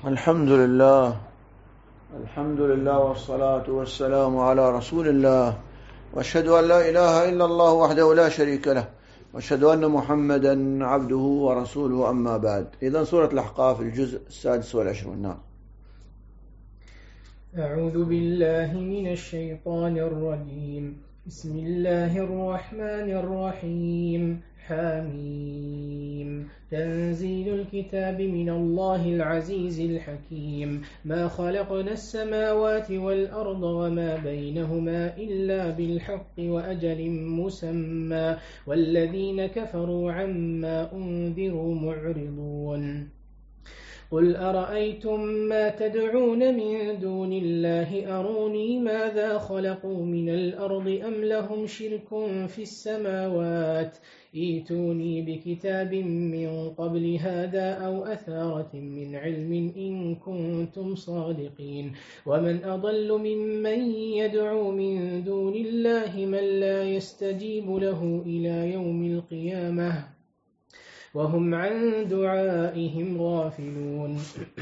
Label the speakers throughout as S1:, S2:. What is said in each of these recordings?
S1: الحمد لله والصلاة والسلام على رسول الله، وأشهد أن لا إله إلا الله وحده لا شريك له، وأشهد أن محمدا عبده ورسوله، أما بعد. إذن سورة الأحقاف الجزء 26. نعم.
S2: أعوذ بالله من الشيطان الرجيم. بسم الله الرحمن الرحيم. حميم. تنزيل الكتاب من الله العزيز الحكيم. ما خلقنا السماوات والأرض وما بينهما إلا بالحق وأجل مسمى، والذين كفروا عما أنذروا معرضون. قل أرأيتم ما تدعون من دون الله أروني ماذا خلقوا من الأرض أم لهم شرك في السماوات، ائتوني بكتاب من قبل هذا أو أثارة من علم إن كنتم صادقين. ومن أضل ممن يدعو من دون الله من لا يستجيب له إلى يوم القيامة وهم عن دعائهم غافلون.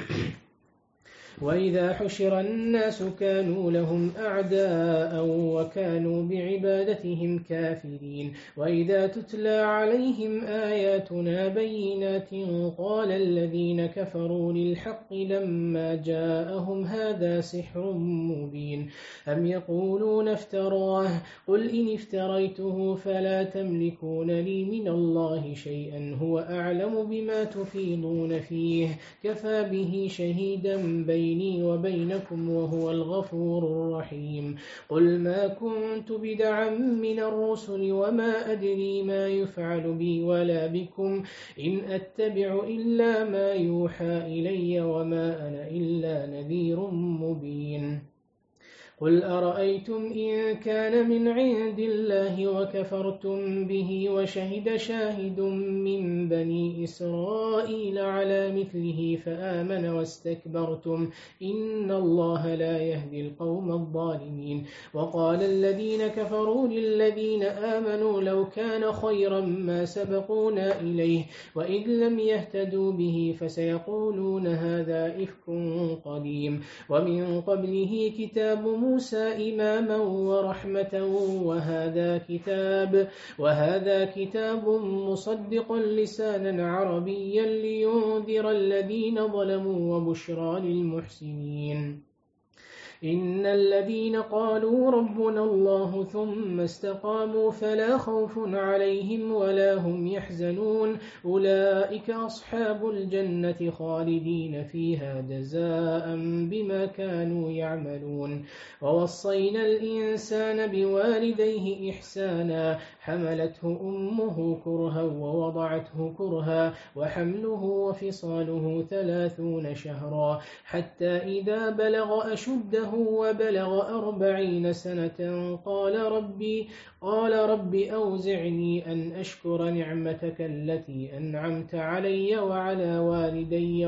S2: وإذا حشر الناس كانوا لهم أعداء وكانوا بعبادتهم كافرين. وإذا تتلى عليهم آياتنا بينات قال الذين كفروا للحق لما جاءهم هذا سحر مبين. أم يقولون افتراه، قل إن افتريته فلا تملكون لي من الله شيئا هو أعلم بما تفيضون فيه، كفى به شهيدا بيني وبينكم وهو الغفور الرحيم. قل ما كنت بدعا من الرسل وما أدري ما يفعل بي ولا بكم، إن أتبع إلا ما يوحى إلي وما أنا إلا نذير مبين. قل أرأيتم إن كان من عند الله وكفرتم به وشهد شاهد من بني إسرائيل على مثله فآمن واستكبرتم إن الله لا يهدي القوم الظالمين. وقال الذين كفروا للذين آمنوا لو كان خيرا ما سبقونا إليه وإذ لم يهتدوا به فسيقولون هذا إفك قديم. ومن قبله كتاب موسى إماما ورحمة وهذا كتاب مصدقا لسانا عربيا لينذر الذين ظلموا وبشرى للمحسنين. إن الذين قالوا ربنا الله ثم استقاموا فلا خوف عليهم ولا هم يحزنون، أولئك أصحاب الجنة خالدين فيها جزاء بما كانوا يعملون. ووصينا الإنسان بوالديه إحسانا، حملته أمه كرها ووضعته كرها، وحمله وفصاله 30 شهرا، حتى إذا بلغ أشده وبلغ 40 سنة قال ربي أوزعني أن أشكر نعمتك التي أنعمت علي وعلى والدي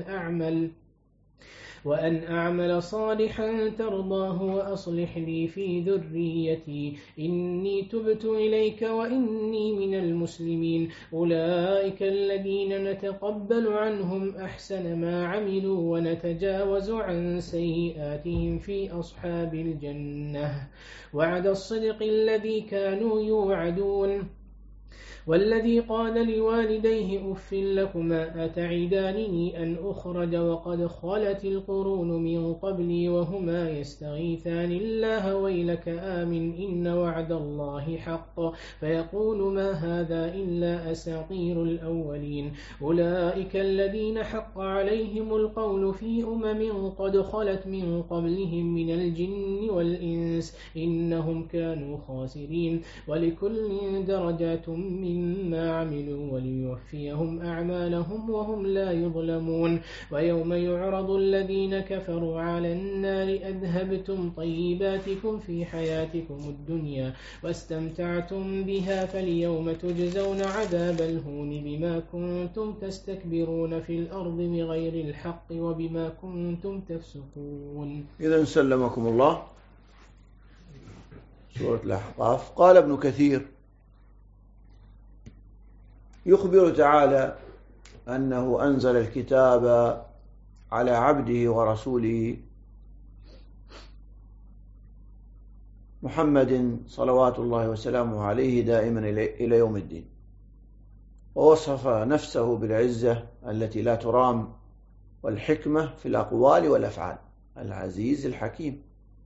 S2: وأن أعمل صالحا ترضاه وأصلح لي في ذريتي إني تبت إليك وإني من المسلمين. أولئك الذين نتقبل عنهم أحسن ما عملوا ونتجاوز عن سيئاتهم في أصحاب الجنة، وعد الصدق الذي كانوا يوعدون. والذي قال لوالديه أف لكما أتعدانني أن أخرج وقد خلت القرون من قبلي وهما يستغيثان الله ويلك آمن إن وعد الله حق، فيقول ما هذا إلا أساطير الأولين. أولئك الذين حق عليهم القول في قد خلت من قبلهم من الجن والإنس إنهم كانوا خاسرين. ولكل درجات مما عملوا وليوفيهم أعمالهم وهم لا يظلمون. ويوم يعرض الذين كفروا على النار أذهبتم طيباتكم في حياتكم الدنيا واستمتعتم بها فاليوم تجزون عذاب الهون بما كنتم تستكبرون في الأرض بغير الحق وبما كنتم تفسقون.
S1: إذن سلمكم الله. سورة الأحقاف. قال ابن كثير يخبر تعالى أنه أنزل الكتاب على عبده ورسوله محمد صلوات الله وسلامه عليه دائما إلى يوم الدين. ووصف نفسه بالعزة التي لا ترام والحكمة في الأقوال والأفعال، العزيز الحكيم.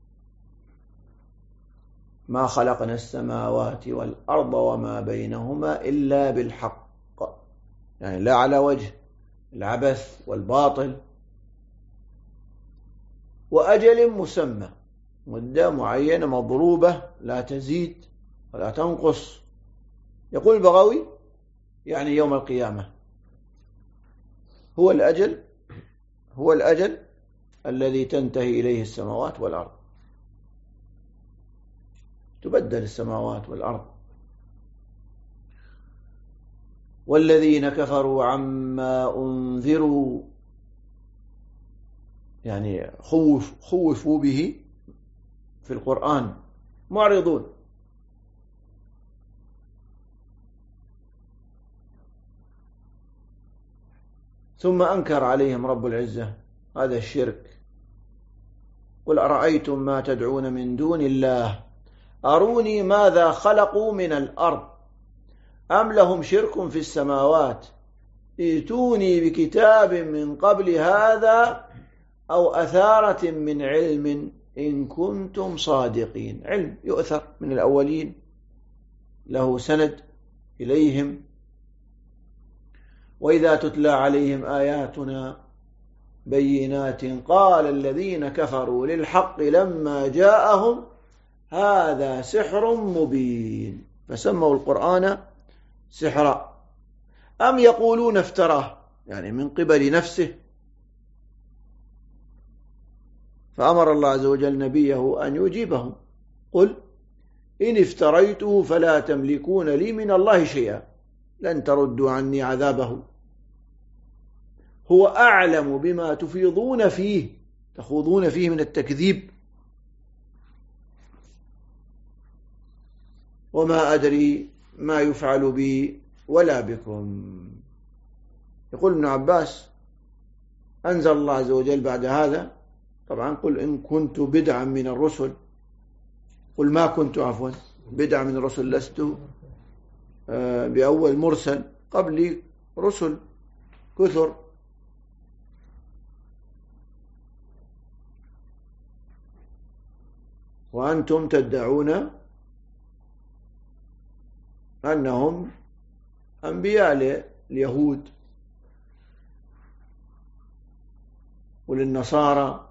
S1: ما خلقنا السماوات والأرض وما بينهما إلا بالحق، يعني لا على وجه العبث والباطل، وأجل مسمى، مدة معينة مضروبة لا تزيد ولا تنقص. يقول البغوي يعني يوم القيامة هو الأجل الذي تنتهي إليه السماوات والأرض، تبدل السماوات والأرض. والذين كفروا عما أنذروا، يعني خوفوا به في القرآن، معرضون. ثم أنكر عليهم رب العزة هذا الشرك. قل أرأيتم ما تدعون من دون الله أروني ماذا خلقوا من الأرض أم لهم شرك في السماوات ائتوني بكتاب من قبل هذا أو أثارة من علم إن كنتم صادقين. علم يؤثر من الأولين، له سند إليهم. وإذا تتلى عليهم آياتنا بينات قال الذين كفروا للحق لما جاءهم هذا سحر مبين، فسموا القرآن سحرا. أم يقولون افتراه، يعني من قبل نفسه. فأمر الله عز وجل نبيه أن يجيبهم: قل إن افتريته فلا تملكون لي من الله شيئا لن تردوا عني عذابه هو أعلم بما تفيضون فيه، تخوضون فيه من التكذيب، وما أدري ما يفعل بي ولا بكم. يقول ابن عباس: أنزل الله عز وجل بعد هذا، طبعا قل إن كنت بدعا من الرسل، قل ما كنت عفوا بدعا من الرسل، لست بأول مرسل، قبلي رسل كثر. وأنتم تدعون أنهم أنبياء اليهود وللنصارى،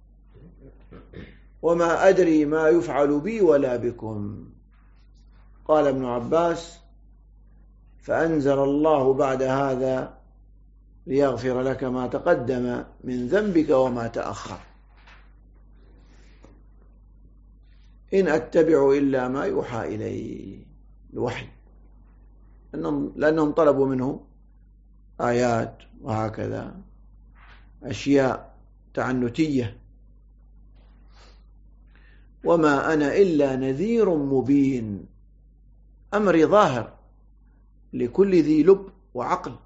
S1: وما أدري ما يفعل بي ولا بكم. قال ابن عباس: فأنزل الله بعد هذا ليغفر لك ما تقدم من ذنبك وما تأخر إن أتبع إلا ما يوحى إلي، الوحي، لأنهم طلبوا منه آيات وهكذا أشياء تعنتية. وما أنا إلا نذير مبين، أمري ظاهر لكل ذي لب وعقل.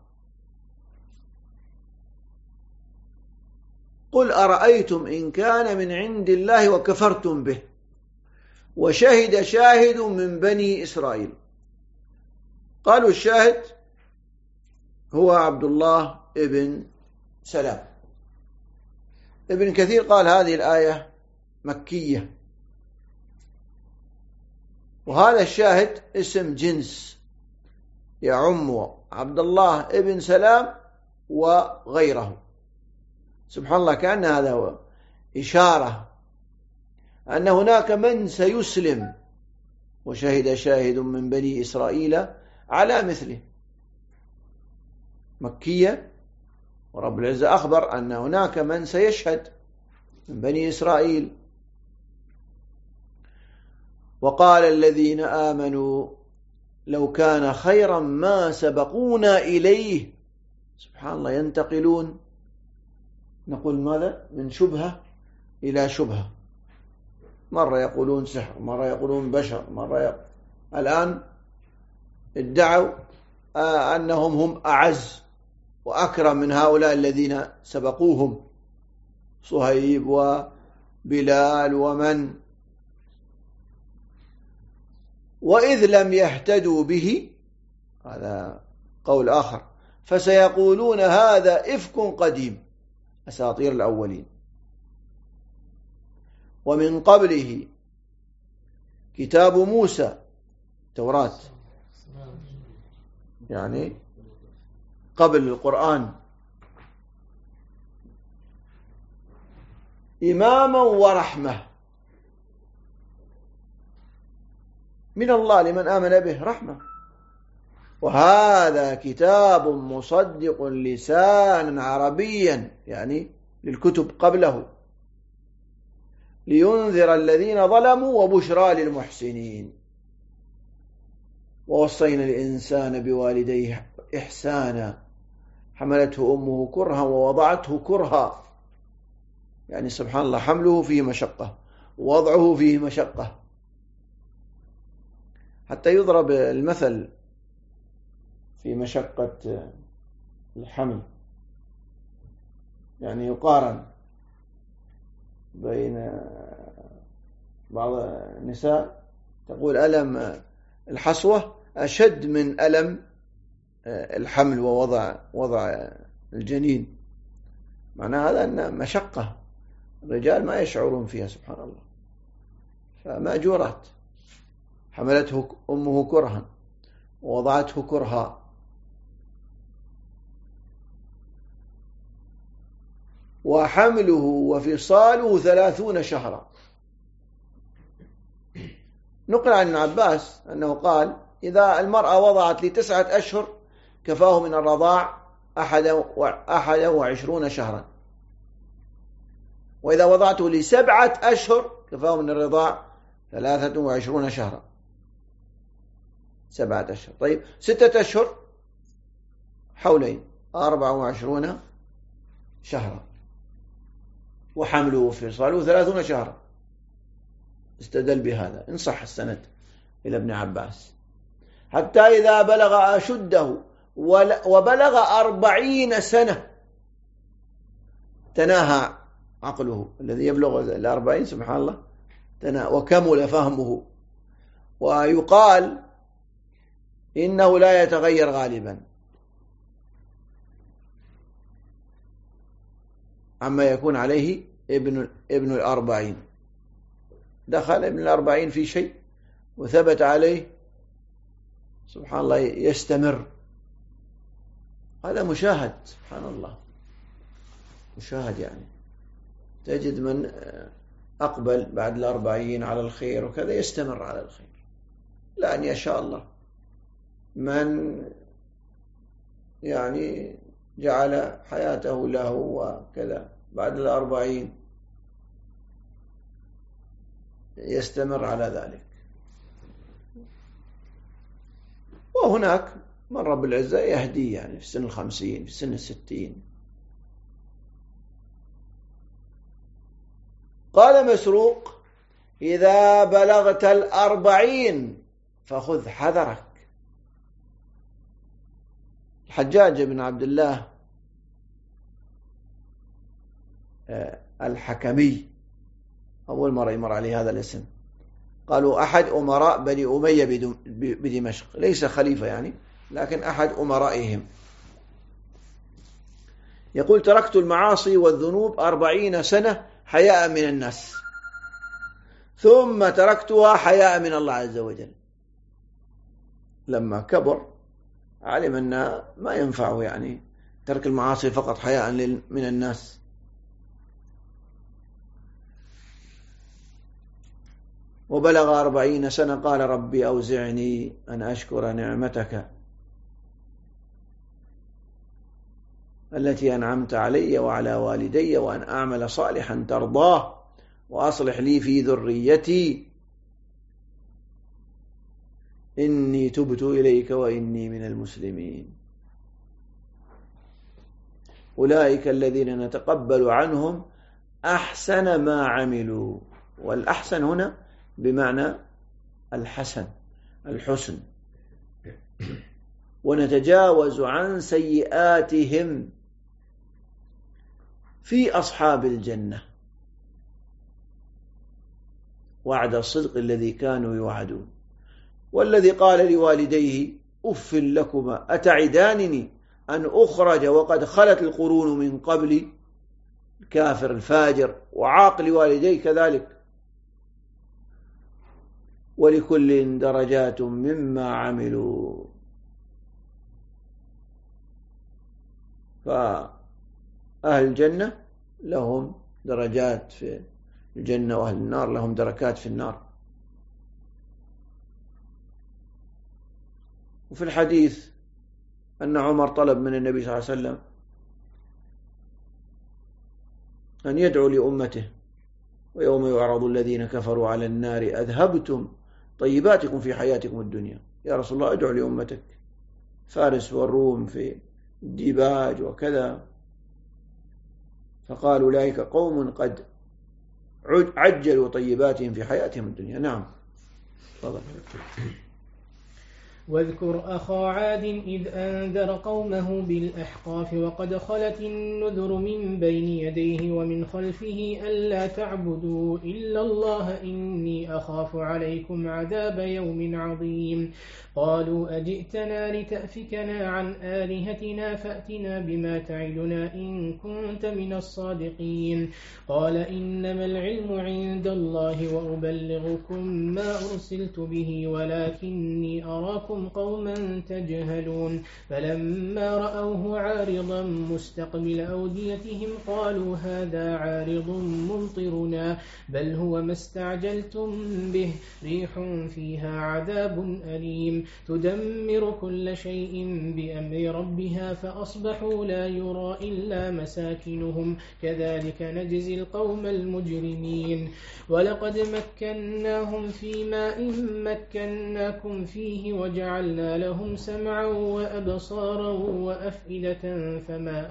S1: قل أرأيتم إن كان من عند الله وكفرتم به وشهد شاهد من بني إسرائيل. قالوا الشاهد هو عبد الله ابن سلام. ابن كثير قال هذه الآية مكية، وهذا الشاهد اسم جنس يعم عبد الله ابن سلام وغيره. سبحان الله، كأن هذا هو إشارة أن هناك من سيسلم، وشهد شاهد من بني إسرائيل على مثله. مكية، ورب العزة أخبر أن هناك من سيشهد من بني إسرائيل. وقال الذين آمنوا لو كان خيرا ما سبقونا إليه. سبحان الله، ينتقلون، نقول ماذا؟ من شبهة إلى شبهة. مرة يقولون سحر، مرة يقولون بشر، الآن ادعوا أنهم هم أعز وأكرم من هؤلاء الذين سبقوهم صهيب وبلال ومن. وإذ لم يهتدوا به، هذا قول آخر، فسيقولون هذا إفك قديم، أساطير الأولين. ومن قبله كتاب موسى، توراة، يعني قبل القرآن، إماما ورحمة من الله لمن آمن به، رحمة. وهذا كتاب مصدق لسانا عربيا، يعني للكتب قبله، لينذر الذين ظلموا وبشرى للمحسنين. ووصينا الإنسان بوالديه إحسانا، حملته أمه كرها ووضعته كرها، يعني سبحان الله، حمله فيه مشقة ووضعه فيه مشقة، حتى يضرب المثل في مشقة الحمل، يعني يقارن بين بعض النساء تقول ألم الحصوة أشد من ألم الحمل ووضع الجنين. معنى هذا أن مشقة الرجال ما يشعرون فيها، سبحان الله، فمأجورات. حملته أمه كرها ووضعته كرها. وحمله وفصاله 30 شهرا. نقل عن ابن عباس أنه قال إذا المرأة وضعت ل9 أشهر كفاه من الرضاع 21 شهرا، وإذا وضعته ل7 أشهر كفاه من الرضاع 23 شهرا. 7 أشهر. طيب 6 أشهر حولين 24 شهرا. وحمله وفصاله 30 شهرا. استدل بهذا إن صح السند إلى ابن عباس. حتى إذا بلغ أشده وبلغ 40 سنة تناهى عقله، الذي يبلغ 40 سبحان الله تناهى وكمل فهمه. ويقال إنه لا يتغير غالبا عما يكون عليه ابن 40. دخل ابن 40 في شيء وثبت عليه سبحان الله يستمر. هذا مشاهد، سبحان الله، مشاهد. يعني تجد من أقبل بعد 40 على الخير وكذا يستمر على الخير، لا أن يشاء الله من يعني جعل حياته له وكذا بعد 40 يستمر على ذلك. وهناك من رب العزة يهدي، يعني في سن 50 في سن 60. قال مسروق إذا بلغت 40 فخذ حذرك. الحجاج بن عبد الله الحكمي أول مرة يمر عليه هذا الاسم. قالوا أحد أمراء بني أمية بدمشق، ليس خليفة يعني، لكن أحد أمرائهم. يقول تركت المعاصي والذنوب 40 سنة حياء من الناس، ثم تركتها حياء من الله عز وجل. لما كبر علم أن ما ينفعه يعني ترك المعاصي فقط حياء من الناس. وبلغ 40 سنة قال ربي أوزعني أن أشكر نعمتك التي أنعمت علي وعلى والدي وأن أعمل صالحا ترضاه وأصلح لي في ذريتي إني تبت إليك وإني من المسلمين. أولئك الذين نتقبل عنهم أحسن ما عملوا. والأحسن هنا بمعنى الحسن، الحسن. ونتجاوز عن سيئاتهم في أصحاب الجنة وعد الصدق الذي كانوا يوعدون. والذي قال لوالديه أف لكما أتعدانني أن أخرج وقد خلت القرون من قبلي، الكافر الفاجر وعاق لوالديه كذلك. ولكل درجات مما عملوا. فأهل الجنة لهم درجات في الجنة، وأهل النار لهم دركات في النار. وفي الحديث أن عمر طلب من النبي صلى الله عليه وسلم أن يدعو لأمته: ويوم يعرض الذين كفروا على النار أذهبتم طيباتكم في حياتكم الدنيا. يا رسول الله ادعو لأمتك، فارس والروم في الديباج وكذا. فقال: أولئك قوم قد عجلوا طيباتهم في حياتهم الدنيا. نعم، تفضل.
S2: واذكر أخا عاد إذ أنذر قومه بالأحقاف وقد خلت النذر من بين يديه ومن خلفه ألا تعبدوا إلا الله إني أخاف عليكم عذاب يوم عظيم. قالوا أجئتنا لتأفكنا عن آلهتنا فأتنا بما تعدنا إن كنت من الصادقين. قال إنما العلم عند الله وأبلغكم ما أرسلت به ولكني أراكم قوما تجهلون. فلما رأوه عارضا مستقبل أوديتهم قالوا هذا عارض ممطرنا بل هو ما استعجلتم به ريح فيها عذاب أليم تدمر كل شيء بأمر ربها فأصبحوا لا يرى إلا مساكنهم كذلك نجزي القوم المجرمين. ولقد مكناهم في ماء مكناكم فيه وجعلنا لهم سمعا وأبصارا وأفئدة فما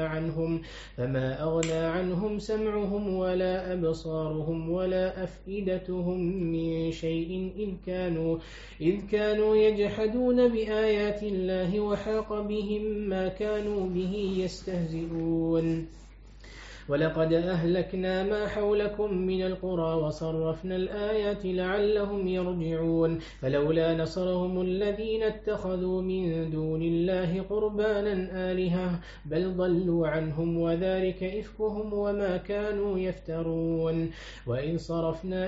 S2: أغنى عنهم سمعهم ولا أبصارهم ولا أفئدتهم من شيء إذ كانوا يجحدون بآيات الله وحاق بهم ما كانوا به يستهزئون. ولقد أهلكنا ما حولكم من القرى وصرفنا الآيات لعلهم يرجعون. فلولا نصرهم الذين اتخذوا من دون الله قربانا آلهة بل ضلوا عنهم وذلك إفكهم وما كانوا يفترون. وإن صرفنا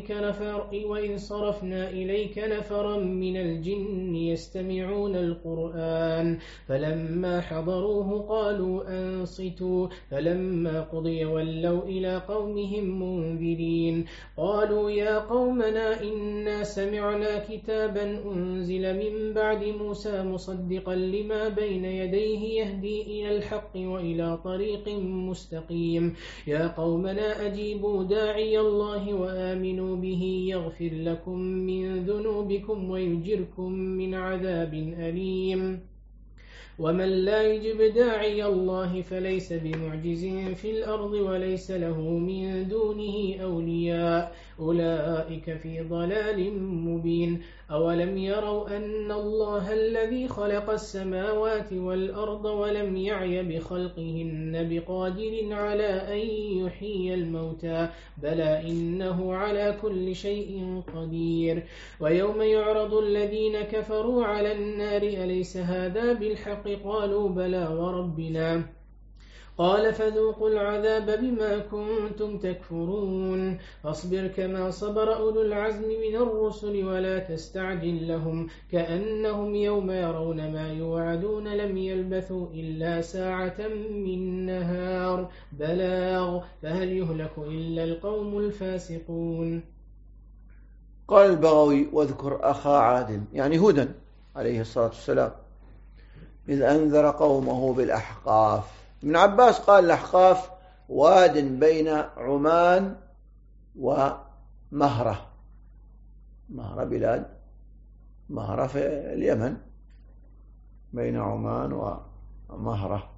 S2: إليك نفرا من الجن يستمعون القرآن فلما حضروه قالوا أنصتوا فلما قضي ولوا إلى قومهم منذرين. قالوا يا قومنا إنا سمعنا كتابا أنزل من بعد موسى مصدقا لما بين يديه يهدي إلى الحق وإلى طريق مستقيم. يا قومنا أجيبوا داعي الله وآمنوا به يغفر لكم من ذنوبكم ويجركم من عذاب أليم. ومن لا يجب داعي الله فليس بمعجز في الأرض وليس له من دونه أولياء أولئك في ضلال مبين. أولم يروا أن الله الذي خلق السماوات والأرض ولم يعي بخلقهن بقادر على أن يحيي الموتى بلى إنه على كل شيء قدير. ويوم يعرض الذين كفروا على النار أليس هذا بالحق قالوا بلى وربنا قال فذوقوا العذاب بما كنتم تكفرون. فاصبر كما صبر أولو العزم من الرسل ولا تستعجل لهم كأنهم يوم يرون ما يوعدون لم يلبثوا إلا ساعة من نهار بلاغ فهل يهلك إلا القوم الفاسقون.
S1: قال البغوي واذكر أخا عاد يعني هودا عليه الصلاة والسلام إذ أنذر قومه بالأحقاف. ابن عباس قال الأحقاف واد بين عمان ومهرة. مهرة بلاد مهرة في اليمن بين عمان ومهرة.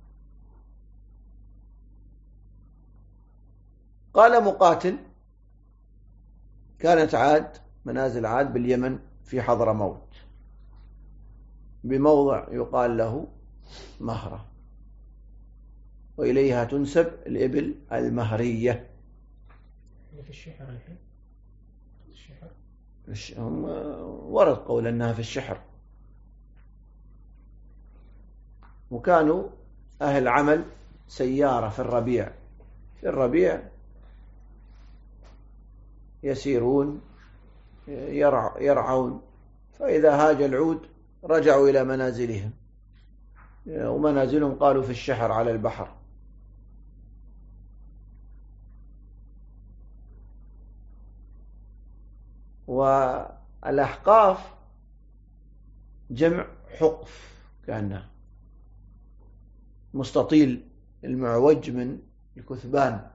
S1: قال مقاتل كانت عاد منازل عاد باليمن في حضرموت بموضع يقال له مهرة. وإليها تنسب الإبل المهرية.
S2: في الشحر الحين
S1: هم ورد قول أنها في الشحر. وكانوا أهل عمل سيارة في الربيع يسيرون يرعون، فإذا هاج العود رجعوا إلى منازلهم، ومنازلهم قالوا في الشحر على البحر. والأحقاف جمع حقف، كأنه مستطيل المعوج من الكثبان.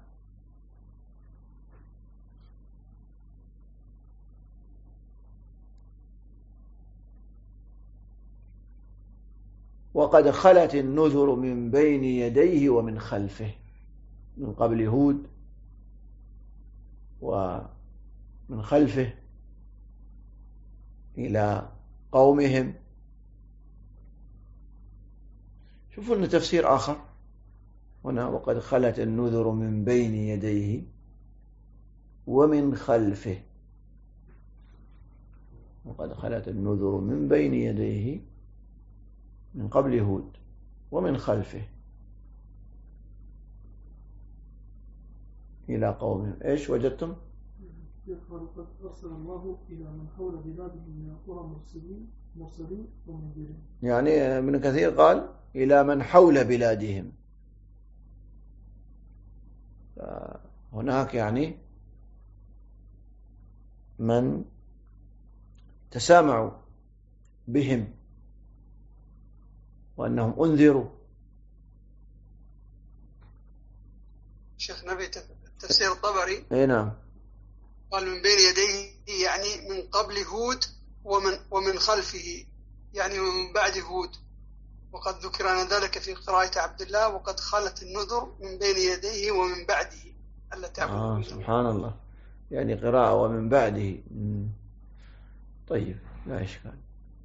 S1: وقد خلت النذر من بين يديه ومن خلفه، من قبل هود ومن خلفه إلى قومهم. شوفوا لنا تفسير آخر هنا، وقد خلت النذر من بين يديه ومن خلفه. وقد خلت النذر من بين يديه من قبل هود ومن خلفه إلى قومهم. إيش وجدتم؟
S3: قد أرسل الله إلى من حول بلادهم من القرى مرسلين ومنذرين.
S1: يعني ابن كثير قال إلى من حول بلادهم. هناك يعني من تسامعوا بهم وأنهم أنذروا.
S4: شيخ نبي تفسير الطبري.
S1: أي نعم.
S4: قال من بين يديه يعني من قبل هود ومن خلفه يعني من بعد هود. وقد ذكر ذلك في قراءة عبد الله وقد خلت النذر من بين يديه ومن بعده التي
S1: سبحان الله، يعني قراءة ومن بعده. طيب لا إشكال.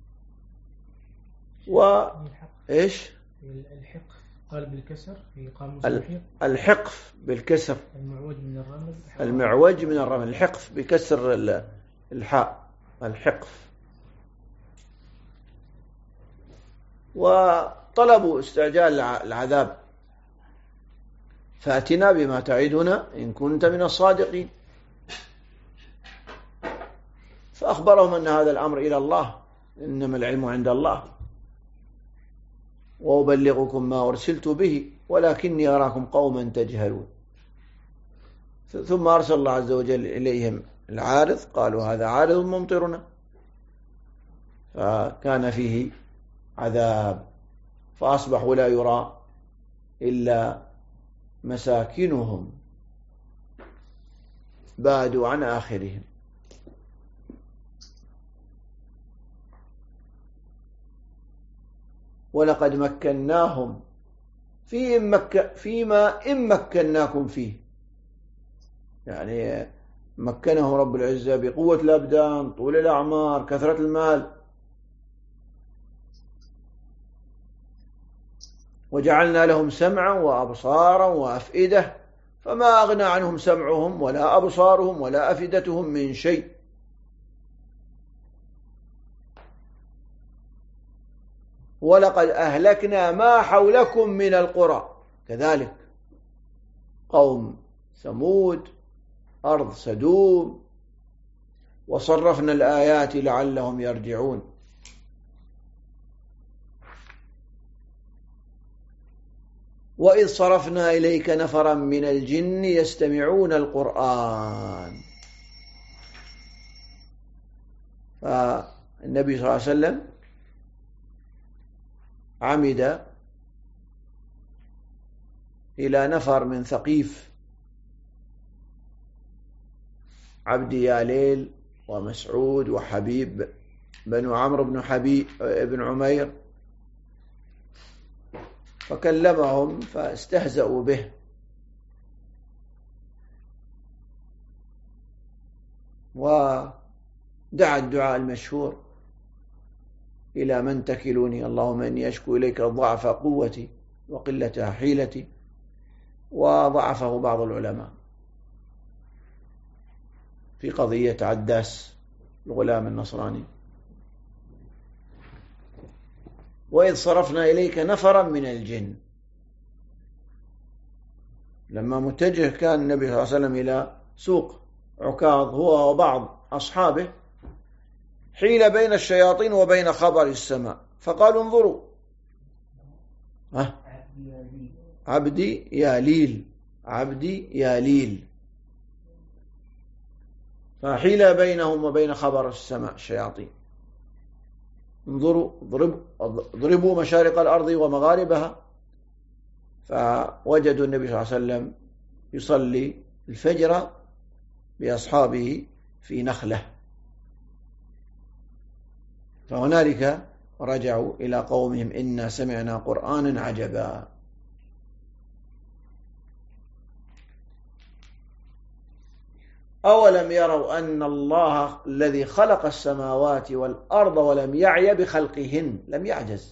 S1: إيش
S2: الحق قال بالكسر في قاموس
S1: الحقف بالكسر،
S2: المعوج من الرمل،
S1: الحقف بكسر الحاء، الحقف. وطلبوا استعجال العذاب، فأتنا بما تعدنا إن كنت من الصادقين. فأخبرهم أن هذا الأمر إلى الله، إنما العلم عند الله، وأبلغكم ما أرسلت به ولكني أراكم قوما تجهلون. ثم أرسل الله عز وجل إليهم العارض، قالوا هذا عارض ممطرنا، فكان فيه عذاب، فأصبحوا لا يرى إلا مساكنهم بادوا عن آخرهم. ولقد مكناهم فيما إن مكناكم فيه، يعني مكنه رب العزة بقوة الأبدان، طول الأعمار، كثرة المال. وجعلنا لهم سمعا وأبصارا وأفئدة فما أغنى عنهم سمعهم ولا أبصارهم ولا أفئدتهم من شيء. ولقد أهلكنا ما حولكم من القرى، كذلك قوم ثمود، أرض سدوم، وصرفنا الآيات لعلهم يرجعون. وإذ صرفنا إليك نفرا من الجن يستمعون القرآن. فالنبي صلى الله عليه وسلم عمد إلى نفر من ثقيف، عبد ياليل ومسعود وحبيب بن عمرو بن حبيب بن عمير، فكلمهم فاستهزأوا به، ودعا الدعاء المشهور: إلى من تكلوني اللهم إني أشكو إليك ضعف قوتي وقلة حيلتي وضعفه بعض العلماء في قضية عداس الغلام النصراني. وإذ صرفنا إليك نفرا من الجن، لما متجه كان النبي صلى الله عليه وسلم إلى سوق عكاظ هو وبعض أصحابه، حيل بين الشياطين وبين خبر السماء، فقالوا انظروا عبدي يا ليل، عبدي يا ليل، فحيل بينهم وبين خبر السماء الشياطين، انظروا اضربوا مشارق الأرض ومغاربها. فوجدوا النبي صلى الله عليه وسلم يصلي الفجر بأصحابه في نخلة، فهنالك رجعوا إلى قومهم إنا سمعنا قرآنا عجبا. أولم يروا أن الله الذي خلق السماوات والأرض ولم يعي بخلقهن، لم يعجز.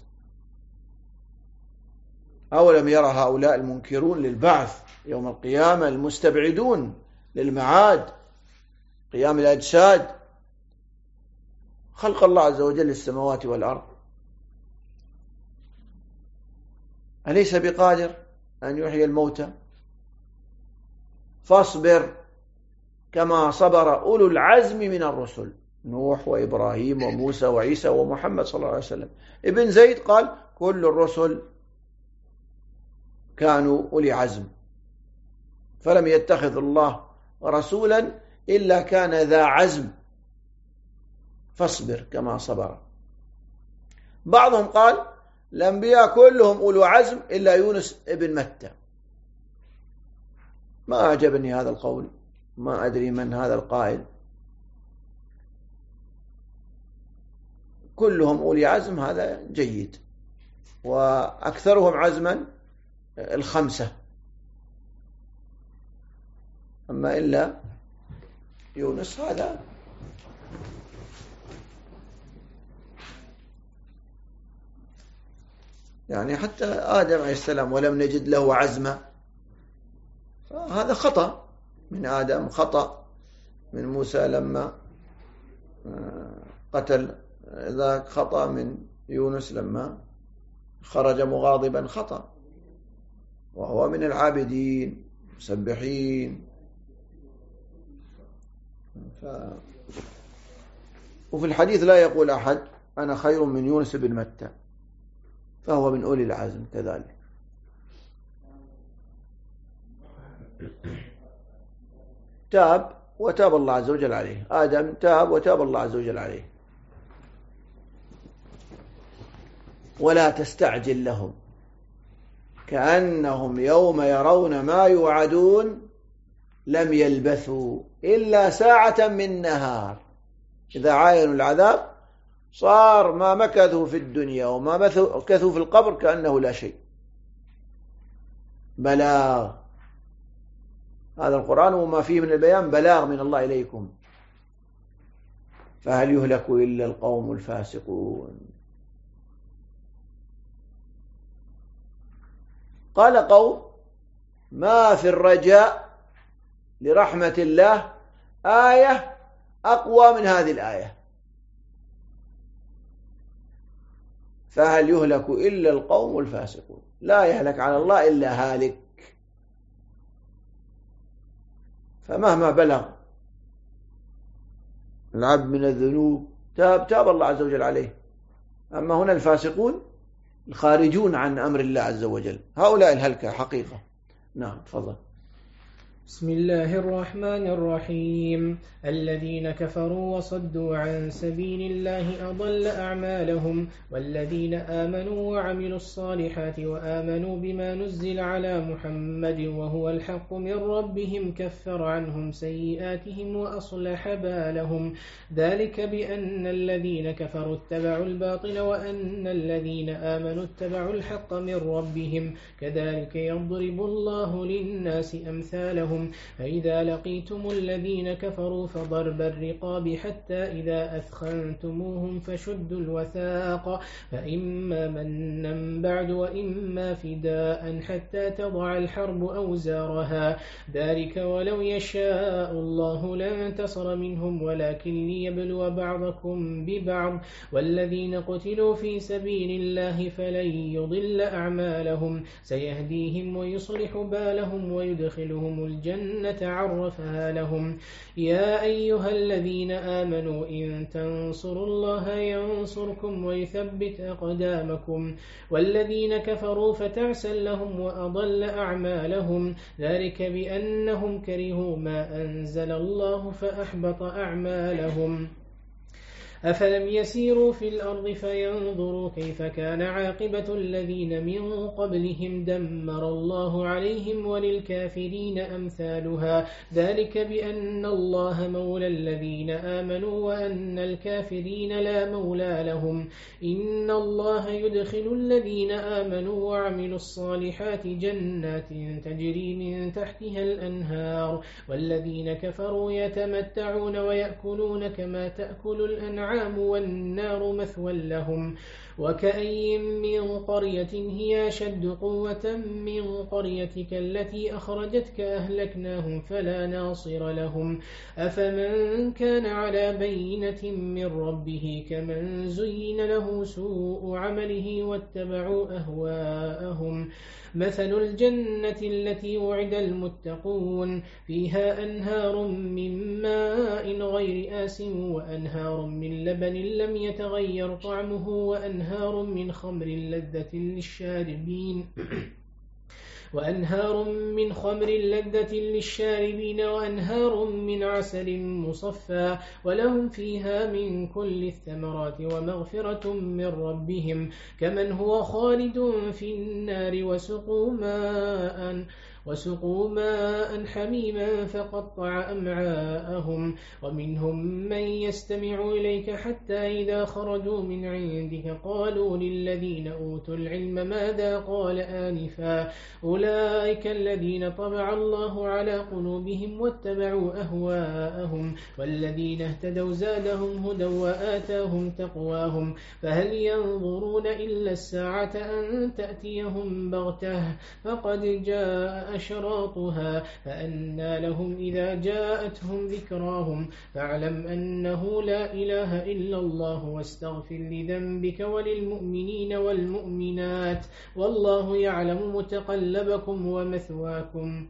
S1: أولم يرى هؤلاء المنكرون للبعث يوم القيامة المستبعدون للمعاد قيام الأجساد خلق الله عز وجل السماوات والأرض، أليس بقادر أن يحيي الموتى؟ فاصبر كما صبر أولو العزم من الرسل، نوح وإبراهيم وموسى وعيسى ومحمد صلى الله عليه وسلم. ابن زيد قال كل الرسل كانوا أولي عزم، فلم يتخذ الله رسولا إلا كان ذا عزم، فاصبر كما صبر. بعضهم قال الأنبياء كلهم أولو عزم إلا يونس ابن متى. ما أعجبني هذا القول، ما أدري من هذا القائل. كلهم أولي عزم هذا جيد، وأكثرهم عزما الخمسة، أما إلا يونس هذا يعني حتى آدم عليه السلام ولم نجد له عزما، هذا خطأ من آدم، خطأ من موسى لما قتل ذاك، خطأ من يونس لما خرج مغاضبا، خطأ، وهو من العابدين مسبحين. وفي الحديث لا يقول أحد أنا خير من يونس بن متى، فهو من أولي العزم كذلك. تاب وتاب الله عز وجل عليه، آدم تاب وتاب الله عز وجل عليه. ولا تستعجل لهم كأنهم يوم يرون ما يوعدون لم يلبثوا إلا ساعة من نهار. إذا عاينوا العذاب صار ما مكثوا في الدنيا وما مكثوا في القبر كأنه لا شيء. بلاغ، هذا القرآن وما فيه من البيان بلاغ من الله إليكم، فهل يهلك إلا القوم الفاسقون. قال قوم ما في الرجاء لرحمة الله آية أقوى من هذه الآية، فهل يهلك إلا القوم الفاسقون. لا يهلك على الله إلا هالك، فمهما بلغ العبد من الذنوب تاب الله عز وجل عليه. أما هنا الفاسقون الخارجون عن أمر الله عز وجل، هؤلاء الهلكة حقيقة. نعم تفضل.
S2: بسم الله الرحمن الرحيم. الذين كفروا وصدوا عن سبيل الله أضل أعمالهم، والذين آمنوا وعملوا الصالحات وآمنوا بما نزل على محمد وهو الحق من ربهم كفر عنهم سيئاتهم وأصلح بالهم. ذلك بأن الذين كفروا اتبعوا الباطل وأن الذين آمنوا اتبعوا الحق من ربهم، كذلك يضرب الله للناس أمثالهم أعمالهم. فإذا لقيتم الذين كفروا فضرب الرقاب حتى إذا أثخنتموهم فشدوا الوثاق فإما منا بعد وإما فداء حتى تضع الحرب أوزارها ذلك ولو يشاء الله لانتصر منهم ولكن ليبلو بعضكم ببعض والذين قتلوا في سبيل الله فلن يضل أعمالهم سيهديهم ويصلح بالهم ويدخلهم الجنة عرفها لهم. يا أيها الذين آمنوا إن تنصروا الله ينصركم ويثبت أقدامكم والذين كفروا فتعسا لهم وأضل أعمالهم ذلك بأنهم كرهوا ما أنزل الله فأحبط أعمالهم. أفلم يسيروا في الأرض فينظروا كيف كان عاقبة الذين من قبلهم دمر الله عليهم وللكافرين أمثالها ذلك بأن الله مولى الذين آمنوا وأن الكافرين لا مولى لهم. إن الله يدخل الذين آمنوا وعملوا الصالحات جنات تجري من تحتها الأنهار والذين كفروا يتمتعون ويأكلون كما تأكل الأنعام والنار مثوى لهم. وكأي من قرية هي أشد قوة من قريتك التي أخرجتك أهلكناهم فلا ناصر لهم. أفمن كان على بينة من ربه كمن زين له سوء عمله واتبعوا أهواءهم. مثل الجنة التي وعد المتقون فيها أنهار من ماء غير آس وأنهار من لبن لم يتغير طعمه وأنهار من خمر لذة للشاربين وأنهار من عسل مصفى ولهم فيها من كل الثمرات ومغفرة من ربهم كمن هو خالد في النار وسقوا ماء حميما فقطع أمعاءهم. ومنهم من يستمع إليك حتى إذا خرجوا من عندك قالوا للذين أوتوا العلم ماذا قال آنفا أولئك الذين طبع الله على قلوبهم واتبعوا أهواءهم والذين اهتدوا زادهم هدى وآتاهم تقواهم. فهل ينظرون إلا الساعة أن تأتيهم بغتة فقد جاء أشراطها فأنى لهم إذا جاءتهم ذكراهم. فاعلم أنه لا إله إلا الله واستغفر لذنبك وللمؤمنين والمؤمنات والله يعلم متقلبكم ومثواكم.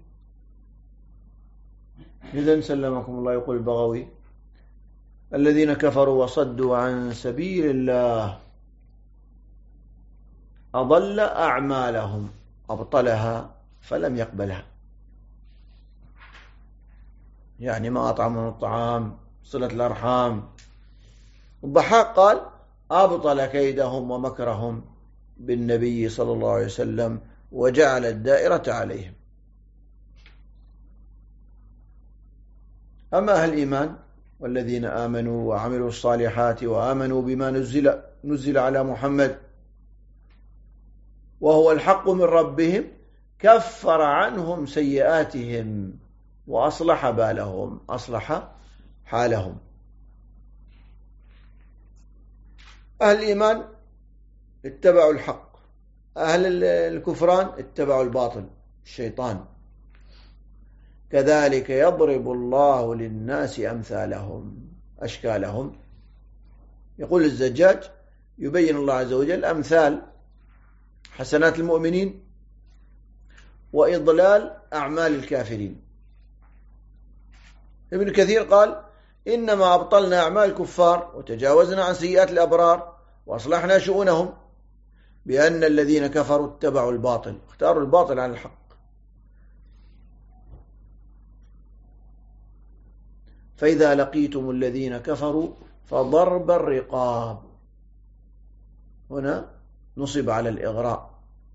S1: إذن سلمكم الله. يقول البغوي الذين كفروا وصدوا عن سبيل الله أضل أعمالهم أبطلها فلم يقبلها يعني ما أطعمهم الطعام صلة الأرحام. الضحاك قال أبطل كيدهم ومكرهم بالنبي صلى الله عليه وسلم وجعل الدائرة عليهم. أما أهل الإيمان والذين آمنوا وعملوا الصالحات وآمنوا بما نزل على محمد وهو الحق من ربهم كفر عنهم سيئاتهم وأصلح بالهم أصلح حالهم. أهل الإيمان اتبعوا الحق، أهل الكفران اتبعوا الباطل الشيطان. كذلك يضرب الله للناس أمثالهم أشكالهم. يقول الزجاج يبين الله عز وجل أمثال حسنات المؤمنين وإضلال أعمال الكافرين. ابن كثير قال إنما أبطلنا أعمال الكفار وتجاوزنا عن سيئات الأبرار وأصلحنا شؤونهم بأن الذين كفروا اتبعوا الباطل اختاروا الباطل على الحق. فإذا لقيتم الذين كفروا فضرب الرقاب، هنا نصب على الإغراء،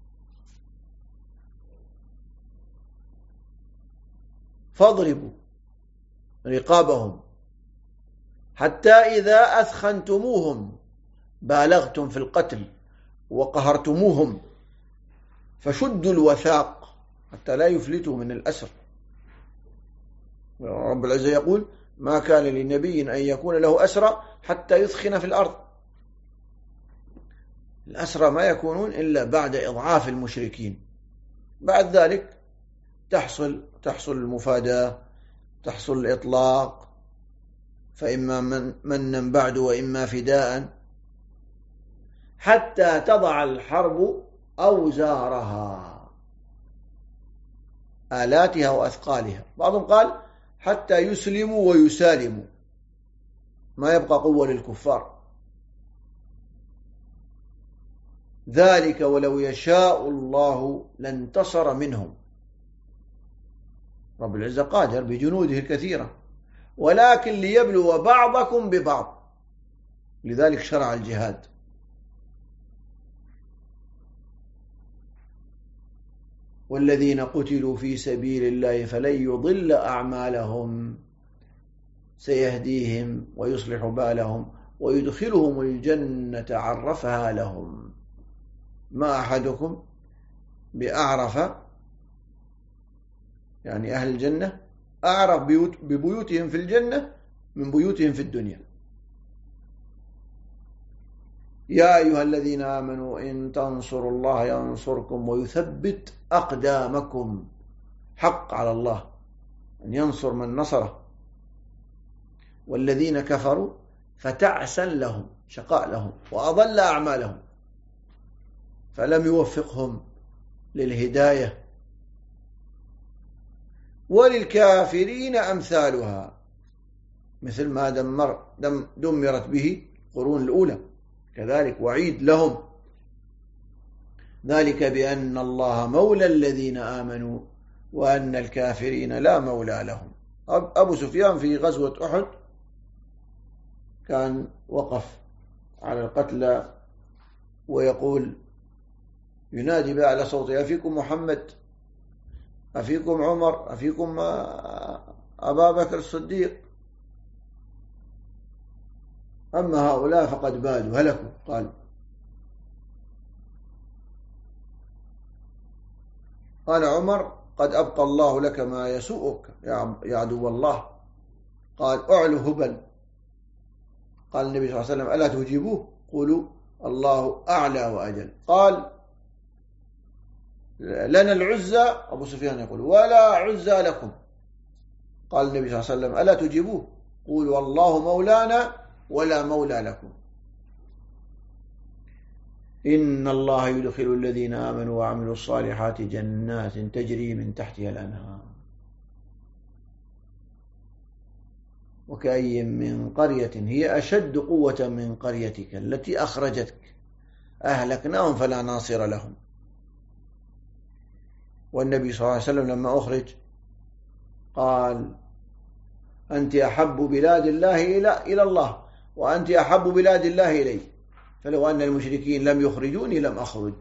S1: فاضربوا رقابهم حتى إذا أثخنتموهم بالغتم في القتل وقهرتموهم فشدوا الوثاق حتى لا يفلتوا من الأسر. رب العزة يقول ما كان لنبي أن يكون له أسرى حتى يثخن في الأرض. الأسرى ما يكونون إلا بعد إضعاف المشركين، بعد ذلك تحصل المفاداة، تحصل الإطلاق، فإما منا بعد وإما فداء، حتى تضع الحرب أوزارها، آلاتها وأثقالها. بعضهم قال حتى يسلموا ويسالموا، ما يبقى قوة للكفار. ذلك ولو يشاء الله لانتصر منهم. رب العزة قادر بجنوده الكثيرة، ولكن ليبلو بعضكم ببعض، لذلك شرع الجهاد. والذين قتلوا في سبيل الله فلن يضل أعمالهم سيهديهم ويصلح بالهم ويدخلهم الجنة عرفها لهم. ما أحدكم بأعرف، يعني أهل الجنة أعرف ببيوتهم في الجنة من بيوتهم في الدنيا. يا أيها الذين آمنوا إن تنصروا الله ينصركم ويثبت أقدامكم. حق على الله أن ينصر من نصره. والذين كفروا فتعسا لهم، شقاء لهم، وأضل أعمالهم، فلم يوفقهم للهداية. وللكافرين أمثالها، مثل ما دمرت به القرون الأولى، كذلك وعيد لهم. ذلك بأن الله مولى الذين آمنوا وأن الكافرين لا مولى لهم. أبو سفيان في غزوة أحد كان وقف على القتلى ويقول، ينادي بأعلى صوته: أفيكم محمد؟ أفيكم عمر؟ أفيكم أبا بكر الصديق؟ أما هؤلاء فقد بادوا هلكوا. قال عمر: قد أبقى الله لك ما يسوءك يا عدو الله. قال: أعلو هبل. قال النبي صلى الله عليه وسلم: ألا تجيبوه؟ قولوا الله أعلى وأجل. قال: لنا العزى، أبو سفيان يقول: ولا عزى لكم. قال النبي صلى الله عليه وسلم: ألا تجيبوه؟ قولوا الله مولانا ولا مولى لكم. إن الله يدخل الذين آمنوا وعملوا الصالحات جنات تجري من تحتها الأنهار وكأي من قرية هي أشد قوة من قريتك التي أخرجتك أهلكناهم فلا ناصر لهم. والنبي صلى الله عليه وسلم لما أخرج قال: أنت أحب بلاد الله إلى الله وأنت أحب بلاد الله إلي، فلو أن المشركين لم يخرجوني لم أخرج.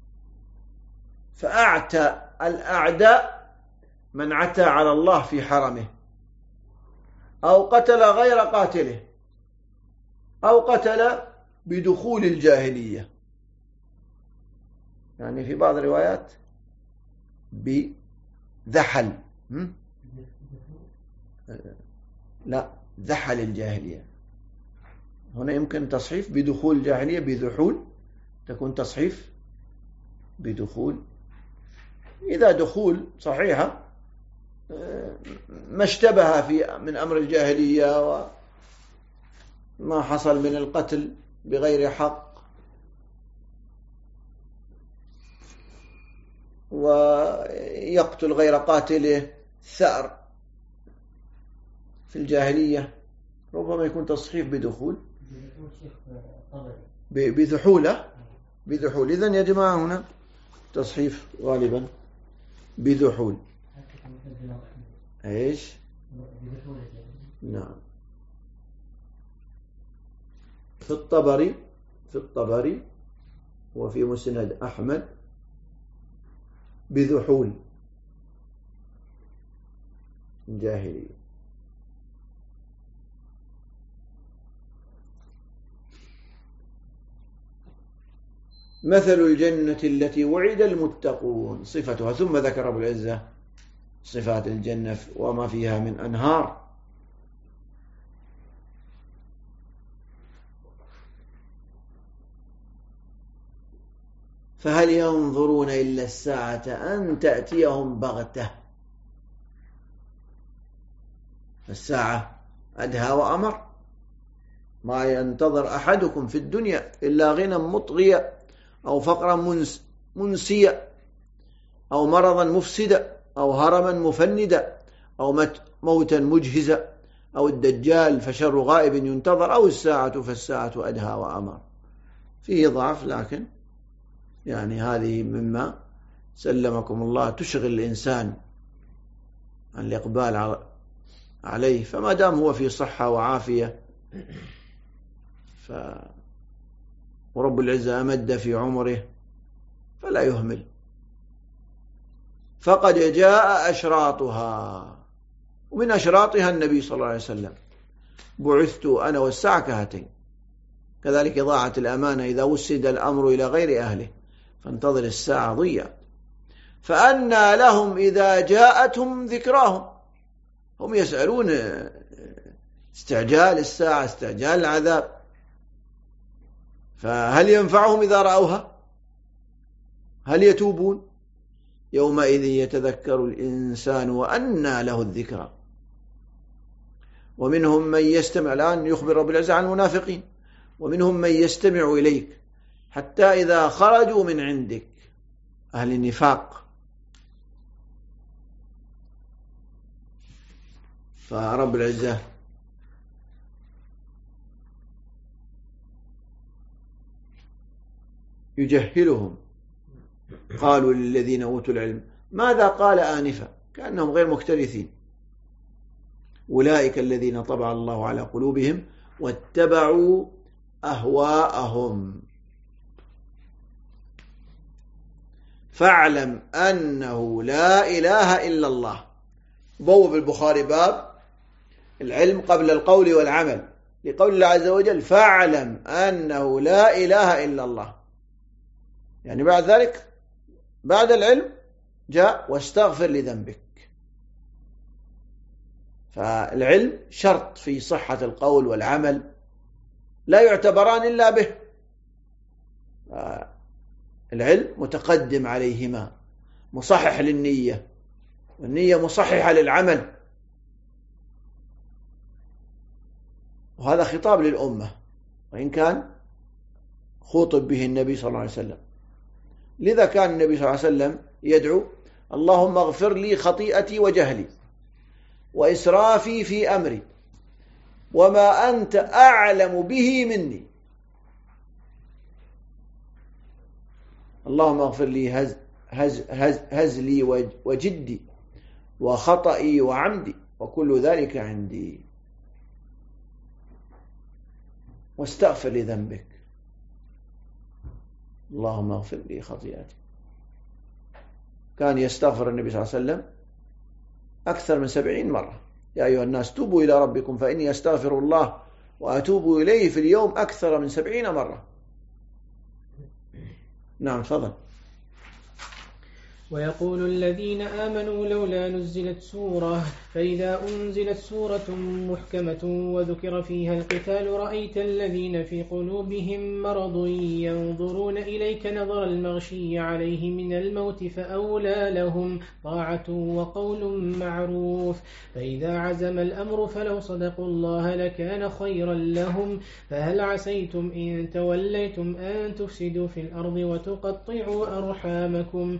S1: فأعتى الأعداء من عتى على الله في حرمه، أو قتل غير قاتله، أو قتل بدخول الجاهلية، يعني في بعض الروايات بذحل، لا، ذحل الجاهلية. هنا يمكن تصحيف بدخول الجاهلية، بذحول تكون تصحيف بدخول. إذا دخول صحيحة ما اشتبه من أمر الجاهلية وما حصل من القتل بغير حق ويقتل غير قاتله، ثأر في الجاهلية، ربما يكون تصحيف بدخول بذحولة. إذن يا جماعة هنا تصحيف غالبا بذحول. ايش؟ نعم. في الطبري وفي مسند أحمد بذحول جاهلية. مثل الجنة التي وعد المتقون صفتها، ثم ذكر رب العزة صفات الجنة وما فيها من أنهار فهل ينظرون إلا الساعة أن تأتيهم بغتة. الساعة أدهى وأمر، ما ينتظر أحدكم في الدنيا إلا غنى مطغية أو فقرا منسية أو مرضا مفسدا أو هرما مفندا أو موتا مجهزا أو الدجال فشر غائب ينتظر أو الساعة فالساعة أدهى وأمر. فيه ضعف، لكن يعني هذه مما سلمكم الله تشغل الإنسان عن الإقبال عليه، فما دام هو في صحة وعافية ورب العزة أمد في عمره فلا يهمل. فقد جاء أشراطها، ومن أشراطها النبي صلى الله عليه وسلم: بعثت أنا والساعة كهاتين. كذلك إضاعة الأمانة إذا وسد الأمر إلى غير أهله، فانتظر الساعة ضيعت. فأنى لهم إذا جاءتهم ذكراهم. هم يسألون استعجال الساعة، استعجال العذاب، فهل ينفعهم إذا رأوها؟ هل يتوبون؟ يومئذ يتذكر الإنسان وأنى له الذكرى. ومنهم من يستمع، الآن يخبر رب العزة عن المنافقين: ومنهم من يستمع إليك حتى إذا خرجوا من عندك، أهل النفاق. فرب العزة يجهلهم. قالوا للذين أوتوا العلم ماذا قال آنفا، كأنهم غير مكترثين: أولئك الذين طبع الله على قلوبهم واتبعوا أهواءهم. فاعلم أنه لا إله إلا الله. بوب البخاري باب العلم قبل القول والعمل، لقول الله عز وجل: فاعلم أنه لا إله إلا الله. يعني بعد ذلك، بعد العلم جاء واستغفر لذنبك. فالعلم شرط في صحة القول والعمل، لا يعتبران إلا به. العلم متقدم عليهما، مصحح للنية، والنية مصححة للعمل. وهذا خطاب للأمة، وإن كان خوطب به النبي صلى الله عليه وسلم. لذا كان النبي صلى الله عليه وسلم يدعو: اللهم اغفر لي خطيئتي وجهلي وإسرافي في أمري وما أنت أعلم به مني. اللهم اغفر لي هزلي وجدي وخطئي وعمدي وكل ذلك عندي، واستغفر لذنبك. اللهم اغفر لي خطيئتي. كان يستغفر النبي صلى الله عليه وسلم أكثر من 70 مرة: يا أيها الناس توبوا إلى ربكم فإني أستغفر الله وأتوب إليه في اليوم أكثر من 70 مرة. نعم، تفضل.
S2: ويقول الذين آمنوا لولا نزلت سورة، فإذا أنزلت سورة محكمة وذكر فيها القتال رأيت الذين في قلوبهم مرض ينظرون إليك نظر المغشي عليه من الموت فأولى لهم طاعة وقول معروف. فإذا عزم الأمر فلو صدقوا الله لكان خيرا لهم. فهل عسيتم إن توليتم أن تفسدوا في الأرض وتقطعوا أرحامكم؟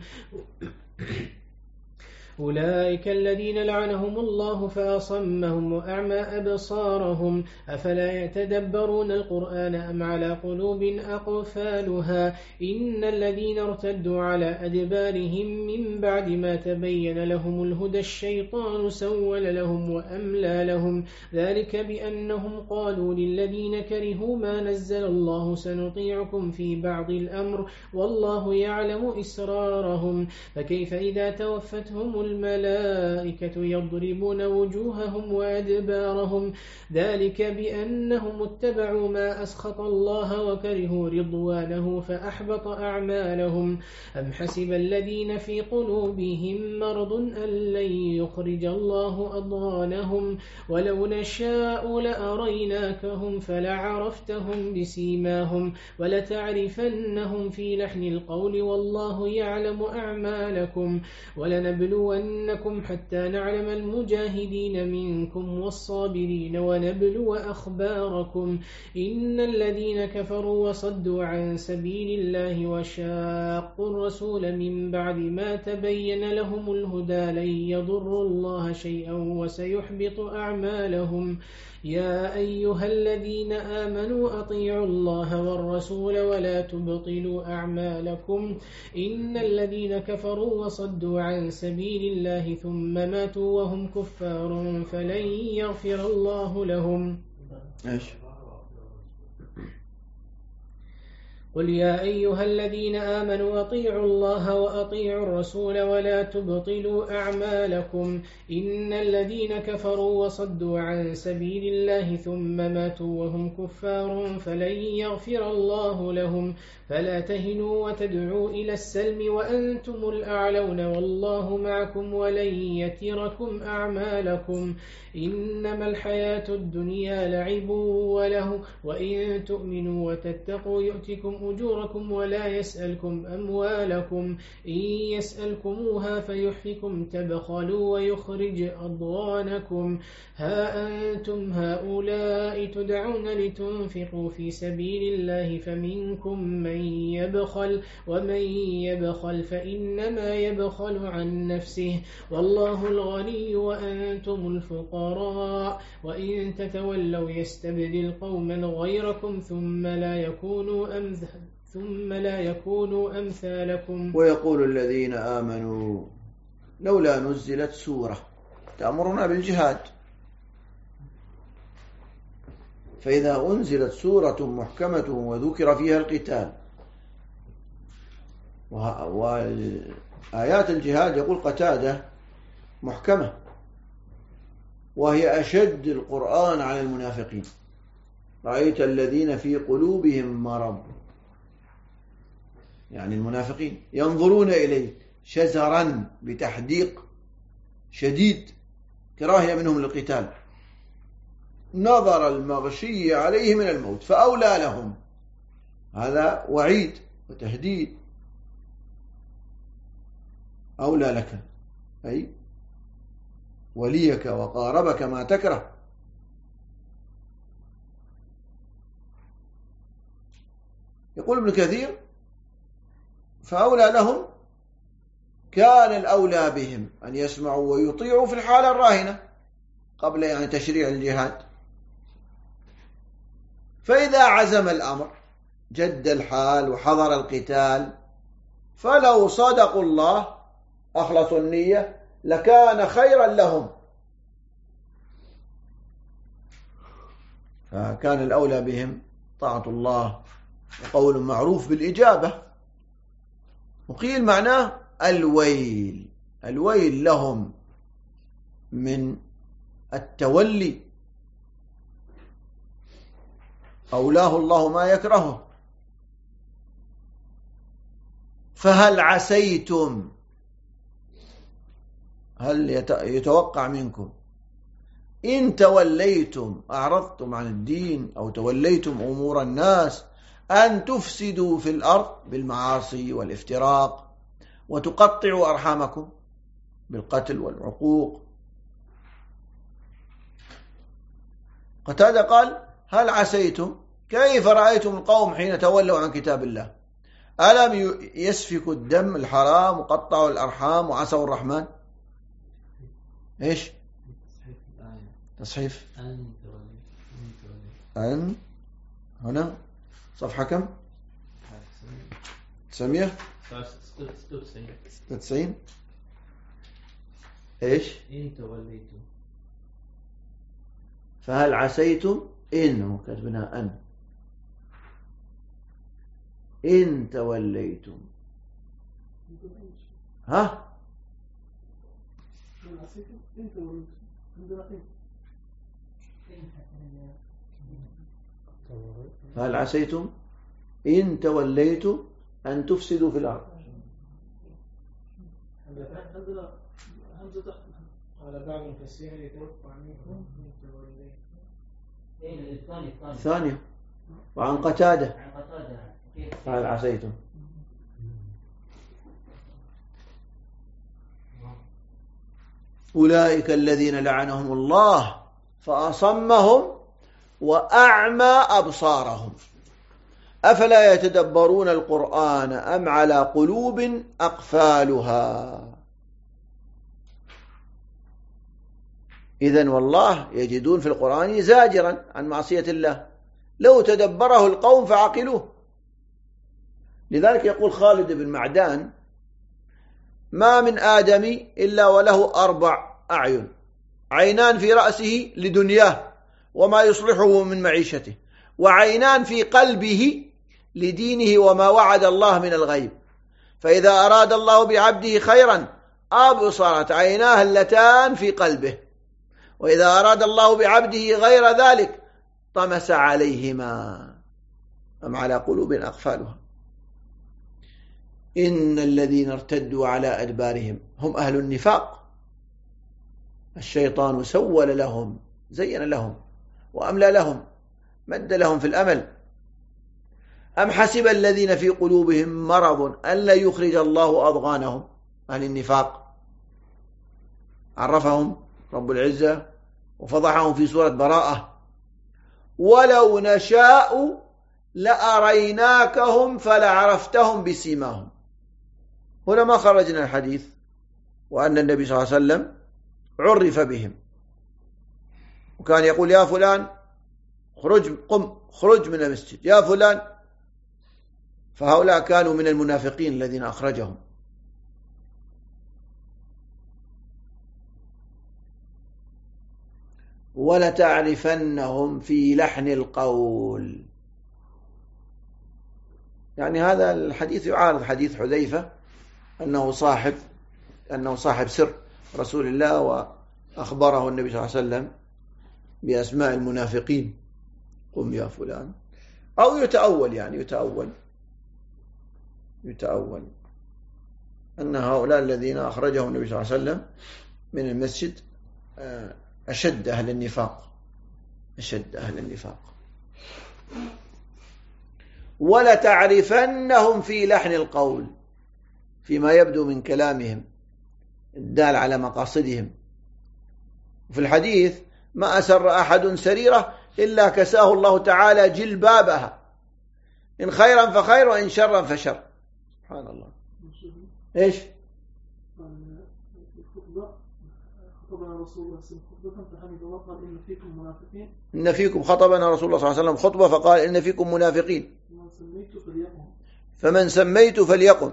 S2: أولئك الذين لعنهم الله فأصمهم وأعمى أبصارهم. أفلا يتدبرون القرآن أم على قلوب أقفالها؟ إن الذين ارتدوا على أدبارهم من بعد ما تبين لهم الهدى الشيطان سول لهم وأملى لهم. ذلك بأنهم قالوا للذين كرهوا ما نزل الله سنطيعكم في بعض الأمر والله يعلم إسرارهم. فكيف إذا توفتهم الملائكة يضربون وجوههم وأدبارهم ذلك بأنهم اتبعوا ما أسخط الله وكرهوا رضوانه فأحبط أعمالهم أم حسب الذين في قلوبهم مرض أن لن يخرج الله أضغانهم ولو نشاء لأريناكهم فلعرفتهم بسيماهم ولتعرفنهم في لحن القول والله يعلم أعمالكم ولنبلونكم حتى نعلم المجاهدين منكم والصابرين ونبلو أخباركم إن الذين كفروا وصدوا عن سبيل الله وشاقوا الرسول من بعد ما تبين لهم الهدى لن يضروا الله شيئا وسيحبط أعمالهم يا أيها الذين آمنوا أطيعوا الله والرسول ولا تبطلوا أعمالكم إن الذين كفروا وصدوا عن سبيل الله ثم ماتوا وهم كفار فلن يغفر الله لهم قل يا أيها الذين آمنوا أطيعوا الله وأطيعوا الرسول ولا تبطلوا أعمالكم إن الذين كفروا وصدوا عن سبيل الله ثم ماتوا وهم كفار فلن يغفر الله لهم فلا تهنوا وتدعوا إلى السلم وأنتم الأعلون والله معكم ولن يتركم أعمالكم إنما الحياة الدنيا لعب وله وإن تؤمنوا وتتقوا يؤتكم أجوركم ولا يسألكم أموالكم إن يسألكموها فيحفكم تبخلوا ويخرج أضغانكم ها أنتم هؤلاء تدعون لتنفقوا في سبيل الله فمنكم من يبخل ومن يبخل فإنما يبخل عن نفسه والله الغني وأنتم الفقراء وإن تتولوا يستبدل قوما غيركم ثم لا يكونوا أمثالكم
S1: ويقول الذين آمنوا لولا نزلت سورة تأمرنا بالجهاد فإذا أنزلت سورة محكمة وذكر فيها القتال وآيات الجهاد يقول قتادة محكمة وهي أشد القرآن على المنافقين رأيت الذين في قلوبهم مرض يعني المنافقين ينظرون إليك شزرا بتحديق شديد كراهية منهم للقتال نظر المغشي عليه من الموت فأولى لهم هذا وعيد وتهديد أولى لك أي وليك وقاربك ما تكره يقول ابن كثير فأولى لهم كان الأولى بهم أن يسمعوا ويطيعوا في الحالة الراهنة قبل يعني تشريع الجهاد فإذا عزم الأمر جد الحال وحضر القتال فلو صدقوا الله أخلصوا النية لكان خيرا لهم فكان الأولى بهم طاعة الله وقول معروف بالإجابة وقيل معناه الويل لهم من التولي أولاه الله ما يكرهه فهل عسيتم هل يتوقع منكم إن توليتم أعرضتم عن الدين أو توليتم أمور الناس أن تفسدوا في الأرض بالمعاصي والافتراق وتقطعوا أرحامكم بالقتل والعقوق قتادة قال هل عسيتم كيف رأيتم القوم حين تولوا عن كتاب الله ألم يسفكوا الدم الحرام وقطعوا الأرحام وعصوا الرحمن إيش تصحيف أن هنا صفحة كم 996 إيش
S2: إن توليتم
S1: فهل عسيتم إنه كتبنا إن توليتم ها
S3: انت وليت عندنا
S1: هل عسيتم إن توليتم أن تفسدوا في الأرض.
S3: عندنا همزة
S2: على بعض المفسرين يتوقع منكم إن توليتم.
S1: الثانية وعن قتادة هل عسيتم. أولئك الذين لعنهم الله فأصمهم وأعمى أبصارهم أفلا يتدبرون القرآن أم على قلوب أقفالها. إذن والله يجدون في القرآن زاجرا عن معصية الله لو تدبره القوم فعقلوه. لذلك يقول خالد بن معدان ما من آدمي إلا وله 4 أعين، عينان في رأسه لدنياه وما يصلحه من معيشته، وعينان في قلبه لدينه وما وعد الله من الغيب، فإذا أراد الله بعبده خيرا أبصرت عيناه اللتان في قلبه، وإذا أراد الله بعبده غير ذلك طمس عليهما أم على قلوب أقفالها. إن الذين ارتدوا على أدبارهم هم أهل النفاق، الشيطان سول لهم زين لهم وأملى لهم مد لهم في الأمل. أم حسب الذين في قلوبهم مرض أن لا يخرج الله أضغانهم، أهل النفاق عرفهم رب العزة وفضحهم في سورة براءة ولو نشاء لأريناكهم فلعرفتهم بسيماهم. هنا ما خرجنا الحديث وأن النبي صلى الله عليه وسلم عرف بهم، وكان يقول يا فلان خرج من المسجد يا فلان، فهؤلاء كانوا من المنافقين الذين أخرجهم. ولتعرفنهم في لحن القول، يعني هذا الحديث يعارض حديث حذيفة أنه صاحب سر رسول الله وأخبره النبي صلى الله عليه وسلم بأسماء المنافقين، قم يا فلان، أو يتأول، يعني يتأول أن هؤلاء الذين أخرجهم النبي صلى الله عليه وسلم من المسجد أشد أهل النفاق. ولتعرفنهم في لحن القول، فيما يبدو من كلامهم الدال على مقاصدهم. وفي الحديث ما أسر أحد سريرة إلا كساه الله تعالى جلبابها، إن خيرا فخير وإن شرا فشر. سبحان الله. إيش؟
S3: خطبنا رسول الله صلى الله عليه وسلم فحمد الله قال إن فيكم منافقين.
S1: إن فيكم، خطبنا رسول الله صلى الله عليه وسلم خطبة فقال إن فيكم منافقين فمن سميت فليقم.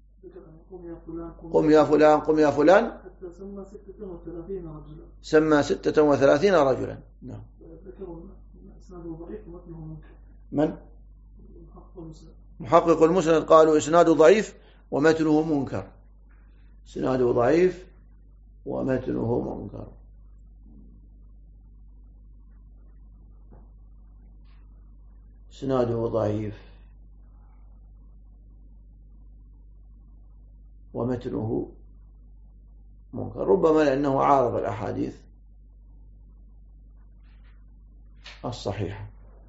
S1: قم يا فلان قم يا فلان،
S3: حتى سمى 36 رجلا.
S1: سمى 36 رجلا. نعم.
S3: ذكروا إسناده ضعيف ومتنه منكر.
S1: من؟ محقق المسند قالوا إسناده ضعيف ومتنه منكر. إسناده ضعيف ومتنه منكر. إسناده ضعيف ومتنه منكر، ربما لأنه عارض الأحاديث الصحيحة.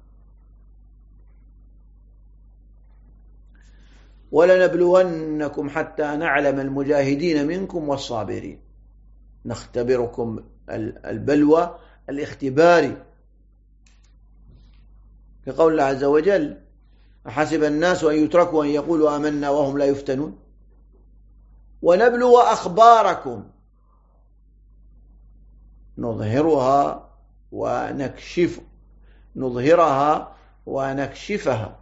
S1: ولنبلونكم حتى نعلم المجاهدين منكم والصابرين، نختبركم البلوى الاختباري، كقول الله عز وجل أحسب الناس أن يتركوا أن يقولوا آمنا وهم لا يفتنون. ونبلو أخباركم، نظهرها ونكشفها.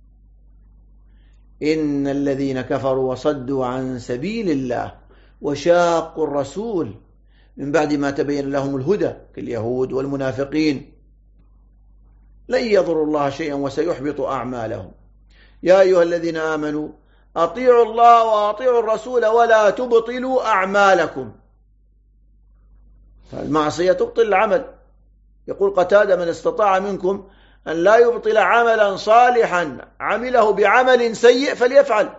S1: إن الذين كفروا وصدوا عن سبيل الله وشاقوا الرسول من بعد ما تبين لهم الهدى كاليهود والمنافقين لن يضروا الله شيئا وسيحبط أعمالهم. يا أيها الذين آمنوا أطيعوا الله وأطيعوا الرسول ولا تبطلوا أعمالكم. فالمعصية تبطل العمل. يقول قتادة: من استطاع منكم أن لا يبطل عملا صالحا عمله بعمل سيء فليفعل.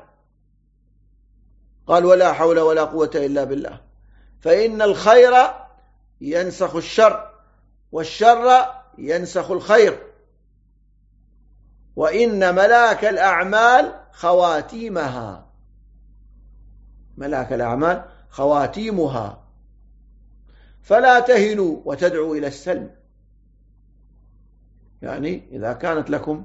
S1: قال: ولا حول ولا قوة إلا بالله، فإن الخير ينسخ الشر، والشر ينسخ الخير، وإن ملاك الأعمال خواتيمها. ملاك الأعمال خواتيمها، فلا تهنوا وتدعوا إلى السلم. يعني إذا كانت لكم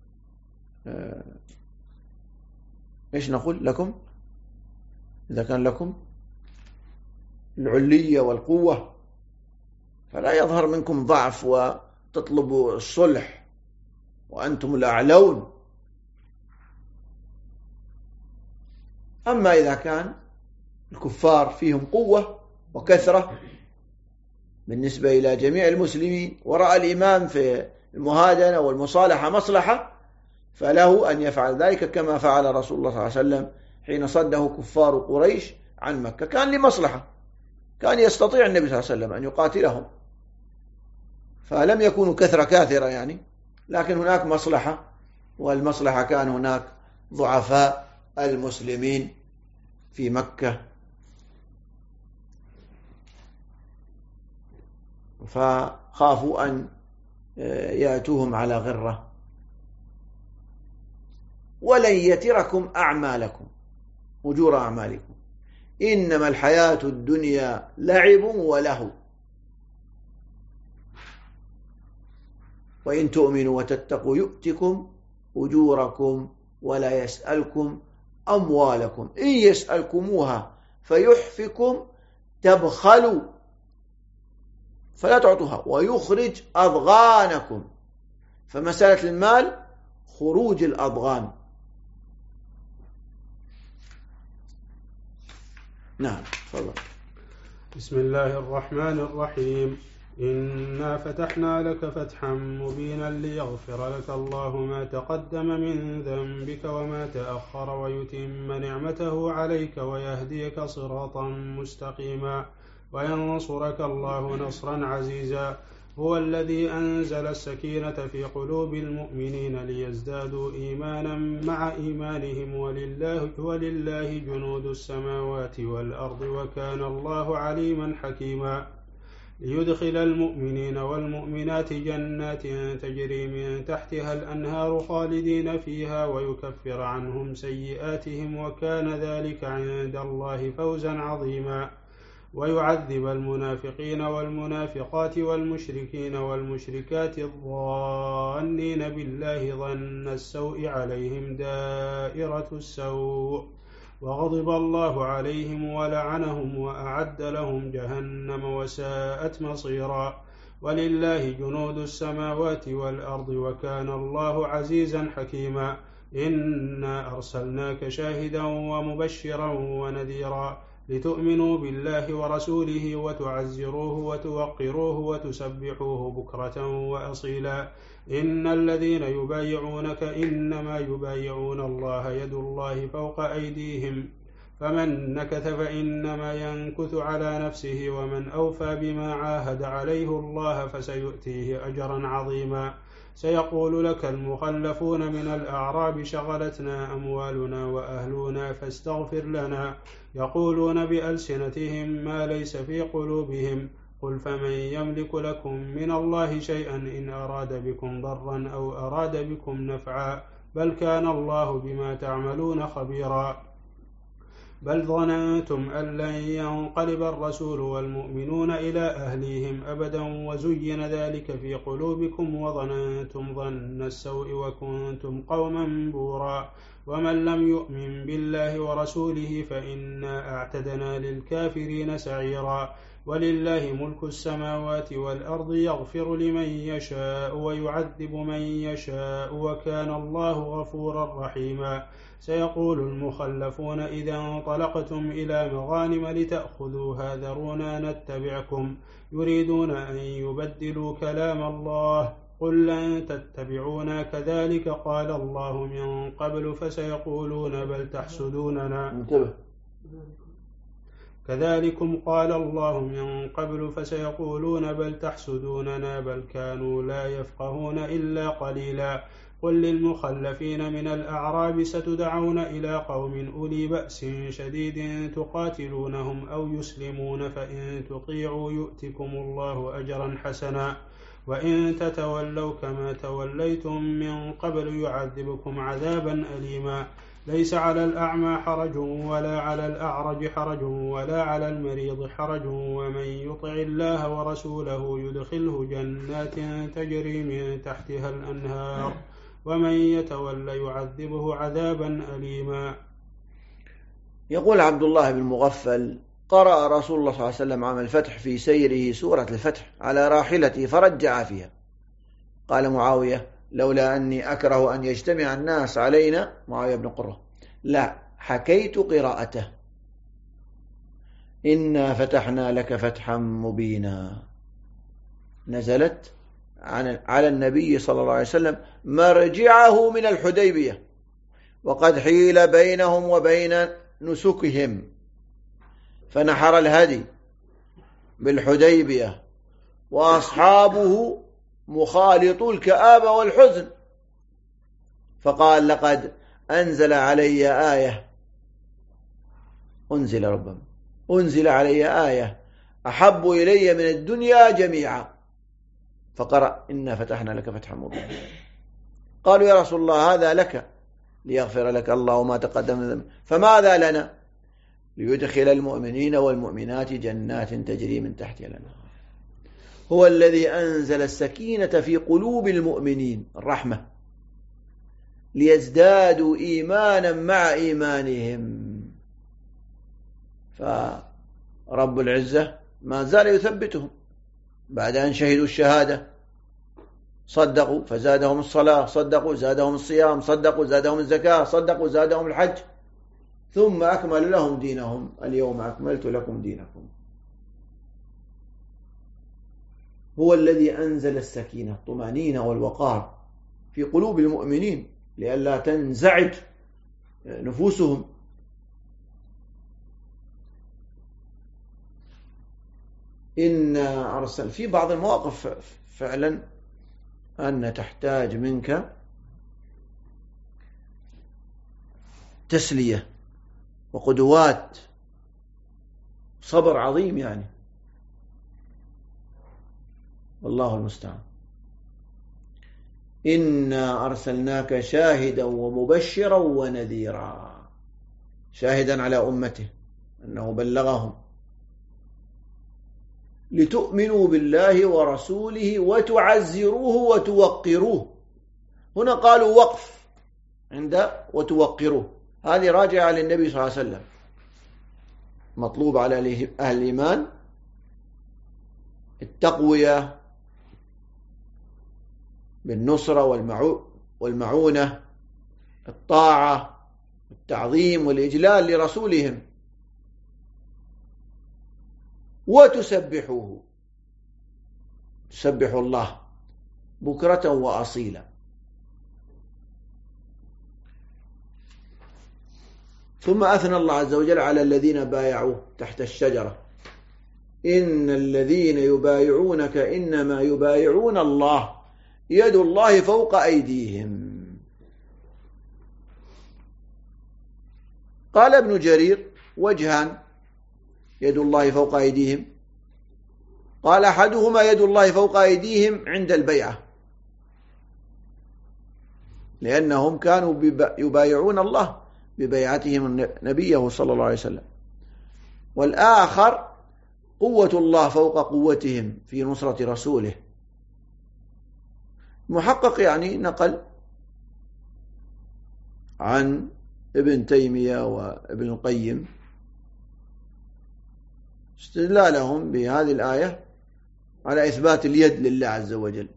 S1: إيش نقول لكم؟ إذا كان لكم العلية والقوة فلا يظهر منكم ضعف وتطلبوا الصلح وأنتم الأعلون. أما إذا كان الكفار فيهم قوة وكثرة بالنسبة إلى جميع المسلمين، ورأى الإمام في المهادنة والمصالحة مصلحة، فله أن يفعل ذلك كما فعل رسول الله صلى الله عليه وسلم حين صده كفار قريش عن مكة. كان لمصلحة، كان يستطيع النبي صلى الله عليه وسلم أن يقاتلهم، فلم يكونوا كثرة كاثرة يعني، لكن هناك مصلحة، والمصلحة كان هناك ضعفاء المسلمين في مكة، فخافوا أن يأتوهم على غرة. ولن يتركم أعمالكم أجور أعمالكم، إنما الحياة الدنيا لعب ولهو، وإن تؤمنوا وتتقوا يؤتكم أجوركم ولا يسألكم أموالكم، إن يسألكموها فيحفكم تبخلوا فلا تعطوها ويخرج أضغانكم. فمسألة المال خروج الأضغان. نعم، تفضل.
S5: بسم الله الرحمن الرحيم. إنا فتحنا لك فتحا مبينا ليغفر لك الله ما تقدم من ذنبك وما تأخر ويتم نعمته عليك ويهديك صراطا مستقيما وينصرك الله نصرا عزيزا. هو الذي أنزل السكينة في قلوب المؤمنين ليزدادوا إيمانا مع إيمانهم ولله جنود السماوات والأرض وكان الله عليما حكيما. ليدخل المؤمنين والمؤمنات جنات تجري من تحتها الأنهار خالدين فيها ويكفر عنهم سيئاتهم وكان ذلك عند الله فوزا عظيما. ويعذب المنافقين والمنافقات والمشركين والمشركات الظانين بالله ظن السوء عليهم دائرة السوء وغضب الله عليهم ولعنهم وأعد لهم جهنم وساءت مصيرا. ولله جنود السماوات والأرض وكان الله عزيزا حكيما. إنا أرسلناك شاهدا ومبشرا ونذيرا لتؤمنوا بالله ورسوله وتعزروه وتوقروه وتسبحوه بكرة وأصيلا. إن الذين يبايعونك إنما يبايعون الله يد الله فوق أيديهم فمن نكث فإنما ينكث على نفسه ومن أوفى بما عاهد عليه الله فسيؤتيه أجرا عظيما. سيقول لك المخلفون من الأعراب شغلتنا أموالنا وأهلنا فاستغفر لنا يقولون بألسنتهم ما ليس في قلوبهم قل فمن يملك لكم من الله شيئا إن أراد بكم ضرا أو أراد بكم نفعا بل كان الله بما تعملون خبيرا. بل ظننتم أن لن ينقلب الرسول والمؤمنون إلى أهليهم أبدا وزين ذلك في قلوبكم وظننتم ظن السوء وكنتم قوما بورا. ومن لم يؤمن بالله ورسوله فإنا أعتدنا للكافرين سعيرا. ولله ملك السماوات والأرض يغفر لمن يشاء ويعذب من يشاء وكان الله غفورا رحيما. سيقول المخلفون إذا انطلقتم إلى مغانم لتأخذوها ذرونا نتبعكم يريدون أن يبدلوا كلام الله قل لن تتبعونا كذلك قال الله من قبل فسيقولون بل تحسدوننا كذلكم قال الله من قبل فسيقولون بل تحسدوننا بل كانوا لا يفقهون إلا قليلا قل للمخلفين من الأعراب ستدعون إلى قوم أولي بأس شديد تقاتلونهم أو يسلمون فإن تطيعوا يؤتكم الله أجرا حسنا وإن تتولوا كما توليتم من قبل يعذبكم عذابا أليما ليس على الأعمى حرج ولا على الأعرج حرج ولا على المريض حرج ومن يطع الله ورسوله يدخله جنات تجري من تحتها الأنهار ومن يتولى يعذبه عذابا أليما.
S1: يقول عبد الله بن مغفل: قرأ رسول الله صلى الله عليه وسلم عام الفتح في سيره سورة الفتح على راحلته فرجع فيها. قال معاوية: لولا أني أكره أن يجتمع الناس علينا، معاوية بن قرة، لا حكيت قراءته: إنا فتحنا لك فتحا مبينا. نزلت على النبي صلى الله عليه وسلم مرجعه من الحديبية، وقد حيل بينهم وبين نسكهم، فنحر الهدي بالحديبية وأصحابه مخالط الكآبة والحزن، فقال: لقد أنزل علي آية، أنزل علي آية أحب إلي من الدنيا جميعا، فقرأ: إنا فتحنا لك فتحا مبينا. قالوا: يا رسول الله هذا لك ليغفر لك الله ما تقدم من ذنبك، فماذا لنا؟ ليدخل المؤمنين والمؤمنات جنات تجري من تحتها الأنهار. هو الذي أنزل السكينة في قلوب المؤمنين، الرحمة، ليزدادوا إيمانا مع إيمانهم. فرب العزة ما زال يثبتهم بعد أن شهدوا الشهادة، صدقوا فزادهم الصلاة، صدقوا زادهم الصيام، صدقوا زادهم الزكاة، صدقوا زادهم الحج، ثم أكمل لهم دينهم: اليوم أكملت لكم دينكم. هو الذي أنزل السكينة، الطمأنينة والوقار في قلوب المؤمنين لئلا تنزعج نفوسهم. إن أرسل في بعض المواقف فعلا أن تحتاج منك تسلية وقدوات، صبر عظيم يعني، والله المستعان. إنا أرسلناك شاهدا ومبشرا ونذيرا، شاهدا على أمته أنه بلغهم، لتؤمنوا بالله ورسوله وتعزروه وتوقروه. هنا قالوا وقف عند وتوقروه، هذه راجعة للنبي صلى الله عليه وسلم. مطلوب على أهل الإيمان التقوية بالنصرة والمعونة، الطاعة، التعظيم والإجلال لرسولهم، وتسبحوه، تسبحوا الله بكرة وأصيلا. ثم أثنى الله عز وجل على الذين بايعوه تحت الشجرة: إن الذين يبايعونك إنما يبايعون الله يد الله فوق أيديهم. قال ابن جرير: وجهان يد الله فوق أيديهم. قال أحدهما: يد الله فوق أيديهم عند البيعة، لأنهم كانوا يبايعون الله ببيعتهم نبيه صلى الله عليه وسلم. والآخر: قوة الله فوق قوتهم في نصرة رسوله. محقق يعني نقل عن ابن تيمية وابن القيم استدلالهم بهذه الآية على إثبات اليد لله عز وجل.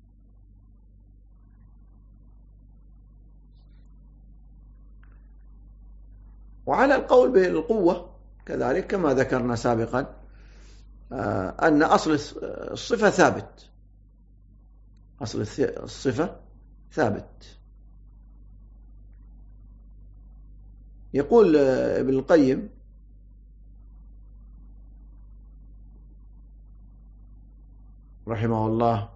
S1: وعلى القول بالقوة كذلك كما ذكرنا سابقا أن أصل الصفة ثابت، أصل الصفة ثابت. يقول ابن القيم: رحمه الله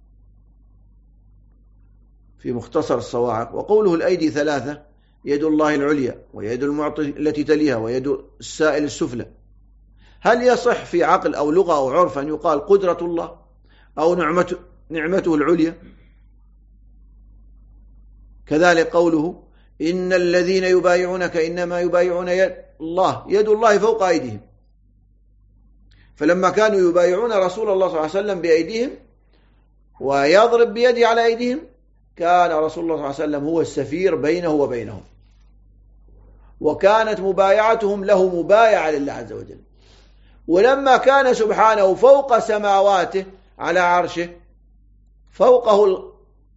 S1: في مختصر الصواعق. وقوله الأيدي ثلاثة: يد الله العليا، ويد المعطي التي تليها، ويد السائل السفلى. هل يصح في عقل أو لغة أو عرف أن يقال قدرة الله أو نعمته العليا؟ كذلك قوله: إن الذين يبايعونك إنما يبايعون يد الله فوق أيديهم. فلما كانوا يبايعون رسول الله صلى الله عليه وسلم بأيديهم ويضرب بيده على أيديهم، كان رسول الله صلى الله عليه وسلم هو السفير بينه وبينهم، وكانت مبايعتهم له مبايعة لله عز وجل. ولما كان سبحانه فوق سماواته على عرشه، فوقه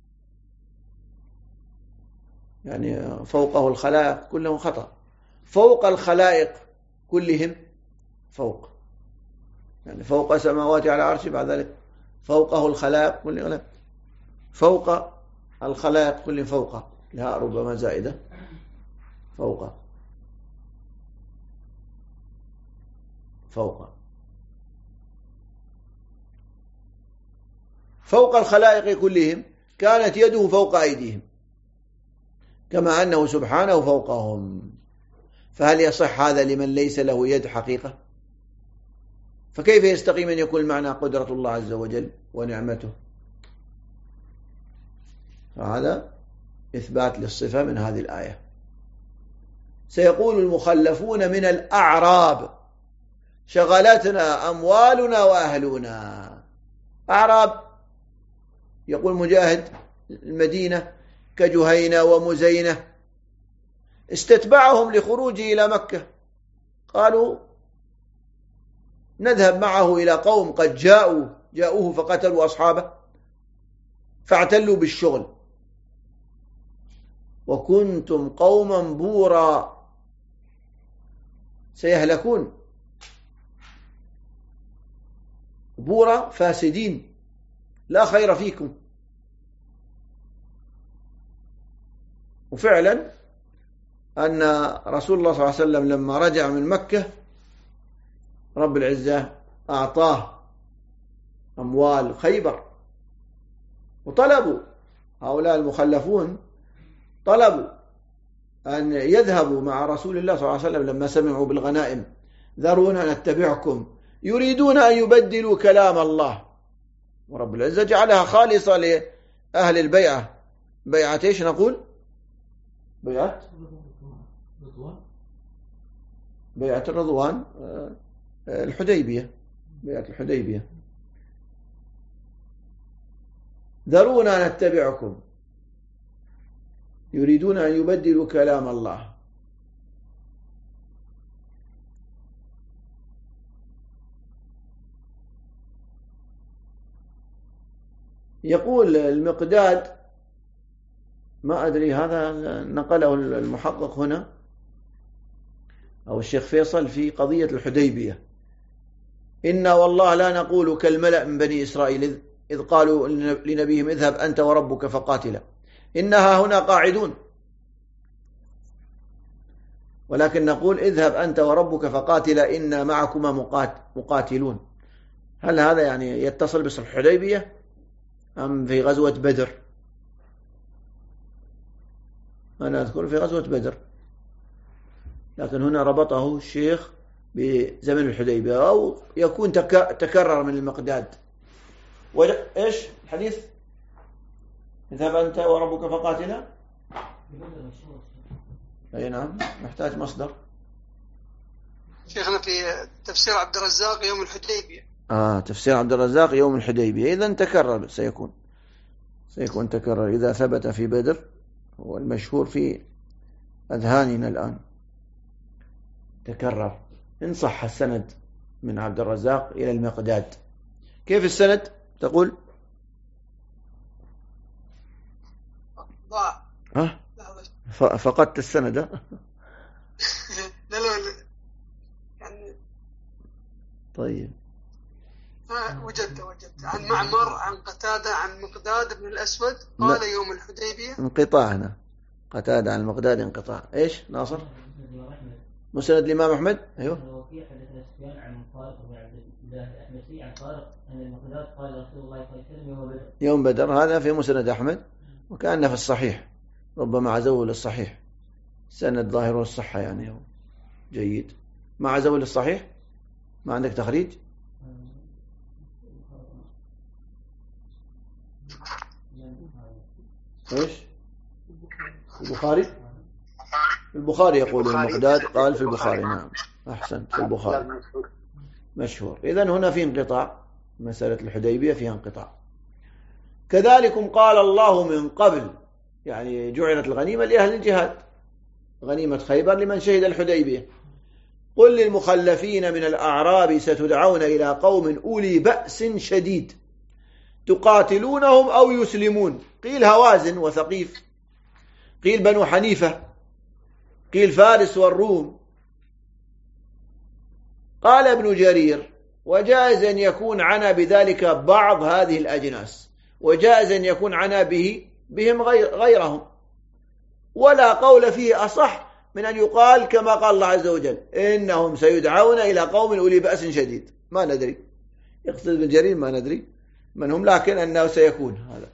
S1: فوقه الخلائق كلهم خطأ، فوق الخلائق كلهم فوق، يعني فوق سماواته على عرشه، بعد ذلك فوقه الخلائق كلهم، فوق الخلائق كلهم فوقه، لها ربما زائدة، فوق الخلائق كلهم، كانت يده فوق أيديهم، كما أنه سبحانه فوقهم. فهل يصح هذا لمن ليس له يد حقيقة؟ فكيف يستقيم أن يكون المعنى قدرة الله عز وجل ونعمته؟ فهذا إثبات للصفة من هذه الآية. سيقول المخلفون من الأعراب: شغلتنا أموالنا وأهلنا. أعراب، يقول مجاهد، المدينة كجهينة ومزينة، استتبعهم لخروجه إلى مكة، قالوا نذهب معه إلى قوم قد جاءوه فقتلوا أصحابه فاعتلوا بالشغل، وكنتم قوما بورا سيهلكون، بورا فاسدين لا خير فيكم. وفعلا أن رسول الله صلى الله عليه وسلم لما رجع من مكة، رب العزة أعطاه أموال خيبر، وطلبوا هؤلاء المخلفون، طلبوا أن يذهبوا مع رسول الله صلى الله عليه وسلم لما سمعوا بالغنائم: ذرونا نتبعكم، يريدون أن يبدلوا كلام الله. ورب العزة جعلها خالصة لأهل البيعة. بيعة إيش نقول؟ بيعة الرضوان، الحديبية، بيعة الحديبية. ذرونا نتبعكم، يريدون أن يبدلوا كلام الله. يقول المقداد، ما أدري هذا نقله المحقق هنا أو الشيخ فيصل في قضية الحديبية: إنا والله لا نقول كالملأ من بني إسرائيل إذ قالوا لنبيهم: اذهب أنت وربك فقاتلا، إنها هنا قاعدون، ولكن نقول: اذهب أنت وربك فقاتلا إنا معكما مقاتلون. هل هذا يعني يتصل بصلح الحديبية أم في غزوة بدر؟ أنا أذكر في غزوة بدر، لكن هنا ربطه الشيخ بزمن الحديبية، أو يكون تكرر من المقداد. إيش الحديث؟ اذهب أنت وربك فقاتلا. أي نعم، محتاج مصدر.
S4: شيخنا في تفسير عبد الرزاق يوم الحديبية.
S1: تفسير عبد الرزاق يوم الحديبية، إذن تكرر، سيكون تكرر إذا ثبت في بدر، هو المشهور في أذهاننا الآن، تكرر إن صح السند من عبد الرزاق إلى المقداد. كيف السند تقول؟
S4: ضاع.
S1: فقدت السند.
S4: لا يعني
S1: طيب،
S4: وجدت عن معمر عن قتادة عن مقداد بن الأسود قال يوم الحديبية.
S1: انقطاع هنا، قتادة عن المقداد انقطاع. إيش ناصر؟ مسند الإمام أحمد. أيوه.
S6: يعني فارق أن المقداد قال رسول الله صلى الله عليه وسلم
S1: يوم بدر، هذا في مسند أحمد، وكأنه في الصحيح، ربما عزوه للصحيح، سند ظاهره الصحة يعني جيد. ما عزوه للصحيح؟ ما عندك تخريج؟ ايش؟ البخاري؟ البخاري يقول المقداد قال في البخاري. نعم أحسنت، في البخاري مشهور. إذن هنا في انقطاع، مسألة الحديبية فيها انقطاع. كذلكم قال الله من قبل، يعني جعلت الغنيمة لأهل الجهاد، غنيمة خيبر لمن شهد الحديبية. قل للمخلفين من الأعراب ستدعون إلى قوم أولي بأس شديد تقاتلونهم أو يسلمون. قيل هوازن وثقيف، قيل بنو حنيفة، قيل فارس والروم. قال ابن جرير: وجائز أن يكون عنا بذلك بعض هذه الأجناس، وجائز أن يكون عنا بهم غيرهم، ولا قول فيه أصح من أن يقال كما قال الله عز وجل: إنهم سيدعون إلى قوم أولي بأس شديد. ما ندري، يقصد ابن جرير ما ندري من هم، لكن أنه سيكون هذا.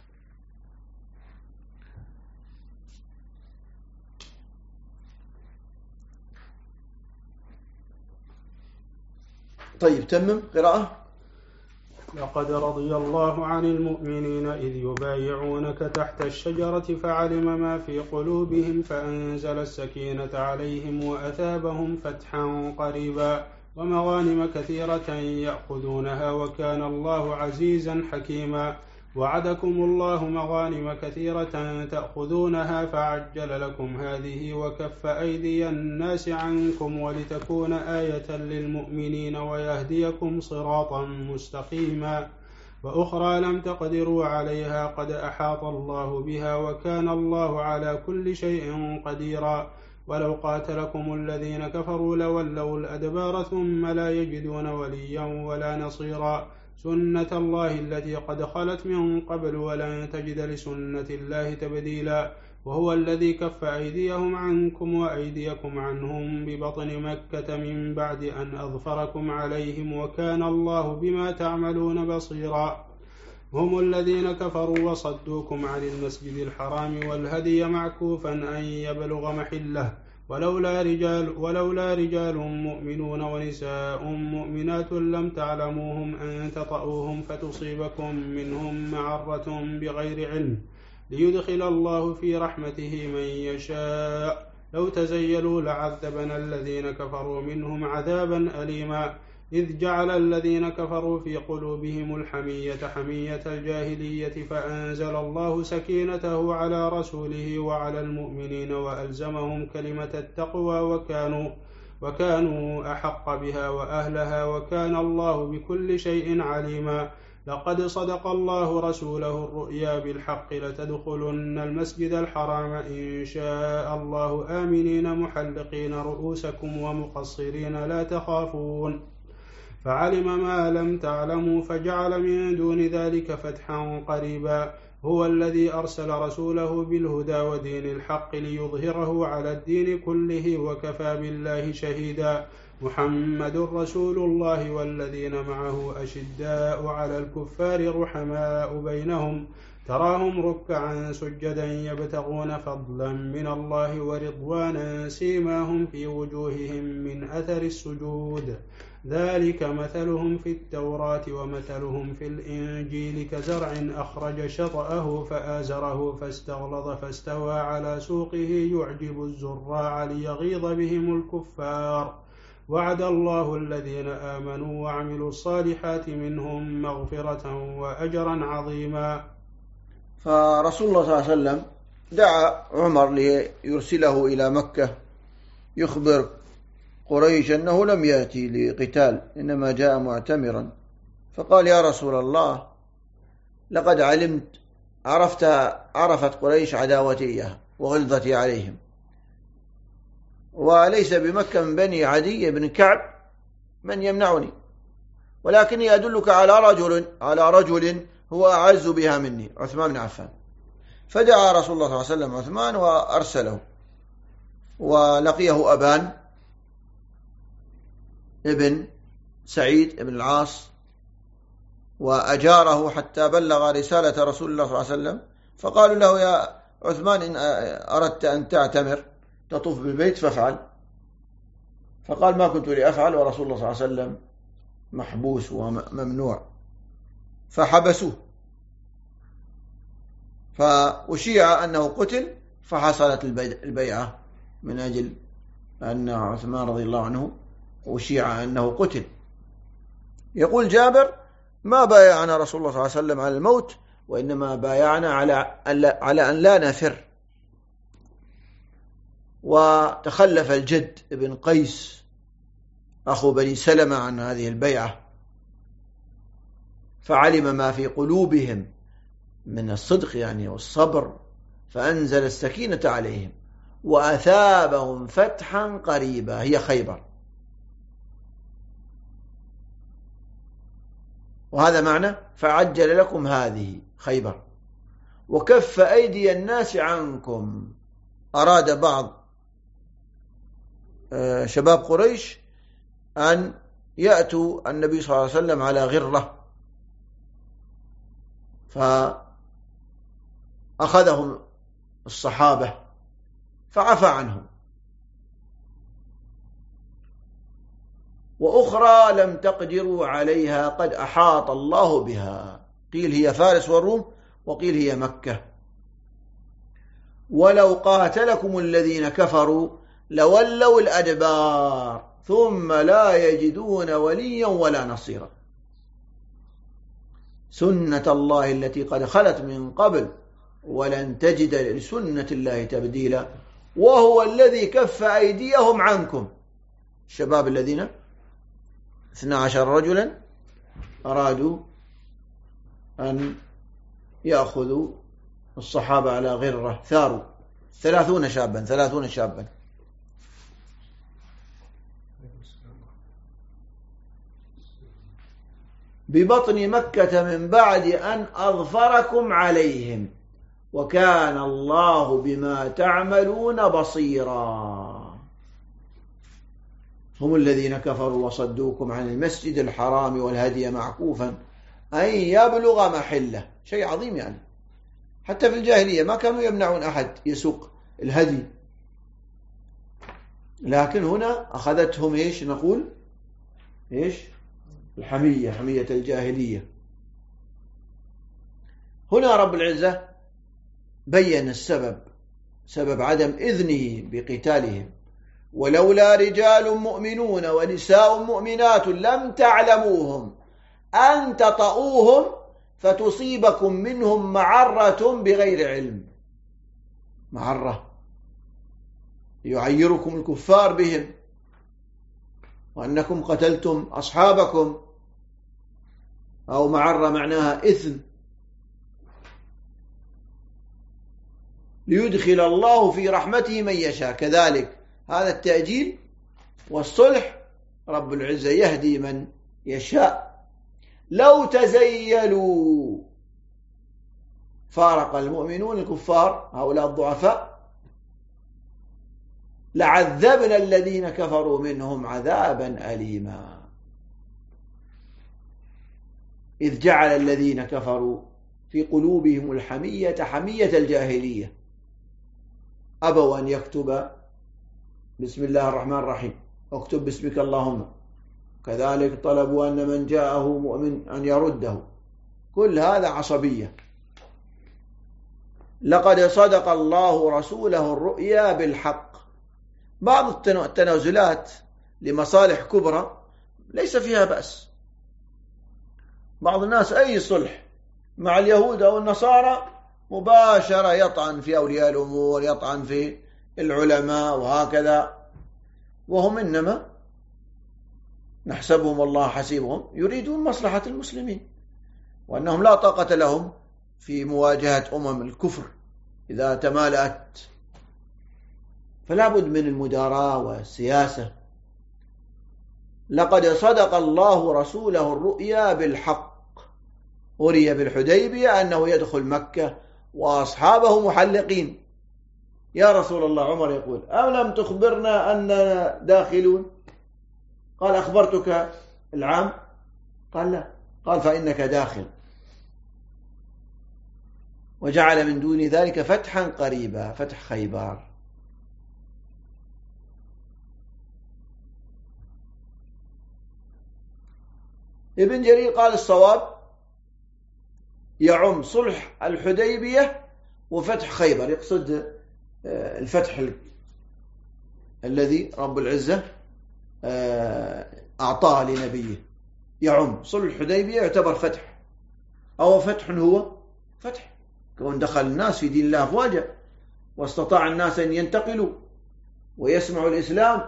S1: طيب تمم قراءة.
S5: لقد رضي الله عن المؤمنين إذ يبايعونك تحت الشجرة فعلم ما في قلوبهم فأنزل السكينة عليهم وأثابهم فتحا قريبا ومغانم كثيرة يأخذونها وكان الله عزيزا حكيما. وعدكم الله مغانم كثيرة تأخذونها فعجل لكم هذه وكف أيدي الناس عنكم ولتكون آية للمؤمنين ويهديكم صراطا مستقيما. وأخرى لم تقدروا عليها قد أحاط الله بها وكان الله على كل شيء قديرا. ولو قاتلكم الذين كفروا لولوا الأدبار ثم لا يجدون وليا ولا نصيرا. سنة الله التي قد خلت من قبل ولن تجد لسنة الله تبديلا. وهو الذي كف أيديهم عنكم وأيديكم عنهم ببطن مكة من بعد أن أظفركم عليهم وكان الله بما تعملون بصيرا. هم الذين كفروا وصدوكم عن المسجد الحرام والهدي معكوفا أن يبلغ محله ولولا رجال مؤمنون ونساء مؤمنات لم تعلموهم أن تطؤوهم فتصيبكم منهم معرة بغير علم ليدخل الله في رحمته من يشاء. لو تزيلوا لعذبنا الذين كفروا منهم عذابا أليما. إذ جعل الذين كفروا في قلوبهم الحمية حمية الجاهلية فأنزل الله سكينته على رسوله وعلى المؤمنين وألزمهم كلمة التقوى وكانوا أحق بها وأهلها وكان الله بكل شيء عليما. لقد صدق الله رسوله الرؤيا بالحق لتدخلن المسجد الحرام إن شاء الله آمنين محلقين رؤوسكم ومقصرين لا تخافون. فعلم ما لم تعلموا فجعل من دون ذلك فتحا قريبا. هو الذي أرسل رسوله بالهدى ودين الحق ليظهره على الدين كله وكفى بالله شهيدا. محمد رسول الله والذين معه أشداء على الكفار رحماء بينهم تراهم ركعا سجدا يبتغون فضلا من الله ورضوانا سيماهم في وجوههم من أثر السجود ذلك مثلهم في التوراة ومثلهم في الإنجيل كزرع أخرج شطأه فآزره فاستغلظ فاستوى على سوقه يعجب الزراع ليغيظ بهم الكفار. وعد الله الذين آمنوا وعملوا الصالحات منهم مغفرة وأجرا عظيما.
S1: فرسول الله صلى الله عليه وسلم دعا عمر ليرسله إلى مكة يخبر قريش أنه لم يأتي لقتال إنما جاء معتمرا. فقال: يا رسول الله، لقد عرفت قريش عداوتي إياها وغلظتي عليهم، وليس بمكة من بني عدي بن كعب من يمنعني، ولكني أدلك على رجل هو أعز بها مني، عثمان بن عفان. فدعا رسول الله صلى الله عليه وسلم عثمان وأرسله، ولقيه أبان ابن سعيد بن العاص وأجاره حتى بلغ رسالة رسول الله صلى الله عليه وسلم، فقالوا له يا عثمان إن أردت أن تعتمر تطوف بالبيت فافعل، فقال ما كنت لأفعل ورسول الله صلى الله عليه وسلم محبوس وممنوع، فحبسوه، فأشيع أنه قتل، فحصلت البيعة من أجل أن عثمان رضي الله عنه أشيع أنه قتل. يقول جابر ما بايعنا رسول الله صلى الله عليه وسلم على الموت، وإنما بايعنا على أن لا نفر. وتخلف الجد بن قيس أخو بني سلمة عن هذه البيعة، فعلم ما في قلوبهم من الصدق يعني والصبر، فأنزل السكينة عليهم وأثابهم فتحا قريبا، هي خيبر. وهذا معنى فعجل لكم هذه خيبر وكف أيدي الناس عنكم. أراد بعض شباب قريش أن يأتوا النبي صلى الله عليه وسلم على غرة، فأخذهم الصحابة فعفى عنهم، وأخرى لم تقدروا عليها قد أحاط الله بها، قيل هي فارس والروم وقيل هي مكة. ولو قاتلكم الذين كفروا لولوا الأدبار ثم لا يجدون وليا ولا نصيرا، سنة الله التي قد خلت من قبل ولن تجد لسنة الله تبديلا، وهو الذي كف أيديهم عنكم. الشباب الذين 12 رجلا أرادوا أن يأخذوا الصحابة على غرة، ثاروا 30 شابا. ببطن مكة من بعد أن أظفركم عليهم وكان الله بما تعملون بصيرا. هم الذين كفروا وصدوكم عن المسجد الحرام والهدي معكوفا أن يبلغ محله، شيء عظيم يعني. حتى في الجاهلية ما كانوا يمنعون أحد يسوق الهدي، لكن هنا أخذتهم إيش نقول إيش الحمية، حمية الجاهلية. هنا رب العزة بين السبب، سبب عدم إذنه بقتالهم: ولولا رجال مؤمنون ونساء مؤمنات لم تعلموهم أن تطؤوهم فتصيبكم منهم معرة بغير علم. معرة يعيركم الكفار بهم وأنكم قتلتم أصحابكم، أو معرة معناها إثم، ليدخل الله في رحمته من يشاء. كذلك هذا التأجيل والصلح رب العزة يهدي من يشاء. لو تزيلوا فارق المؤمنون الكفار هؤلاء الضعفاء لعذبنا الذين كفروا منهم عذابا أليما، إذ جعل الذين كفروا في قلوبهم الحمية حمية الجاهلية، أبوا أن يكتب بسم الله الرحمن الرحيم، اكتب باسمك اللهم، كذلك طلبوا أن من جاءه مؤمن أن يرده، كل هذا عصبية. لقد صدق الله رسوله الرؤيا بالحق. بعض التنازلات لمصالح كبرى ليس فيها بأس. بعض الناس أي صلح مع اليهود أو النصارى مباشرة يطعن في أولياء الأمور، يطعن في العلماء وهكذا، وهم إنما نحسبهم الله حسيبهم يريدون مصلحة المسلمين، وأنهم لا طاقة لهم في مواجهة الكفر إذا تمالأت. فلا بد من المداراة والسياسة. لقد صدق الله رسوله الرؤيا بالحق. أري بالحديبية أنه يدخل مكة وأصحابه محلقين. يا رسول الله، عمر يقول: أم لم تخبرنا أننا داخلون؟ قال: أخبرتك العام؟ قال لا، قال فإنك داخل، وجعل من دون ذلك فتحا قريبا، فتح خيبر. ابن جرير قال الصواب يعم صلح الحديبية وفتح خيبر، يقصد الفتح الذي رب العزة أعطاه لنبيه، يعم صلح الحديبية يعتبر فتح، أو فتح هو فتح كون دخل الناس في دين الله أفواجا، واستطاع الناس أن ينتقلوا ويسمعوا الإسلام.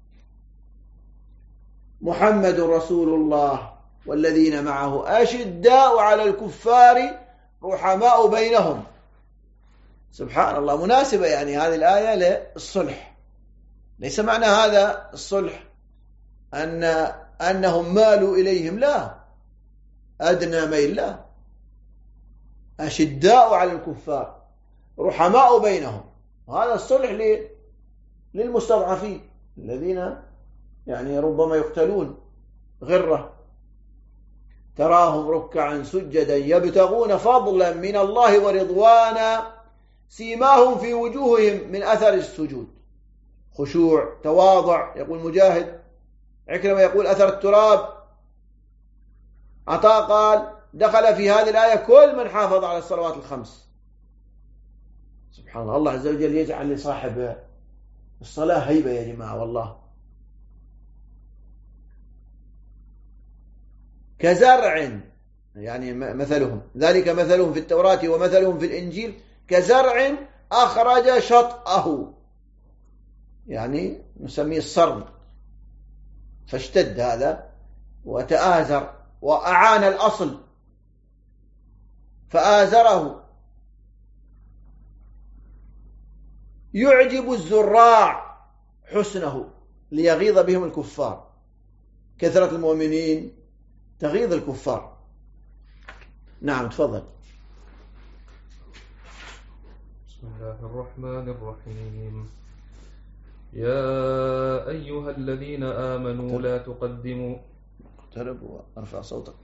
S1: محمد رسول الله والذين معه أشداء على الكفار رحماء بينهم. سبحان الله، مناسبة يعني هذه الآية للصلح. ليس معنى هذا الصلح أنهم مالوا إليهم، لا، أدنى ميل، لا، أشداء على الكفار رحماء بينهم. وهذا الصلح للمستضعفين الذين يعني ربما يقتلون غرة، تراهم ركعا سجدا يبتغون فضلا من الله ورضوانا سيماهم في وجوههم من أثر السجود، خشوع، تواضع، يقول مجاهد. عكرمة يقول أثر التراب. عطاء قال دخل في هذه الآية كل من حافظ على الصلوات الخمس. سبحان الله، الله عز وجل يجعل لصاحب الصلاة هيبة يا جماعة والله. كزرع، يعني مثلهم، ذلك مثلهم في التوراة ومثلهم في الإنجيل كزرع أخرج شطأه، يعني نسميه الصرم، فاشتد هذا وتآزر وأعان الأصل فآزره، يعجب الزراع حسنه ليغيظ بهم الكفار. كثرة المؤمنين تغيظ الكفار. نعم تفضل.
S7: بسم الله الرحمن الرحيم. يا أيها الذين آمنوا لا تقدموا.
S1: اقترب وارفع صوتك.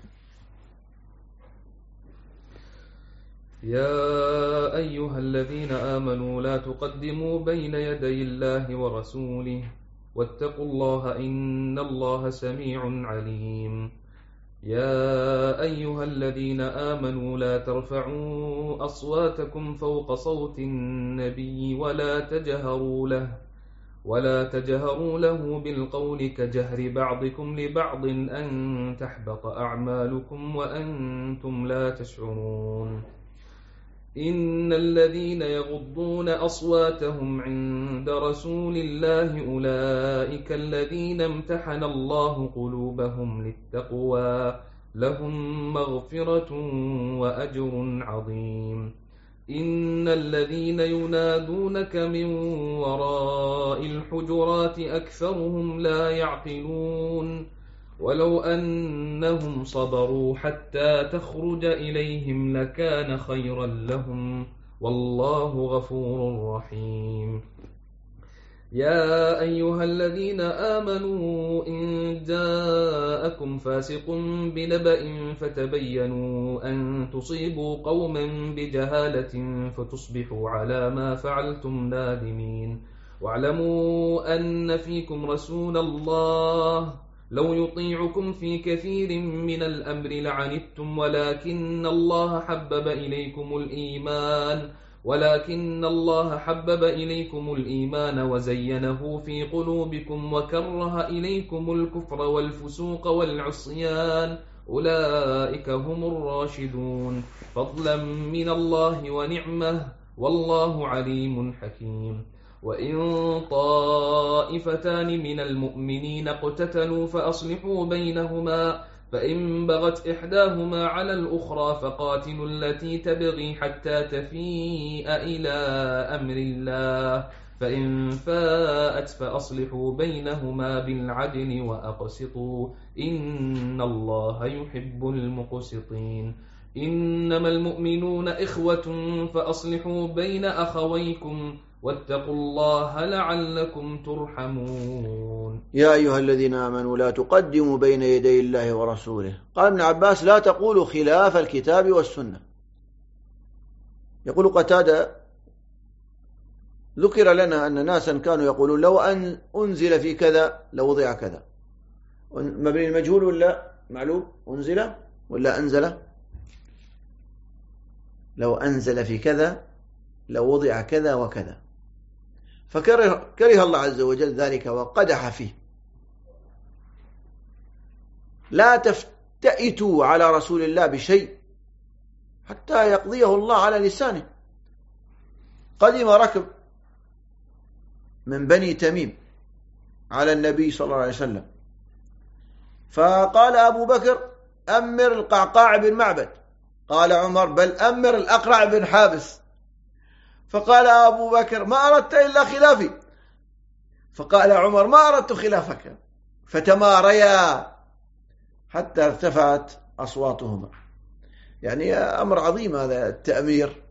S7: يا أيها الذين آمنوا لا تقدموا بين يدي الله ورسوله واتقوا الله إن الله سميع عليم. يا أيها الذين آمنوا لا ترفعوا أصواتكم فوق صوت النبي ولا تجهروا له بالقول كجهر بعضكم لبعض أن تحبط أعمالكم وأنتم لا تشعرون. إن الذين يغضون أصواتهم عند رسول الله أولئك الذين امتحن الله قلوبهم للتقوى لهم مغفرة وأجر عظيم. إن الذين ينادونك من وراء الحجرات أكثرهم لا يعقلون ولو أنهم صبروا حتى تخرج إليهم لكان خيرا لهم والله غفور رحيم. يا أيها الذين آمنوا إن جاءكم فاسق بنبأ فتبينوا أن تصيبوا قوما بجهالة فتصبحوا على ما فعلتم نادمين. واعلموا أن فيكم رسول الله لو يطيعكم في كثير من الأمر لعنتم ولكن الله حبب إليكم الإيمان وزينه في قلوبكم وكره إليكم الكفر والفسوق والعصيان أولئك هم الراشدون فضلا من الله ونعمه والله عليم حكيم. وإن طائفتان من المؤمنين اقتتلوا فأصلحوا بينهما فإن بغت إحداهما على الأخرى فقاتلوا التي تبغي حتى تفيء إلى أمر الله فإن فاءت فأصلحوا بينهما بالعدل وأقسطوا إن الله يحب المقسطين. إنما المؤمنون إخوة فأصلحوا بين أخويكم واتقوا الله لعلكم ترحمون.
S1: يا أيها الذين آمنوا لا تقدموا بين يدي الله ورسوله. قال ابن عباس لا تقولوا خلاف الكتاب والسنة. يقول قتادة ذكر لنا أن ناسا كانوا يقولون لو أن أنزل في كذا لوضع كذا. مبني المجهول ولا معلوم؟ أنزل ولا أنزل؟ لو أنزل في كذا لوضع كذا وكذا. فكره الله عز وجل ذلك وقدح فيه. لا تفتئتوا على رسول الله بشيء حتى يقضيه الله على لسانه. قدم ركب من بني تميم على النبي صلى الله عليه وسلم، فقال أبو بكر أمر القعقاع بن معبد، قال عمر بل أمر الأقرع بن حابس، فقال أبو بكر ما أردت إلا خلافي، فقال عمر ما أردت خلافك، فتماريا حتى ارتفعت أصواتهما. يعني أمر عظيم هذا التأمير.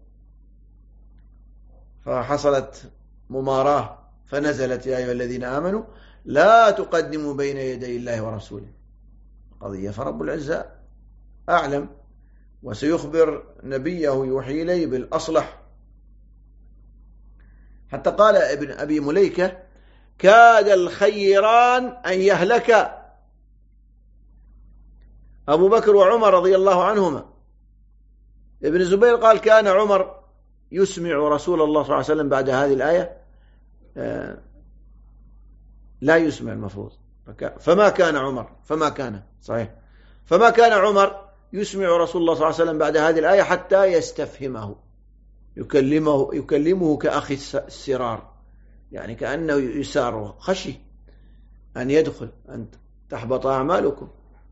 S1: فحصلت مماراة فنزلت يا أيها الذين آمنوا لا تقدموا بين يدي الله ورسوله قضية. فرب العزة أعلم وسيخبر نبيه يوحي إليه بالأصلح. حتى قال ابن أبي مليكة كاد الخيران أن يهلك أبو بكر وعمر رضي الله عنهما. ابن زبير قال كان عمر يسمع رسول الله صلى الله عليه وسلم بعد هذه الآية لا يسمع المفروض، فما كان عمر يسمع رسول الله صلى الله عليه وسلم بعد هذه الآية حتى يستفهمه، يكلمه كأخي السرار، يعني كأنه يساره، خشي أن يدخل أن تحبط أعمالكم.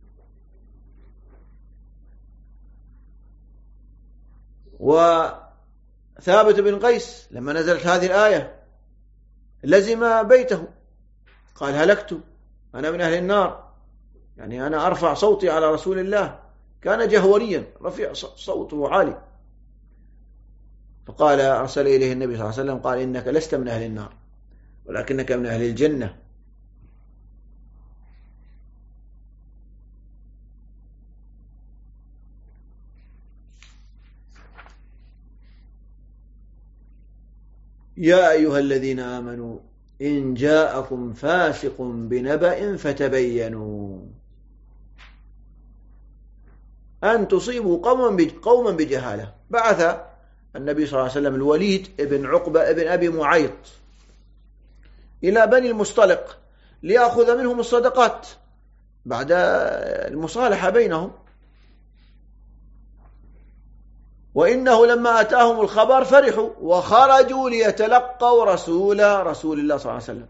S1: وثابت بن قيس لما نزلت هذه الآية لزم بيته، قال هلكت أنا من أهل النار، يعني أنا أرفع صوتي على رسول الله، كان جهوريا رفيع صوته عالي. فقال أرسل إليه النبي صلى الله عليه وسلم قال إنك لست من أهل النار ولكنك من أهل الجنة. يا أيها الذين آمنوا إن جاءكم فاسق بنبأ فتبينوا أن تصيبوا قوما بجهالة. بعث النبي صلى الله عليه وسلم الوليد ابن عقبة ابن أبي معيط إلى بني المصطلق ليأخذ منهم الصدقات بعد المصالحة بينهم، وإنه لما أتاهم الخبر فرحوا وخرجوا ليتلقوا رسول الله صلى الله عليه وسلم.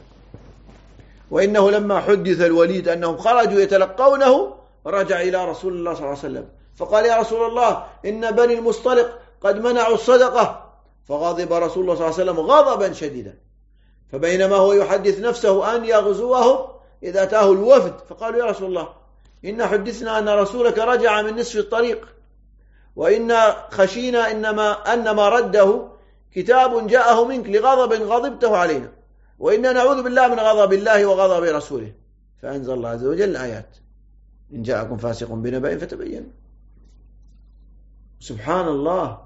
S1: وإنه لما حدث الوليد أنهم خرجوا يتلقونه رجع إلى رسول الله صلى الله عليه وسلم فقال يا رسول الله إن بني المصطلق قد منعوا الصدقة. فغضب رسول الله صلى الله عليه وسلم غضبا شديدا، فبينما هو يحدث نفسه أن يغزوهم إذا أتاه الوفد فقالوا يا رسول الله إن حدثنا أن رسولك رجع من نصف الطريق وإنا خشينا أنما رده كتاب جاءه منك لغضب غضبته علينا وإنا نعوذ بالله من غضب الله وغضب رسوله. فأنزل الله عز وجل الآيات إن جاءكم فاسق بنبأ فتبينوا. سبحان الله،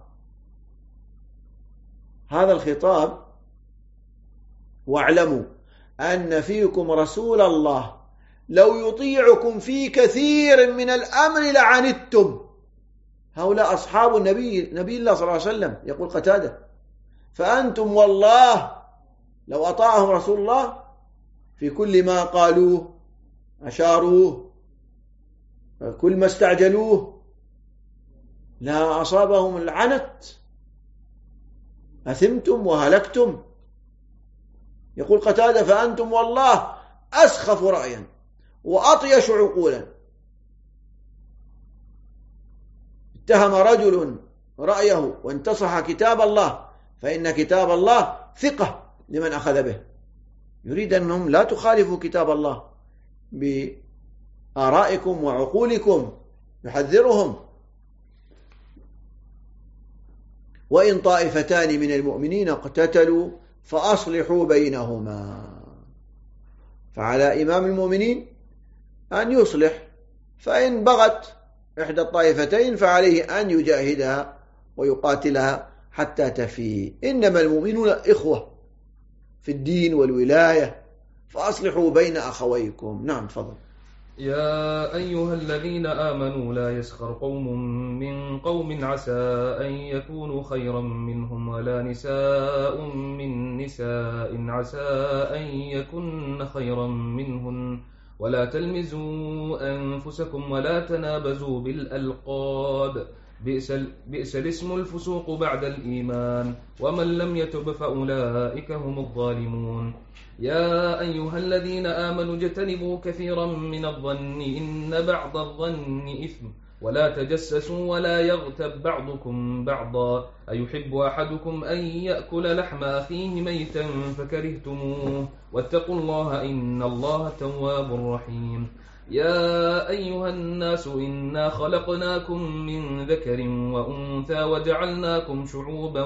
S1: هذا الخطاب واعلموا أن فيكم رسول الله لو يطيعكم في كثير من الأمر لعنتم. هؤلاء أصحاب نبي الله صلى الله عليه وسلم. يقول قتادة فأنتم والله لو أطاعهم رسول الله في كل ما قالوه أشاروه كل ما استعجلوه لا أصابهم العنت، أثمتم وهلكتم. يقول قتادة فأنتم والله أسخف رأيا وأطيش عقولا. اتهم رجل رأيه وانتصح كتاب الله فإن كتاب الله ثقة لمن أخذ به. يريد أنهم لا تخالفوا كتاب الله بآرائكم وعقولكم، يحذرهم. وإن طائفتان من المؤمنين اقتتلوا فأصلحوا بينهما. فعلى إمام المؤمنين أن يصلح، فإن بغت إحدى الطائفتين فعليه أن يجاهدها ويقاتلها حتى تفيء. إنما المؤمنون إخوة في الدين والولاية، فأصلحوا بين أخويكم. نعم تفضل.
S7: يا أيها الذين آمنوا لا يسخر قوم من قوم عسى أن يكونوا خيرا منهم، ولا نساء من نساء عسى أن يكن خيرا منهن، ولا تلمزوا أنفسكم ولا تنابزوا بالألقاب، بئس الاسم الفسوق بعد الإيمان، ومن لم يتب فأولئك هم الظالمون. يا أيها الذين آمنوا اجتنبوا كثيرا من الظن إن بعض الظن إثم، ولا تجسسوا ولا يغتب بعضكم بعضا، أيحب أحدكم أن يأكل لحم أخيه ميتا فكرهتموه، واتقوا الله إن الله تواب رحيم. يا أيها الناس إنا خلقناكم من ذكر وأنثى وجعلناكم شعوبا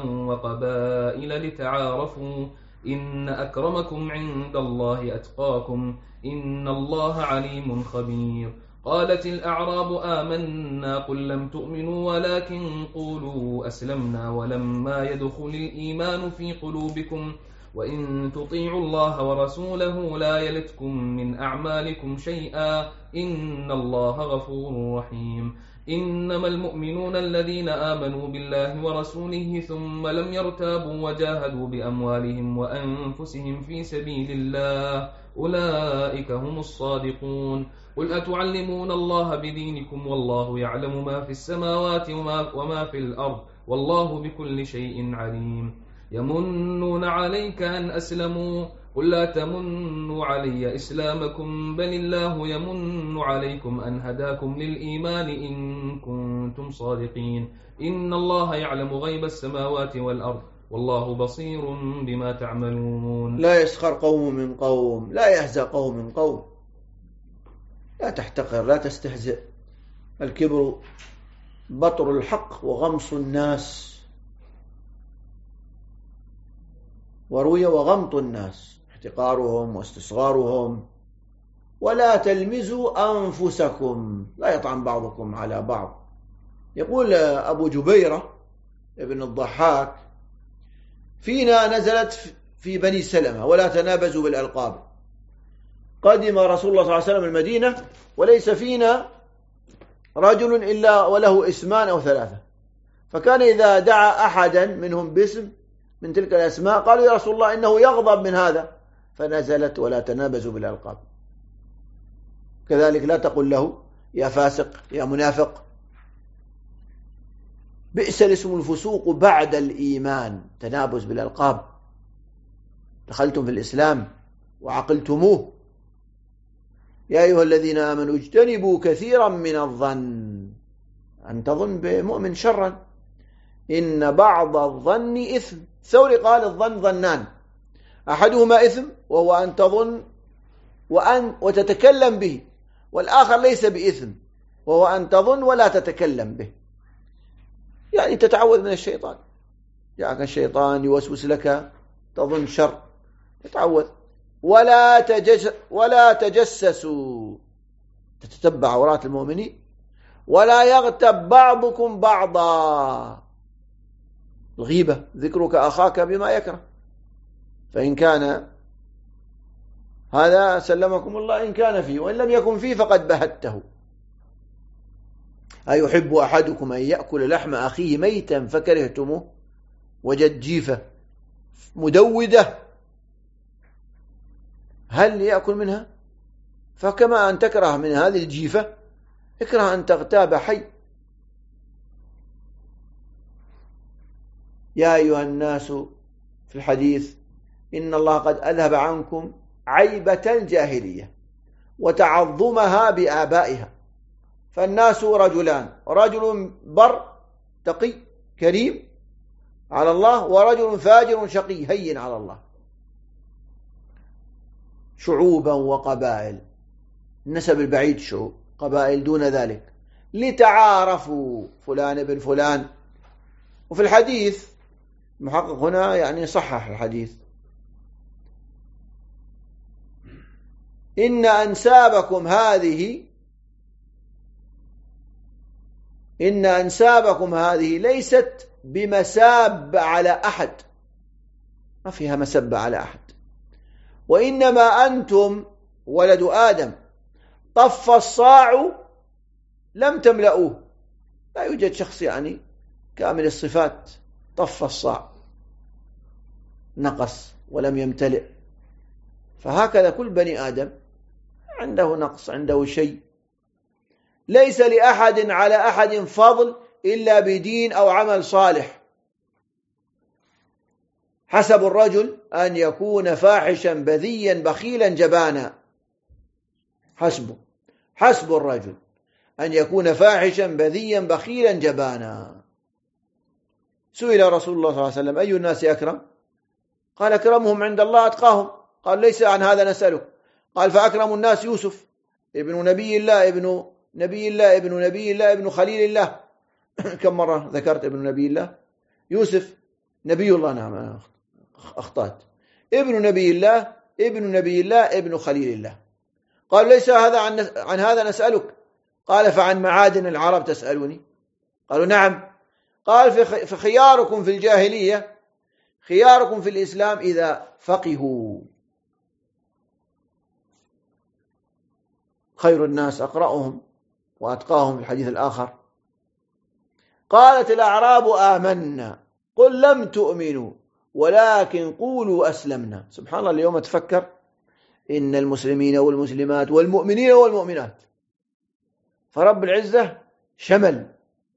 S7: وقبائل لتعارفوا، إن أكرمكم عند الله أتقاكم، إن الله عليم خبير. قالت الأعراب آمنا قل لم تؤمنوا ولكن قولوا أسلمنا ولما يدخل الإيمان في قلوبكم، وإن تطيعوا الله ورسوله لا يلتكم من أعمالكم شيئا، إن الله غفور رحيم. إنما المؤمنون الذين آمنوا بالله ورسوله ثم لم يرتابوا وجاهدوا بأموالهم وأنفسهم في سبيل الله، أولئك هم الصادقون. قل أتعلمون الله بدينكم والله يعلم ما في السماوات وما في الأرض، والله بكل شيء عليم. يمنون عليك أن أسلموا، قل لا تمنوا علي إسلامكم، بل الله يمن عليكم أن هداكم للإيمان إن كنتم صادقين. إن الله يعلم غيب السماوات والأرض، والله بصير بما تعملون.
S1: لا يسخر قوم من قوم، لا يهزأ قوم من قوم، لا تحتقر، لا تستهزئ. الكبر بطر الحق وغمص الناس، وروي وغمط الناس، احتقارهم واستصغارهم. ولا تلمزوا أنفسكم، لا يطعن بعضكم على بعض. يقول أبو جبيرة ابن الضحاك: فينا نزلت في بني سلمة ولا تنابزوا بالألقاب. قدم رسول الله صلى الله عليه وسلم المدينة وليس فينا رجل إلا وله اسمان أو ثلاثة، فكان إذا دعا أحدا منهم باسم من تلك الأسماء قالوا: يا رسول الله إنه يغضب من هذا، فنزلت ولا تنابزوا بالألقاب. كذلك لا تقل له يا فاسق يا منافق. بئس الاسم الفسوق بعد الإيمان، تنابز بالألقاب. دخلتم في الإسلام وعقلتموه. يا أيها الذين آمنوا اجتنبوا كثيرا من الظن، أن تظن بمؤمن شرا، إن بعض الظن إثم. ثوري قال: الظن ظنان، أحدهما إثم وهو أن تظن وتتكلم به، والآخر ليس بإثم وهو أن تظن ولا تتكلم به. يعني تتعوذ من الشيطان، جاءك الشيطان يوسوس لك تظن شر، تتعوذ. ولا تجسسوا، تتتبع عورات المؤمنين. ولا يغتب بعضكم بعضا، الغيبة ذكرك أخاك بما يكره، فإن كان هذا سلمكم الله إن كان فيه، وإن لم يكن فيه فقد بهته. أيحب أحدكم أن يأكل لحم أخيه ميتا فكرهتموه، وجد جيفة مدودة، هل يأكل منها؟ فكما أن تكره من هذه الجيفة اكره أن تغتاب حي. يا أيها الناس في الحديث: إن الله قد أذهب عنكم عيبة الجاهلية وتعظمها بآبائها. فالناس رجلان: رجل بر تقي كريم على الله، ورجل فاجر شقي هين على الله. شعوبا وقبائل، النسب البعيد شعوب، قبائل دون ذلك، لتعارفوا فلان ابن فلان. وفي الحديث المحقق هنا يعني صحح الحديث. إن أنسابكم هذه ليست بمساب على أحد، ما فيها مسبة على أحد، وإنما أنتم ولد آدم، طف الصاع لم تملؤوه. لا يوجد شخص يعني كامل الصفات طف الصاع، نقص ولم يمتلئ. فهكذا كل بني آدم عنده نقص، عنده شيء. ليس لأحد على أحد فضل إلا بدين أو عمل صالح. حسب الرجل أن يكون فاحشا بذيا بخيلا جبانا. حسب الرجل أن يكون فاحشا بذيا بخيلا جبانا. سئل رسول الله صلى الله عليه وسلم: أي الناس أكرم؟ قال: أكرمهم عند الله أتقاهم. قال: ليس عن هذا نسألك. قال: فأكرم الناس يوسف ابن نبي الله ابن خليل الله. كم مرة ذكرت ابن نبي الله؟ يوسف نبي الله، نعم أخطأت، ابن نبي الله ابن خليل الله. قال: ليس هذا عن هذا نسألك. قال: فعن معادن العرب تسألني؟ قالوا: نعم. قال: فخياركم في الجاهلية خياركم في الإسلام إذا فقهوا. خير الناس أقرأهم وأتقاهم في الحديث الآخر. قالت الأعراب: آمنا. قل لم تؤمنوا ولكن قولوا أسلمنا. سبحان الله، اليوم أتفكر إن المسلمين والمسلمات والمؤمنين والمؤمنات، فرب العزة شمل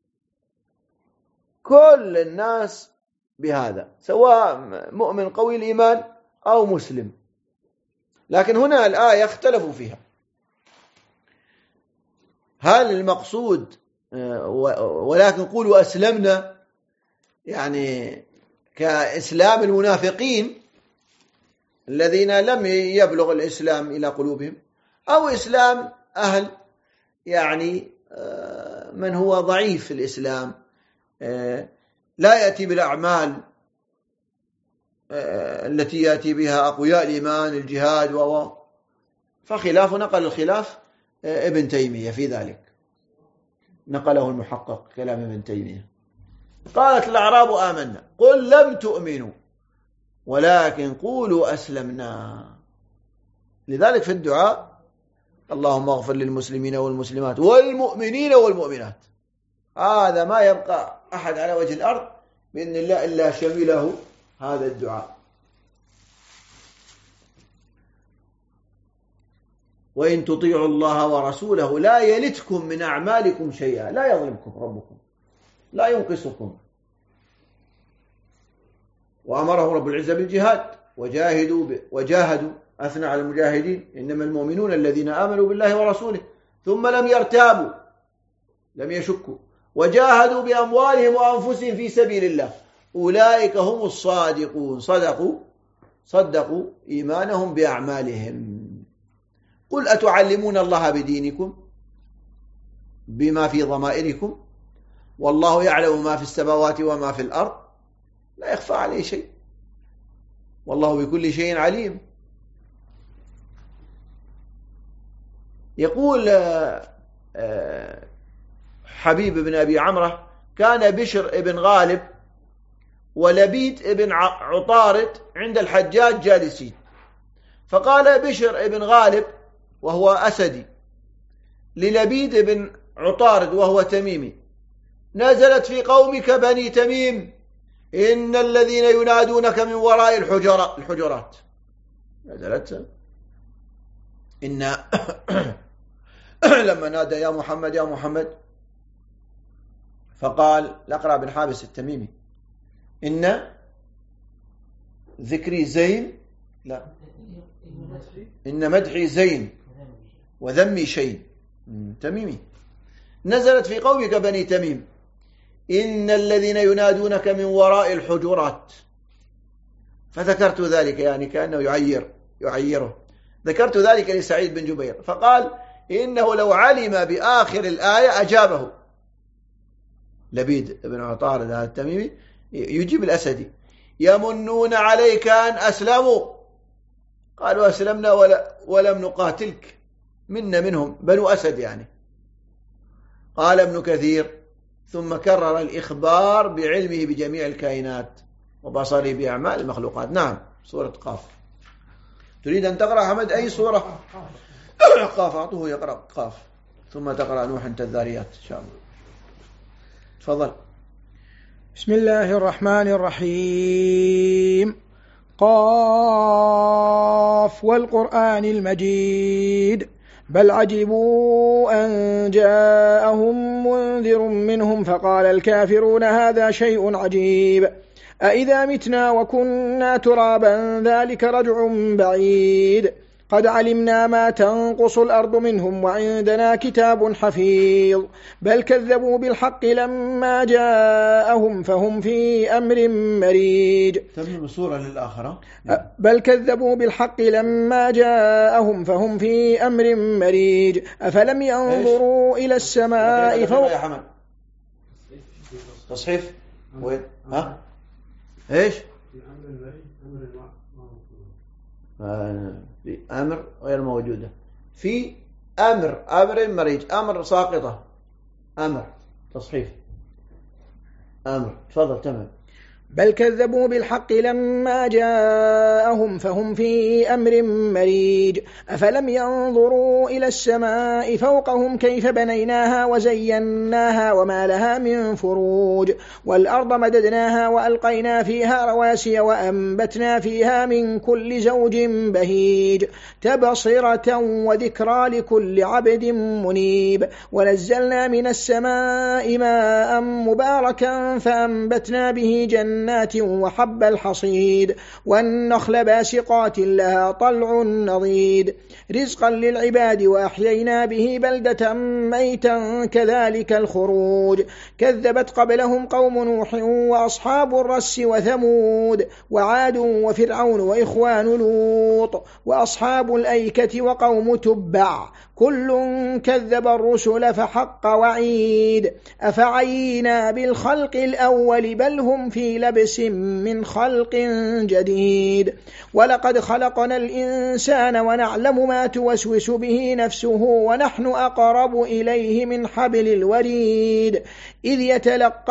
S1: كل الناس بهذا، سواء مؤمن قوي الإيمان أو مسلم. لكن هنا الآية اختلفوا فيها، هل المقصود ولكن قولوا أسلمنا يعني كإسلام المنافقين الذين لم يبلغ الإسلام إلى قلوبهم، أو إسلام أهل يعني من هو ضعيف في الإسلام لا يأتي بالأعمال التي يأتي بها أقوياء الإيمان، الجهاد فخلاف. نقل الخلاف ابن تيمية في ذلك، نقله المحقق كلام ابن تيمية. قالت الأعراب: آمنا. قل لم تؤمنوا ولكن قولوا أسلمنا. لذلك في الدعاء: اللهم اغفر للمسلمين والمسلمات والمؤمنين والمؤمنات. هذا ما يبقى أحد على وجه الأرض بإذن الله إلا شمله هذا الدعاء. وإن تطيعوا الله ورسوله لا يلتكم من أعمالكم شيئا. لا يظلمكم ربكم، لا ينقصكم. وأمرهم رب العزة بالجهاد: وجاهدوا أثنى على المجاهدين: إنما المؤمنون الذين آمنوا بالله ورسوله ثم لم يرتابوا، لم يشكوا، وجاهدوا بأموالهم وأنفسهم في سبيل الله أولئك هم الصادقون. صدقوا إيمانهم بأعمالهم. قل أتعلمون الله بدينكم بما في ضمائركم والله يعلم ما في السماوات وما في الأرض لا يخفى عليه شيء والله بكل شيء عليم. يقول حبيب بن أبي عمرة: كان بشر بن غالب ولبيد بن عطارد عند الحجاج جالسين، فقال بشر بن غالب وهو أسدي للبيد بن عطارد وهو تميمي: نزلت في قومك بني تميم إن الذين ينادونك من وراء الحجرات. نزلت إن لما نادى يا محمد يا محمد، فقال الأقرع بن حابس التميمي: إن ذكري زين، لا، إن مدحي زين وذمي شيء. تميمي. نزلت في قومك بني تميم إن الذين ينادونك من وراء الحجرات. فذكرت ذلك، يعني كأنه يعيره. ذكرت ذلك لسعيد بن جبير فقال إنه لو علم بآخر الآية أجابه. لبيد بن عطارد التميمي يجيب الأسدي: يمنون عليك أن أسلموا، قالوا أسلمنا ولم نقاتلك، منا منهم بنو أسد يعني. قال ابن كثير: ثم كرر الإخبار بعلمه بجميع الكائنات وبصره بأعمال المخلوقات. نعم، سورة قاف. تريد أن تقرأ حمد أي سورة؟ اقرأ قاف، أعطوه يقرأ قاف، ثم تقرأ نوح الذاريات إن شاء الله. تفضل.
S8: بسم الله الرحمن الرحيم. قاف والقرآن المجيد، بل عجبوا أن جاءهم منذر منهم فقال الكافرون هذا شيء عجيب، أإذا متنا وكنا ترابا ذلك رجع بعيد، قد علمنا ما تنقص الأرض منهم وعندنا كتاب حفيظ، بل كذبوا بالحق لما جاءهم فهم في أمر مريج.
S1: تمام الصورة للآخرة.
S8: بل كذبوا بالحق لما جاءهم فهم في أمر مريج، أفلم ينظروا إلى السماء فوق.
S1: يا حمد تصحيف وين؟ ها؟ إيش؟ في أمر غير موجودة، في أمر مريج، أمر ساقطة، أمر تصحيف أمر. تفضل. تمام.
S8: بل كذبوا بالحق لما جاءهم فهم في أمر مريج، أفلم ينظروا إلى السماء فوقهم كيف بنيناها وزيناها وما لها من فروج، والأرض مددناها وألقينا فيها رواسي وأنبتنا فيها من كل زوج بهيج، تبصرة وذكرى لكل عبد منيب، ونزلنا من السماء ماء مباركا فأنبتنا به جنات وحب الحصيد والنخل باسقات لها طلع نضيد، رزقا للعباد وأحيينا به بلدة ميتا كذلك الخروج، كذبت قبلهم قوم نوح وأصحاب الرس وثمود وعاد وفرعون وإخوان لوط وأصحاب الأيكة وقوم تبع، كل كذب الرسل فحق وعيد، أفعينا بالخلق الأول بل هم في لبس من خلق جديد، ولقد خلقنا الإنسان ونعلم ما توسوس به نفسه ونحن أقرب إليه من حبل الوريد، إذ يتلقى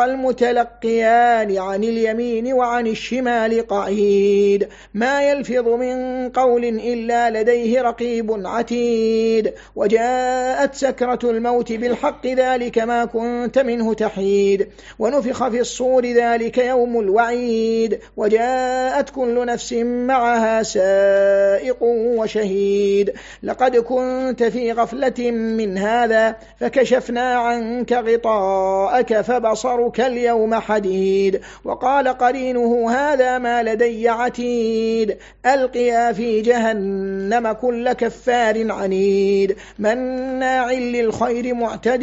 S8: المتلقيان عن اليمين وعن الشمال قعيد، ما يلفظ من قول إلا لديه رقيب عتيد، وجاءت سكرة الموت بالحق ذلك ما كنت منه تحيد، ونفخ في الصور ذلك يوم الوعيد، وجاءت كل نفس معها سائق وشهيد، لقد كنت في غفلة من هذا فكشفنا عنك غطاءك فبصرك اليوم حديد، وقال قرينه هذا ما لدي عتيد، ألقيا في جهنم كل كفار عنيد، مناع للخير معتد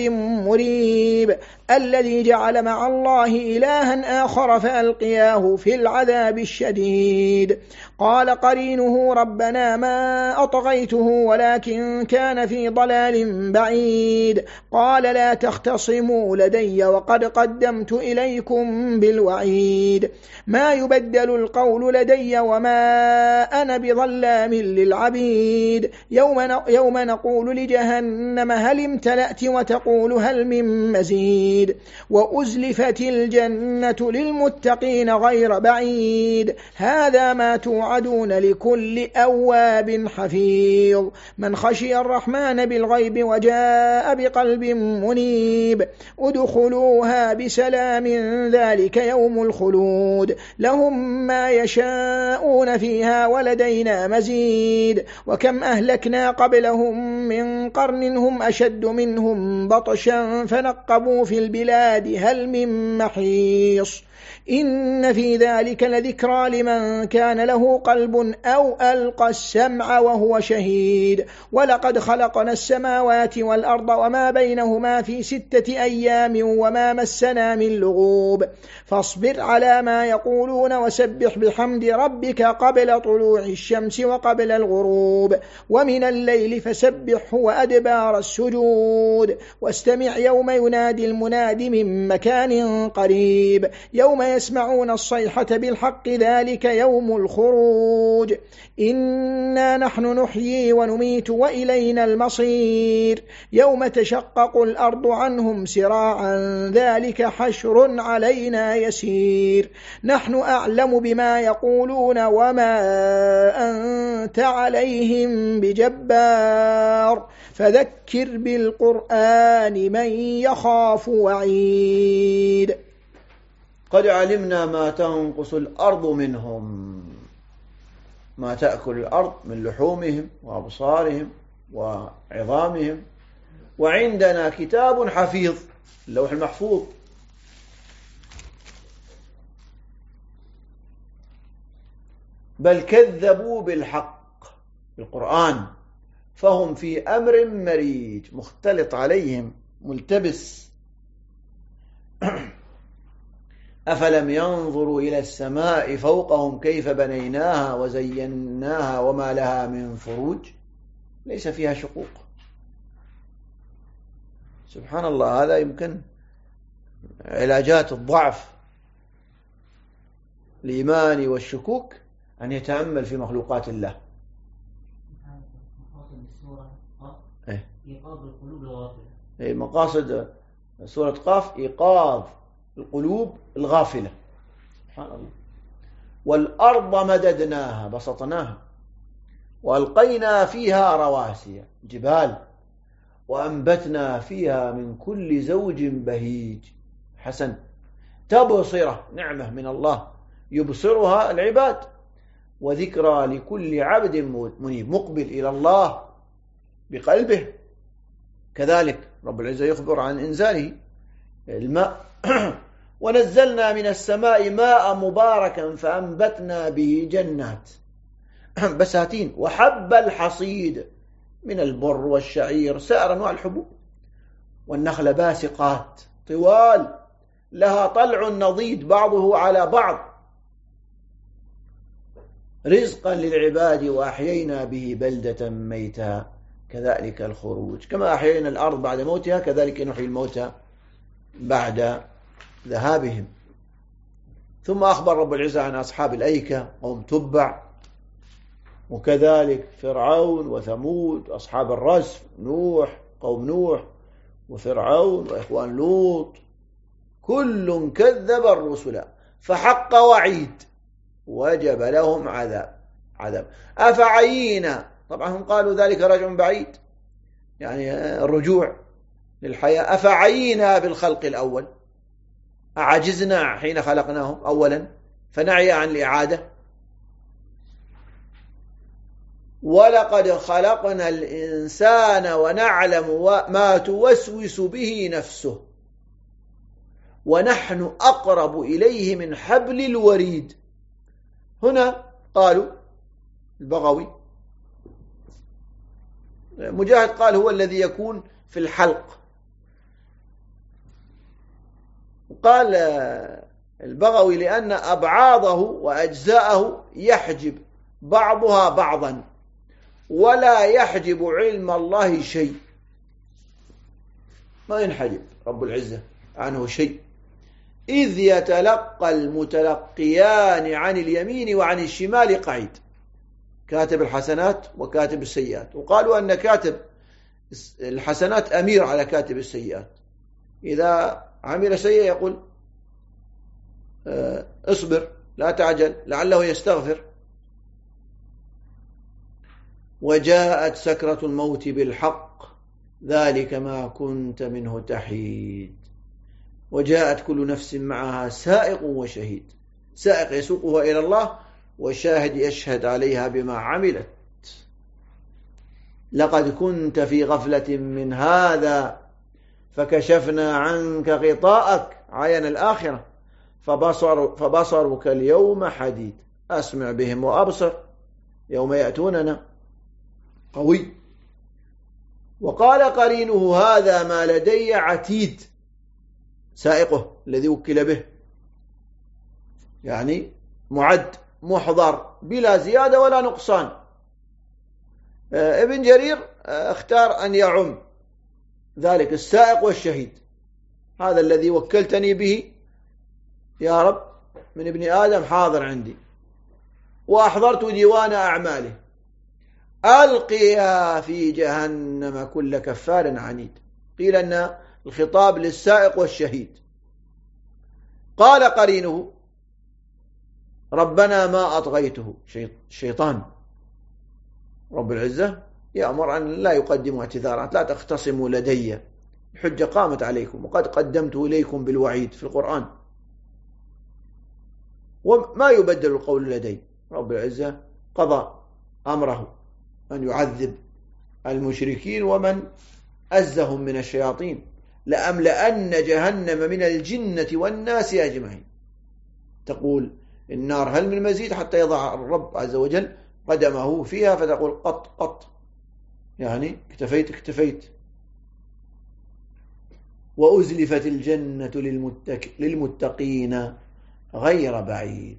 S8: مريب، الذي جعل مع الله إلها آخر فألقياه في العذاب الشديد، قال قرينه ربنا ما أطغيته ولكن كان في ضلال بعيد، قال لا تختصموا لدي وقد قدمت إليكم بالوعيد، ما يبدل القول لدي وما أنا بظلام للعبيد، يوم نقول لجهنم هل امتلأت وتقول هل من مزيد، وأزلفت الجنة للمتقين غير بعيد، هذا ما توعدون لكل أواب حفيظ، من خشي الرحمن بالغيب وجاء بقلب منيب، ادخلوها بسلام ذلك يوم الخلود، لهم ما يشاءون فيها ولدينا مزيد، وكم أهلكنا قبلهم من قرن هم أشد منهم بطشا فنقبوا في البلاد هل من محيص، إن في ذلك لذكرى لمن كان له قلب أو ألقى السمع وهو شهيد، ولقد خلقنا السماوات والأرض وما بينهما في 6 أيام وما مسنا من لغوب، فاصبر على ما يقولون وسبح بحمد ربك قبل طلوع الشمس وقبل الغروب، ومن الليل فسبحه وأدبار السجود واستمع يوم ينادي المناد من مكان قريب يوم يسمعون الصيحة بالحق ذلك يوم الخروج إنا نحن نحيي ونميت وإلينا المصير يوم تشقق الأرض عنهم سراعا ذلك حشر علينا يسير نحن أعلم بما يقولون وما أنت عليهم بجبار فذكر بالقرآن من يخاف وعيد.
S1: قد علمنا ما تنقص الأرض منهم، ما تأكل الأرض من لحومهم وأبصارهم وعظامهم، وعندنا كتاب حفيظ، اللوح المحفوظ. بل كذبوا بالحق، بالقرآن، فهم في أمر مريج، مختلط عليهم، ملتبس. أفلم ينظروا إلى السماء فوقهم كيف بنيناها وزيناها وما لها من فروج، ليس فيها شقوق. سبحان الله، هذا يمكن علاجات الضعف الإيماني والشكوك أن يتأمل في مخلوقات الله.
S6: إيقاظ القلوب الغافلة.
S1: مقاصد سورة قاف إيقاظ القلوب الغافلة. سبحان الله. والأرض مددناها، بسطناها، وألقينا فيها رواسي، جبال، وأنبتنا فيها من كل زوج بهيج حسن. تبصرة، نعمة من الله يبصرها العباد، وذكرى لكل عبد منيب مقبل إلى الله بقلبه. كذلك رب العزة يخبر عن إنزاله الماء ونزلنا من السماء ماء مباركا فأنبتنا به جنات بساتين وحب الحصيد من البر والشعير سائر أنواع الحبوب، والنخل باسقات طوال لها طلع نضيد بعضه على بعض، رزقا للعباد، وأحيينا به بلدة ميتا كذلك الخروج. كما أحيينا الأرض بعد موتها كذلك نحيي الموتى بعد ذهابهم. ثم أخبر رب العزة عن أصحاب الأيكة قوم تبع، وكذلك فرعون وثمود، أصحاب الرس، نوح، قوم نوح، وفرعون وإخوان لوط، كل كذب الرسل فحق وعيد وجب لهم عذاب. أفعينا، طبعا هم قالوا ذلك رجع بعيد، يعني الرجوع للحياة. أفعينا بالخلق الأول، أعجزنا حين خلقناهم أولا فنعي عن الإعادة. ولقد خلقنا الإنسان ونعلم ما توسوس به نفسه ونحن أقرب إليه من حبل الوريد. هنا قالوا البغوي، مجاهد قال هو الذي يكون في الحلق، وقال البغوي لأن أبعاضه وأجزاءه يحجب بعضها بعضا ولا يحجب علم الله شيء، ما ينحجب رب العزة عنه شيء. إذ يتلقى المتلقيان عن اليمين وعن الشمال قعيد، كاتب الحسنات وكاتب السيئات. وقالوا أن كاتب الحسنات أمير على كاتب السيئات، إذا عمل سيئة يقول اصبر لا تعجل لعله يستغفر. وجاءت سكرة الموت بالحق ذلك ما كنت منه تحيد. وجاءت كل نفس معها سائق وشهيد، سائق يسوقها إلى الله، وشاهد يشهد عليها بما عملت. لقد كنت في غفلة من هذا فكشفنا عنك غطاءك، عين الآخرة، فبصرك اليوم حديد، أسمع بهم وأبصر يوم يأتوننا قوي. وقال قرينه هذا ما لدي عتيد، سائقه الذي وكل به، يعني معد محضر بلا زيادة ولا نقصان. ابن جرير اختار أن يعم ذلك السائق والشهيد. هذا الذي وكلتني به يا رب من ابن آدم حاضر عندي، وأحضرت ديوان أعماله، ألقيا في جهنم كل كفار عنيد. قيل أن الخطاب للسائق والشهيد. قال قرينه ربنا ما أطغيته، الشيطان رب العزة يأمر أن لا يقدموا اعتذارات، لا تختصموا لدي، الحجة قامت عليكم وقد قدمت إليكم بالوعيد في القرآن، وما يبدل القول لدي. رب العزة قضى أمره أن يعذب المشركين ومن أزهم من الشياطين، لأملأن جهنم من الجنة والناس أجمعين. تقول النار هل من مزيد، حتى يضع الرب عز وجل قدمه فيها فتقول قط قط، يعني اكتفيت اكتفيت. وأزلفت الجنة للمتقين غير بعيد.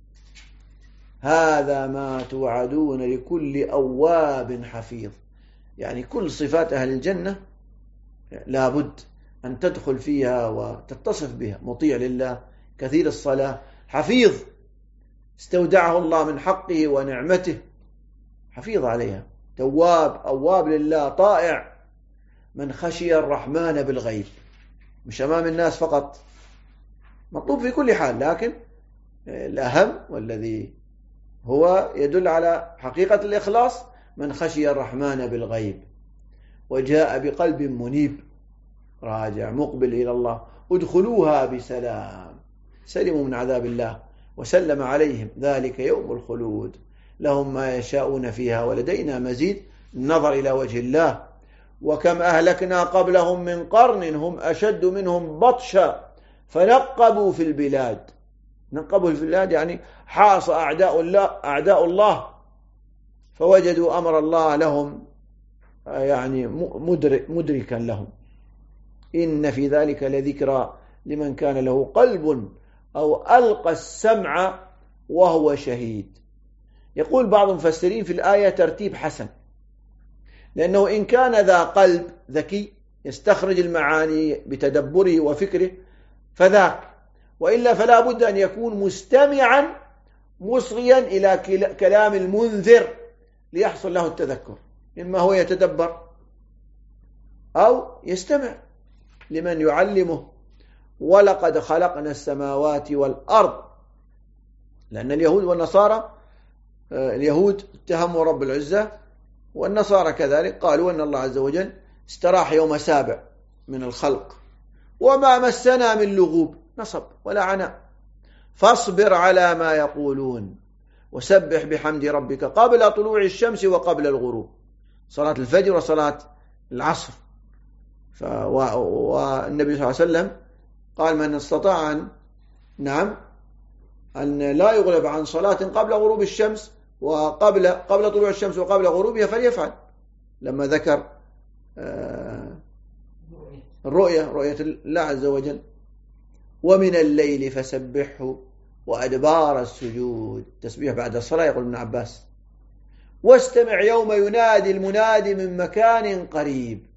S1: هذا ما توعدون لكل أواب حفيظ. يعني كل صفات أهل الجنة لابد أن تدخل فيها وتتصف بها: مطيع لله، كثير الصلاة، حفيظ استودعه الله من حقه ونعمته، حفيظ عليها، تواب أواب لله، طائع، من خشي الرحمن بالغيب، مش أمام الناس فقط، مطلوب في كل حال، لكن الأهم والذي هو يدل على حقيقة الإخلاص من خشي الرحمن بالغيب وجاء بقلب منيب راجع مقبل إلى الله. ادخلوها بسلام، سلموا من عذاب الله وسلم عليهم، ذلك يوم الخلود، لهم ما يشاءون فيها ولدينا مزيد. النظر إلى وجه الله. وكم أهلكنا قبلهم من قرن هم أشد منهم بطشا فنقبوا في البلاد. نقبوا في البلاد يعني حاص أعداء الله فوجدوا أمر الله لهم يعني مدركا لهم. إن في ذلك لذكرى لمن كان له قلب أو ألقى السمع وهو شهيد. يقول بعض المفسرين في الآية ترتيب حسن، لأنه إن كان ذا قلب ذكي يستخرج المعاني بتدبره وفكره فذاك، وإلا فلا بد أن يكون مستمعا مصغيا إلى كلام المنذر ليحصل له التذكر، إما هو يتدبر أو يستمع لمن يعلمه. ولقد خلقنا السماوات والأرض، لأن اليهود والنصارى، اليهود اتهموا رب العزة والنصارى كذلك، قالوا أن الله عز وجل استراح يوم 7 من الخلق وما مسنا من لغوب، نصب ولا عناء. فاصبر على ما يقولون وسبح بحمد ربك قبل طلوع الشمس وقبل الغروب، صلاة الفجر وصلاة العصر. والنبي صلى الله عليه وسلم قال من استطاع أن لا يغلب عن صلاة قبل غروب الشمس وقبل طلوع الشمس وقبل غروبها فليفعل، لما ذكر رؤية الله عز وجل. ومن الليل فسبحه وأدبار السجود، تسبيح بعد الصلاة، يقول ابن عباس. واستمع يوم ينادي المنادي من مكان قريب،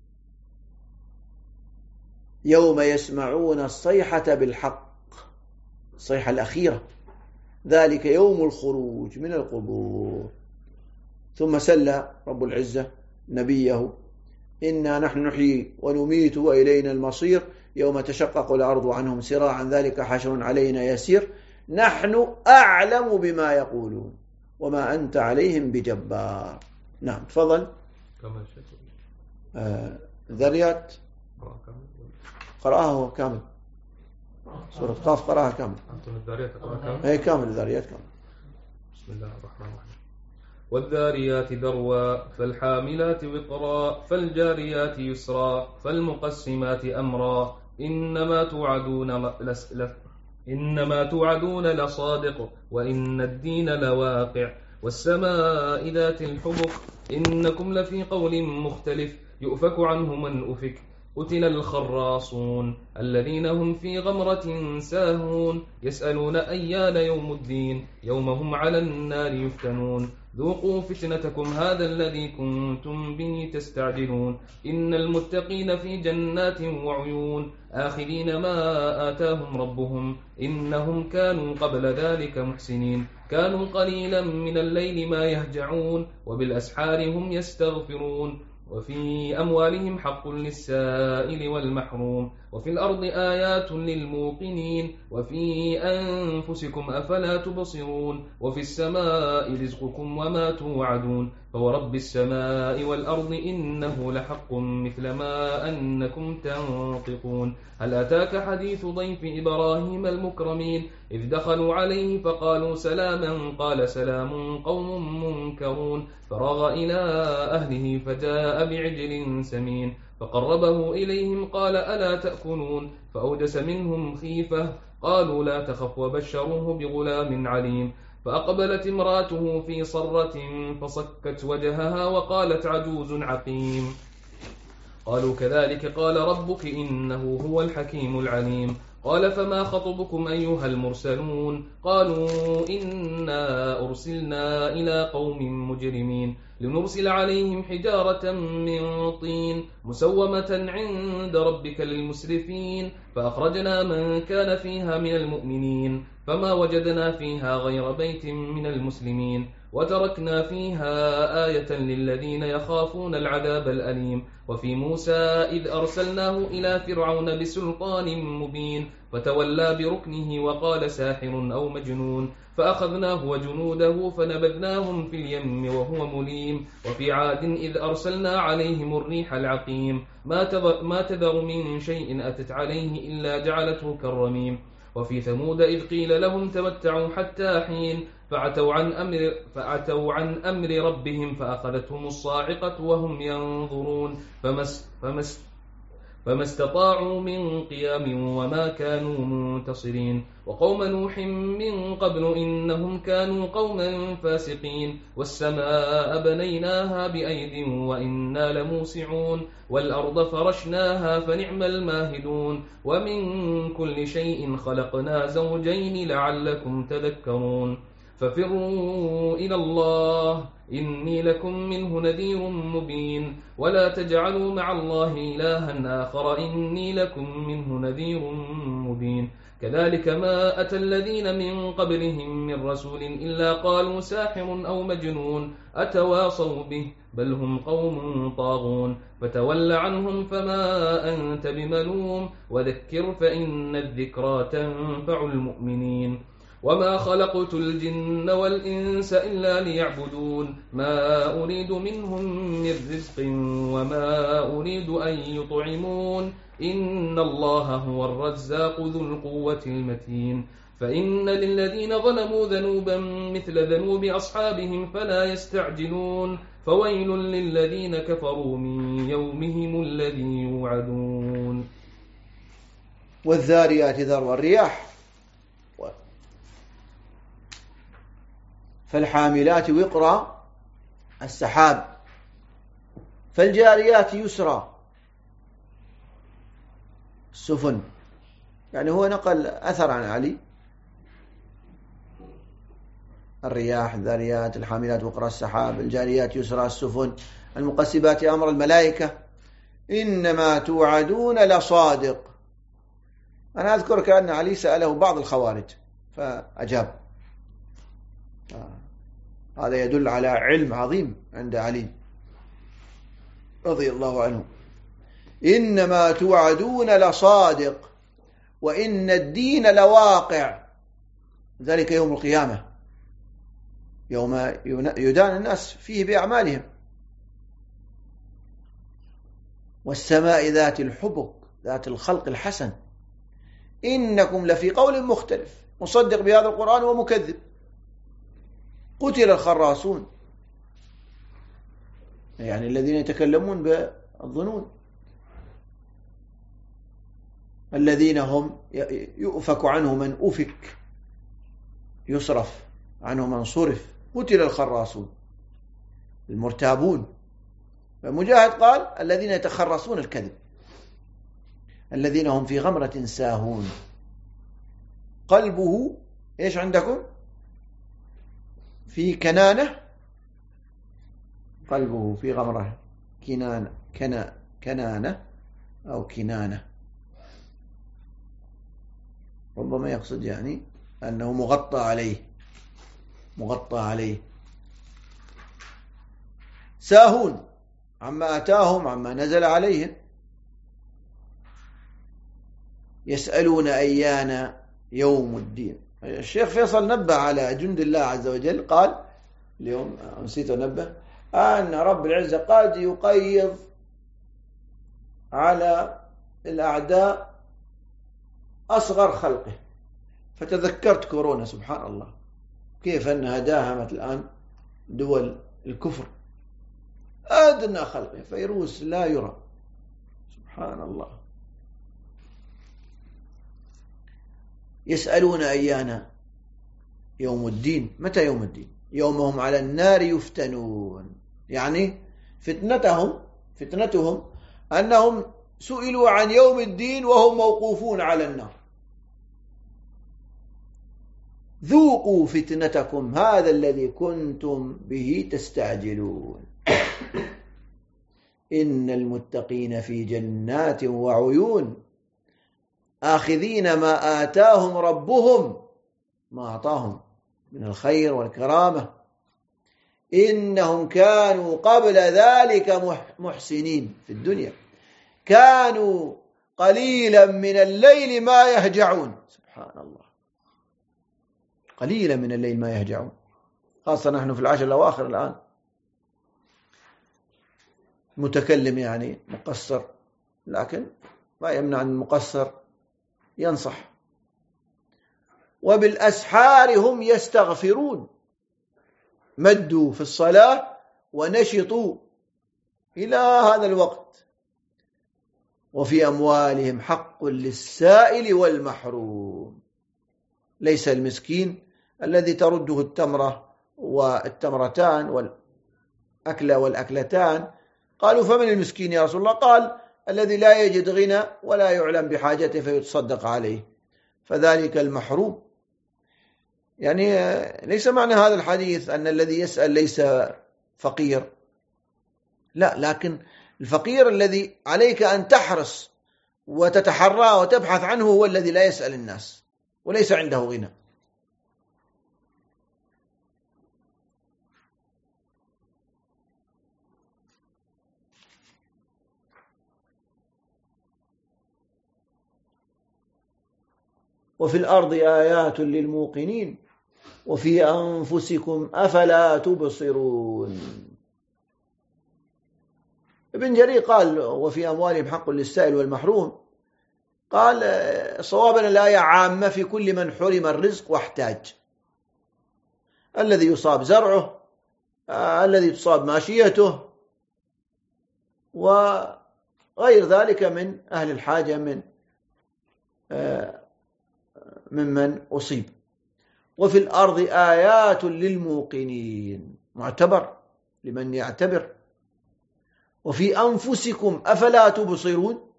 S1: يوم يسمعون الصيحة بالحق، الصيحة الأخيرة، ذلك يوم الخروج من القبور. ثم سلى رب العزة نبيه: إنا نحن نحيي ونميت وإلينا المصير، يوم تشقق الأرض عنهم سراعا ذلك حشر علينا يسير، نحن أعلم بما يقولون وما أنت عليهم بجبار. نعم تفضل. ذريات قرأها كامل، سورة قاف قرأها كامل.
S7: الذاريات قرأها كامل.
S1: أي كامل، الذاريات كامل.
S7: بسم الله الرحمن الرحيم. والذاريات ذروا فالحاملات وقرا فالجاريات يسرا فالمقسمات أمرا إنما توعدون لصادق وإن الدين لواقع والسماء ذات الحبك إنكم لفي قول مختلف يؤفك عنه من أفك قتل الخراصون الذين هم في غمرة ساهون يسألون أيان يوم الدين يوم هم على النار يفتنون ذوقوا فتنتكم هذا الذي كنتم به تستعجلون إن المتقين في جنات وعيون آخذين ما آتاهم ربهم إنهم كانوا قبل ذلك محسنين كانوا قليلا من الليل ما يهجعون وبالأسحار هم يستغفرون وفي أموالهم حق للسائل والمحروم وفي الأرض آيات للموقنين وفي أنفسكم أفلا تبصرون وفي السماء رزقكم وما توعدون فورب السماء والأرض إنه لحق مثل ما أنكم تنطقون هل أتاك حديث ضيف إبراهيم المكرمين إذ دخلوا عليه فقالوا سلاما قال سلام قوم منكرون فراغ إلى أهله فجاء بعجل سمين فقربه إليهم قال ألا تأكلون فأوجس منهم خيفة قالوا لا تخف وبشروه بغلام عليم فأقبلت امراته في صرة فصكت وجهها وقالت عجوز عقيم قالوا كذلك قال ربك إنه هو الحكيم العليم قال فما خطبكم أيها المرسلون قالوا إنا أرسلنا إلى قوم مجرمين لنرسل عليهم حجارة من طين مسومة عند ربك للمسرفين فأخرجنا من كان فيها من المؤمنين فما وجدنا فيها غير بيت من المسلمين وتركنا فيها آية للذين يخافون العذاب الأليم وفي موسى إذ أرسلناه إلى فرعون بسلطان مبين فتولى بركنه وقال ساحر أو مجنون فأخذناه وجنوده فنبذناهم في اليم وهو مليم وفي عاد إذ أرسلنا عليهم الريح العقيم ما تذر من شيء أتت عليه إلا جعلته كالرميم وفي ثمود إذ قيل لهم تمتعوا حتى حين فعتوا عن أمر ربهم فأخذتهم الصاعقة وهم ينظرون فما استطاعوا من قيام وما كانوا منتصرين وقوم نوح من قبل إنهم كانوا قوما فاسقين والسماء بنيناها بأيد وإنا لموسعون والأرض فرشناها فنعم الماهدون ومن كل شيء خلقنا زوجين لعلكم تذكرون ففروا إلى الله إني لكم منه نذير مبين ولا تجعلوا مع الله إلها آخر إني لكم منه نذير مبين كذلك ما أتى الذين من قبلهم من رسول إلا قالوا ساحر أو مجنون أتواصوا به بل هم قوم طاغون فتول عنهم فما أنت بملوم وذكر فإن الذكرى تنفع المؤمنين وما خلقت الجن والإنس إلا ليعبدون ما أريد منهم من رزق وما أريد أن يطعمون إن الله هو الرزاق ذو القوة المتين فإن للذين ظلموا ذنوبا مثل ذنوب أصحابهم فلا يستعجلون فويل للذين كفروا من يومهم الذي يوعدون
S1: والذاريات ذروا الرياح فالحاملات وقرا السحاب فالجاريات يسرا السفن يعني هو نقل أثر عن علي الرياح الذاريات الحاملات وقرا السحاب الجاريات يسرا السفن المقسبات أمر الملائكة إنما توعدون لصادق. أنا أذكر كأن علي سأله بعض الخوارج فأجاب. هذا يدل على علم عظيم عند علي رضي الله عنه. إنما توعدون لصادق وإن الدين لواقع، ذلك يوم القيامة يوم يدان الناس فيه بأعمالهم. والسماء ذات الحبك ذات الخلق الحسن إنكم لفي قول مختلف مصدق بهذا القرآن ومكذب. قتل الخراصون يعني الذين يتكلمون بالظنون الذين هم يؤفك عنه من أفك يصرف عنه من صرف. قتل الخراصون المرتابون. فمجاهد قال الذين يتخرصون الكذب الذين هم في غمرة ساهون. قلبه إيش عندكم؟ في كنانة، قلبه في غمرة، كنانة أو كنانة، ربما يقصد يعني أنه مغطى عليه. ساهون عما أتاهم، عما نزل عليهم. يسألون أيان يوم الدين. الشيخ فيصل نبه على جند الله عز وجل، قال اليوم نسيت أنبه أن رب العزة قد يقيض على الأعداء أصغر خلقه، فتذكرت كورونا. سبحان الله كيف أنها داهمت الآن دول الكفر، أدنى خلقه فيروس لا يرى. سبحان الله. يسألون أيان يوم الدين. متى يوم الدين؟ يومهم على النار يفتنون، يعني فتنتهم أنهم سئلوا عن يوم الدين وهم موقوفون على النار. ذوقوا فتنتكم هذا الذي كنتم به تستعجلون. إن المتقين في جنات وعيون آخذين ما آتاهم ربهم، ما أعطاهم من الخير والكرامة. إنهم كانوا قبل ذلك محسنين في الدنيا، كانوا قليلا من الليل ما يهجعون. سبحان الله، قليلا من الليل ما يهجعون، خاصة نحن في العشر الأواخر الآن. متكلم يعني مقصر، لكن ما يمنع أن المقصر ينصح. وبالأسحار هم يستغفرون، مدوا في الصلاة ونشطوا إلى هذا الوقت. وفي أموالهم حق للسائل والمحروم. ليس المسكين الذي ترده التمرة والتمرتان والأكلة والأكلتان. قالوا فمن المسكين يا رسول الله؟ قال الذي لا يجد غنى ولا يعلم بحاجته فيتصدق عليه، فذلك المحروم. يعني ليس معنى هذا الحديث أن الذي يسأل ليس فقير، لا، لكن الفقير الذي عليك أن تحرص وتتحرى وتبحث عنه هو الذي لا يسأل الناس وليس عنده غنى. وفي الأرض آيات للموقنين وفي أنفسكم أفلا تبصرون. ابن جرير قال وفي أموالهم حق للسائل والمحروم، قال صوابا الآية عامة في كل من حرم الرزق واحتاج، الذي يصاب زرعه، الذي تصاب ماشيته، وغير ذلك من أهل الحاجة ممن أصيب. وفي الأرض آيات للموقنين، معتبر لمن يعتبر. وفي أنفسكم أفلا تبصرون،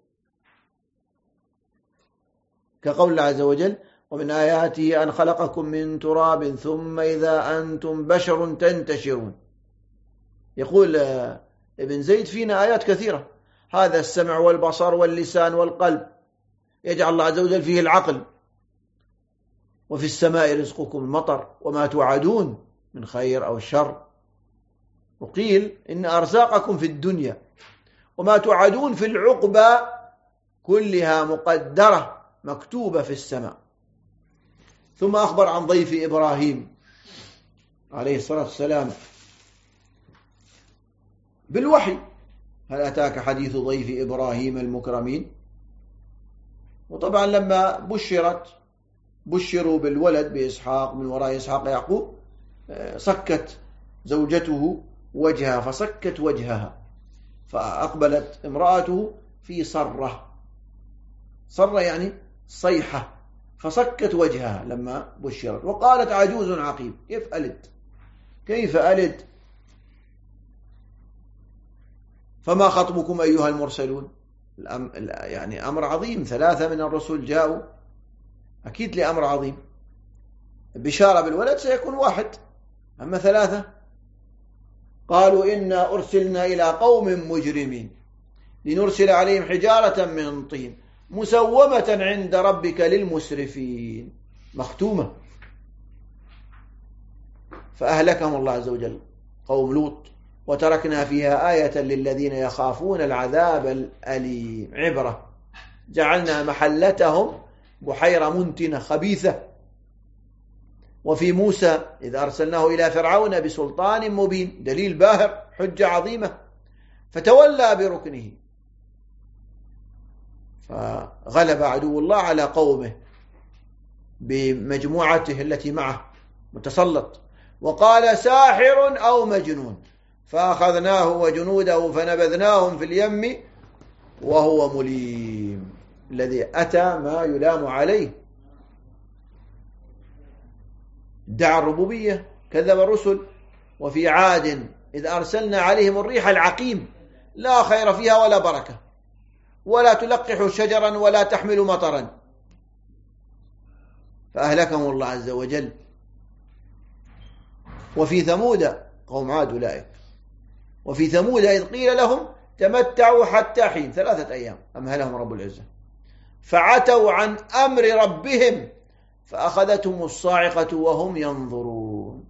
S1: كقول الله عز وجل ومن آياته أن خلقكم من تراب ثم إذا أنتم بشر تنتشرون. يقول ابن زيد فينا آيات كثيرة، هذا السمع والبصر واللسان والقلب، يجعل الله عز وجل فيه العقل. وفي السماء رزقكم المطر وما توعدون من خير أو شر. وقيل إن أرزاقكم في الدنيا وما توعدون في العقبى كلها مقدرة مكتوبة في السماء. ثم أخبر عن ضيف إبراهيم عليه الصلاة والسلام بالوحي. هل أتاك حديث ضيف إبراهيم المكرمين؟ وطبعا لما بشروا بالولد بإسحاق من وراء إسحاق يعقوب، سكت زوجته وجهها فسكت وجهها، فأقبلت امرأته في صرة يعني صيحة، فسكت وجهها لما بشرت، وقالت عجوز عقيم. كيف ألد؟ فما خطبكم أيها المرسلون؟ يعني أمر عظيم، 3 من الرسل جاءوا، أكيد لأمر عظيم. بشارة بالولد سيكون 1، أما 3 قالوا إنا أرسلنا إلى قوم مجرمين لنرسل عليهم حجارة من طين مسومة عند ربك للمسرفين، مختومة. فأهلكهم الله عز وجل قوم لوط، وتركنا فيها آية للذين يخافون العذاب الأليم، عبرة. جعلنا محلتهم بحيرة منتنة خبيثة. وفي موسى إذ أرسلناه إلى فرعون بسلطان مبين، دليل باهر، حجة عظيمة، فتولى بركنه فغلب عدو الله على قومه بمجموعته التي معه متسلط، وقال ساحر أو مجنون، فأخذناه وجنوده فنبذناهم في اليم وهو مليم، الذي أتى ما يلام عليه، ادعى الربوبية، كذب الرسل. وفي عاد إذ أرسلنا عليهم الريح العقيم لا خير فيها ولا بركة، ولا تلقح شجرا ولا تحمل مطرا، فأهلكهم الله عز وجل. وفي ثمود، قوم عاد أولئك، وفي ثمود إذ قيل لهم تمتعوا حتى حين، 3 أيام أمهلهم رب العزة، فعتوا عن أمر ربهم فأخذتهم الصاعقة وهم ينظرون،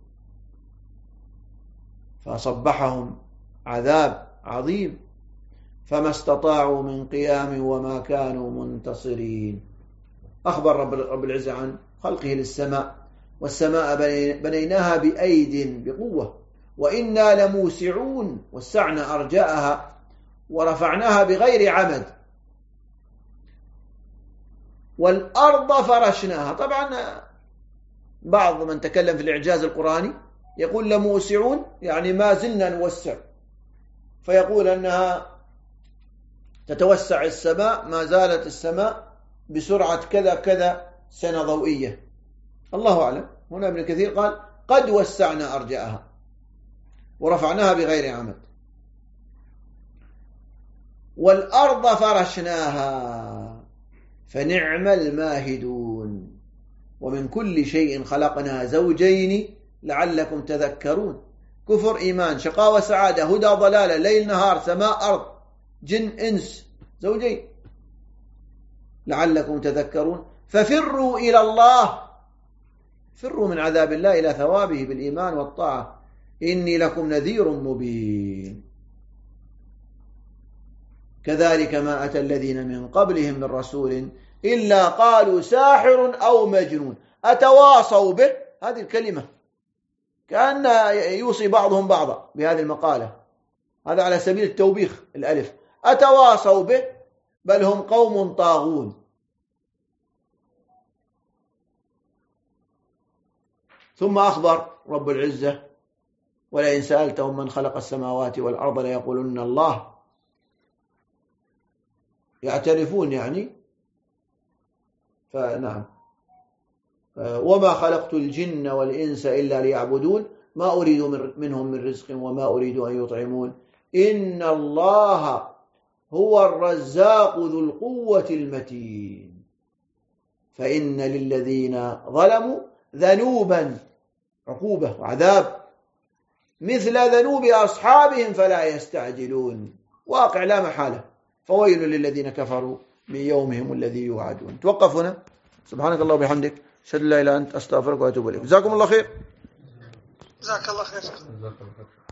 S1: فصبحهم عذاب عظيم فما استطاعوا من قيام وما كانوا منتصرين. أخبر رب العزة عن خلقه للسماء، والسماء بنيناها بأيد بقوة وإنا لموسعون، وسعنا أرجاءها ورفعناها بغير عمد، والأرض فرشناها. طبعا بعض من تكلم في الإعجاز القرآني يقول لموسعون يعني ما زلنا نوسع، فيقول أنها تتوسع السماء، ما زالت السماء بسرعة كذا كذا سنة ضوئية، الله أعلم. هنا ابن كثير قال قد وسعنا أرجاءها ورفعناها بغير عمد، والأرض فرشناها فنعم الماهدون، ومن كل شيء خلقنا زوجين لعلكم تذكرون. كفر إيمان، شقاوة سعادة، هدى ضلالة، ليل نهار، سماء أرض، جن إنس، زوجين لعلكم تذكرون. ففروا إلى الله، فروا من عذاب الله إلى ثوابه بالإيمان والطاعة، إني لكم نذير مبين. كذلك ما أتى الذين من قبلهم من رسول إلا قالوا ساحر أو مجنون أتواصوا به. هذه الكلمة كأن يوصي بعضهم بعضا بهذه المقالة، هذا على سبيل التوبيخ، الألف، أتواصوا به بل هم قوم طاغون. ثم أخبر رب العزة ولئن سألتهم من خلق السماوات والأرض ليقولن الله، يعترفون يعني، فنعم، وما خلقت الجن والإنس إلا ليعبدون ما أريد منهم من رزق وما أريد أن يطعمون إن الله هو الرزاق ذو القوة المتين. فإن للذين ظلموا ذنوبا، عقوبة وعذاب، مثل ذنوب أصحابهم فلا يستعجلون، واقع لا محالة. فويل للذين كفروا من يومهم الذي يوعدون. توقف هنا. سبحانك الله وبحمدك، أشهد أن لا إله إلا أنت، أستغفرك وأتوب إليك. جزاكم الله خير.
S4: جزاك الله خير.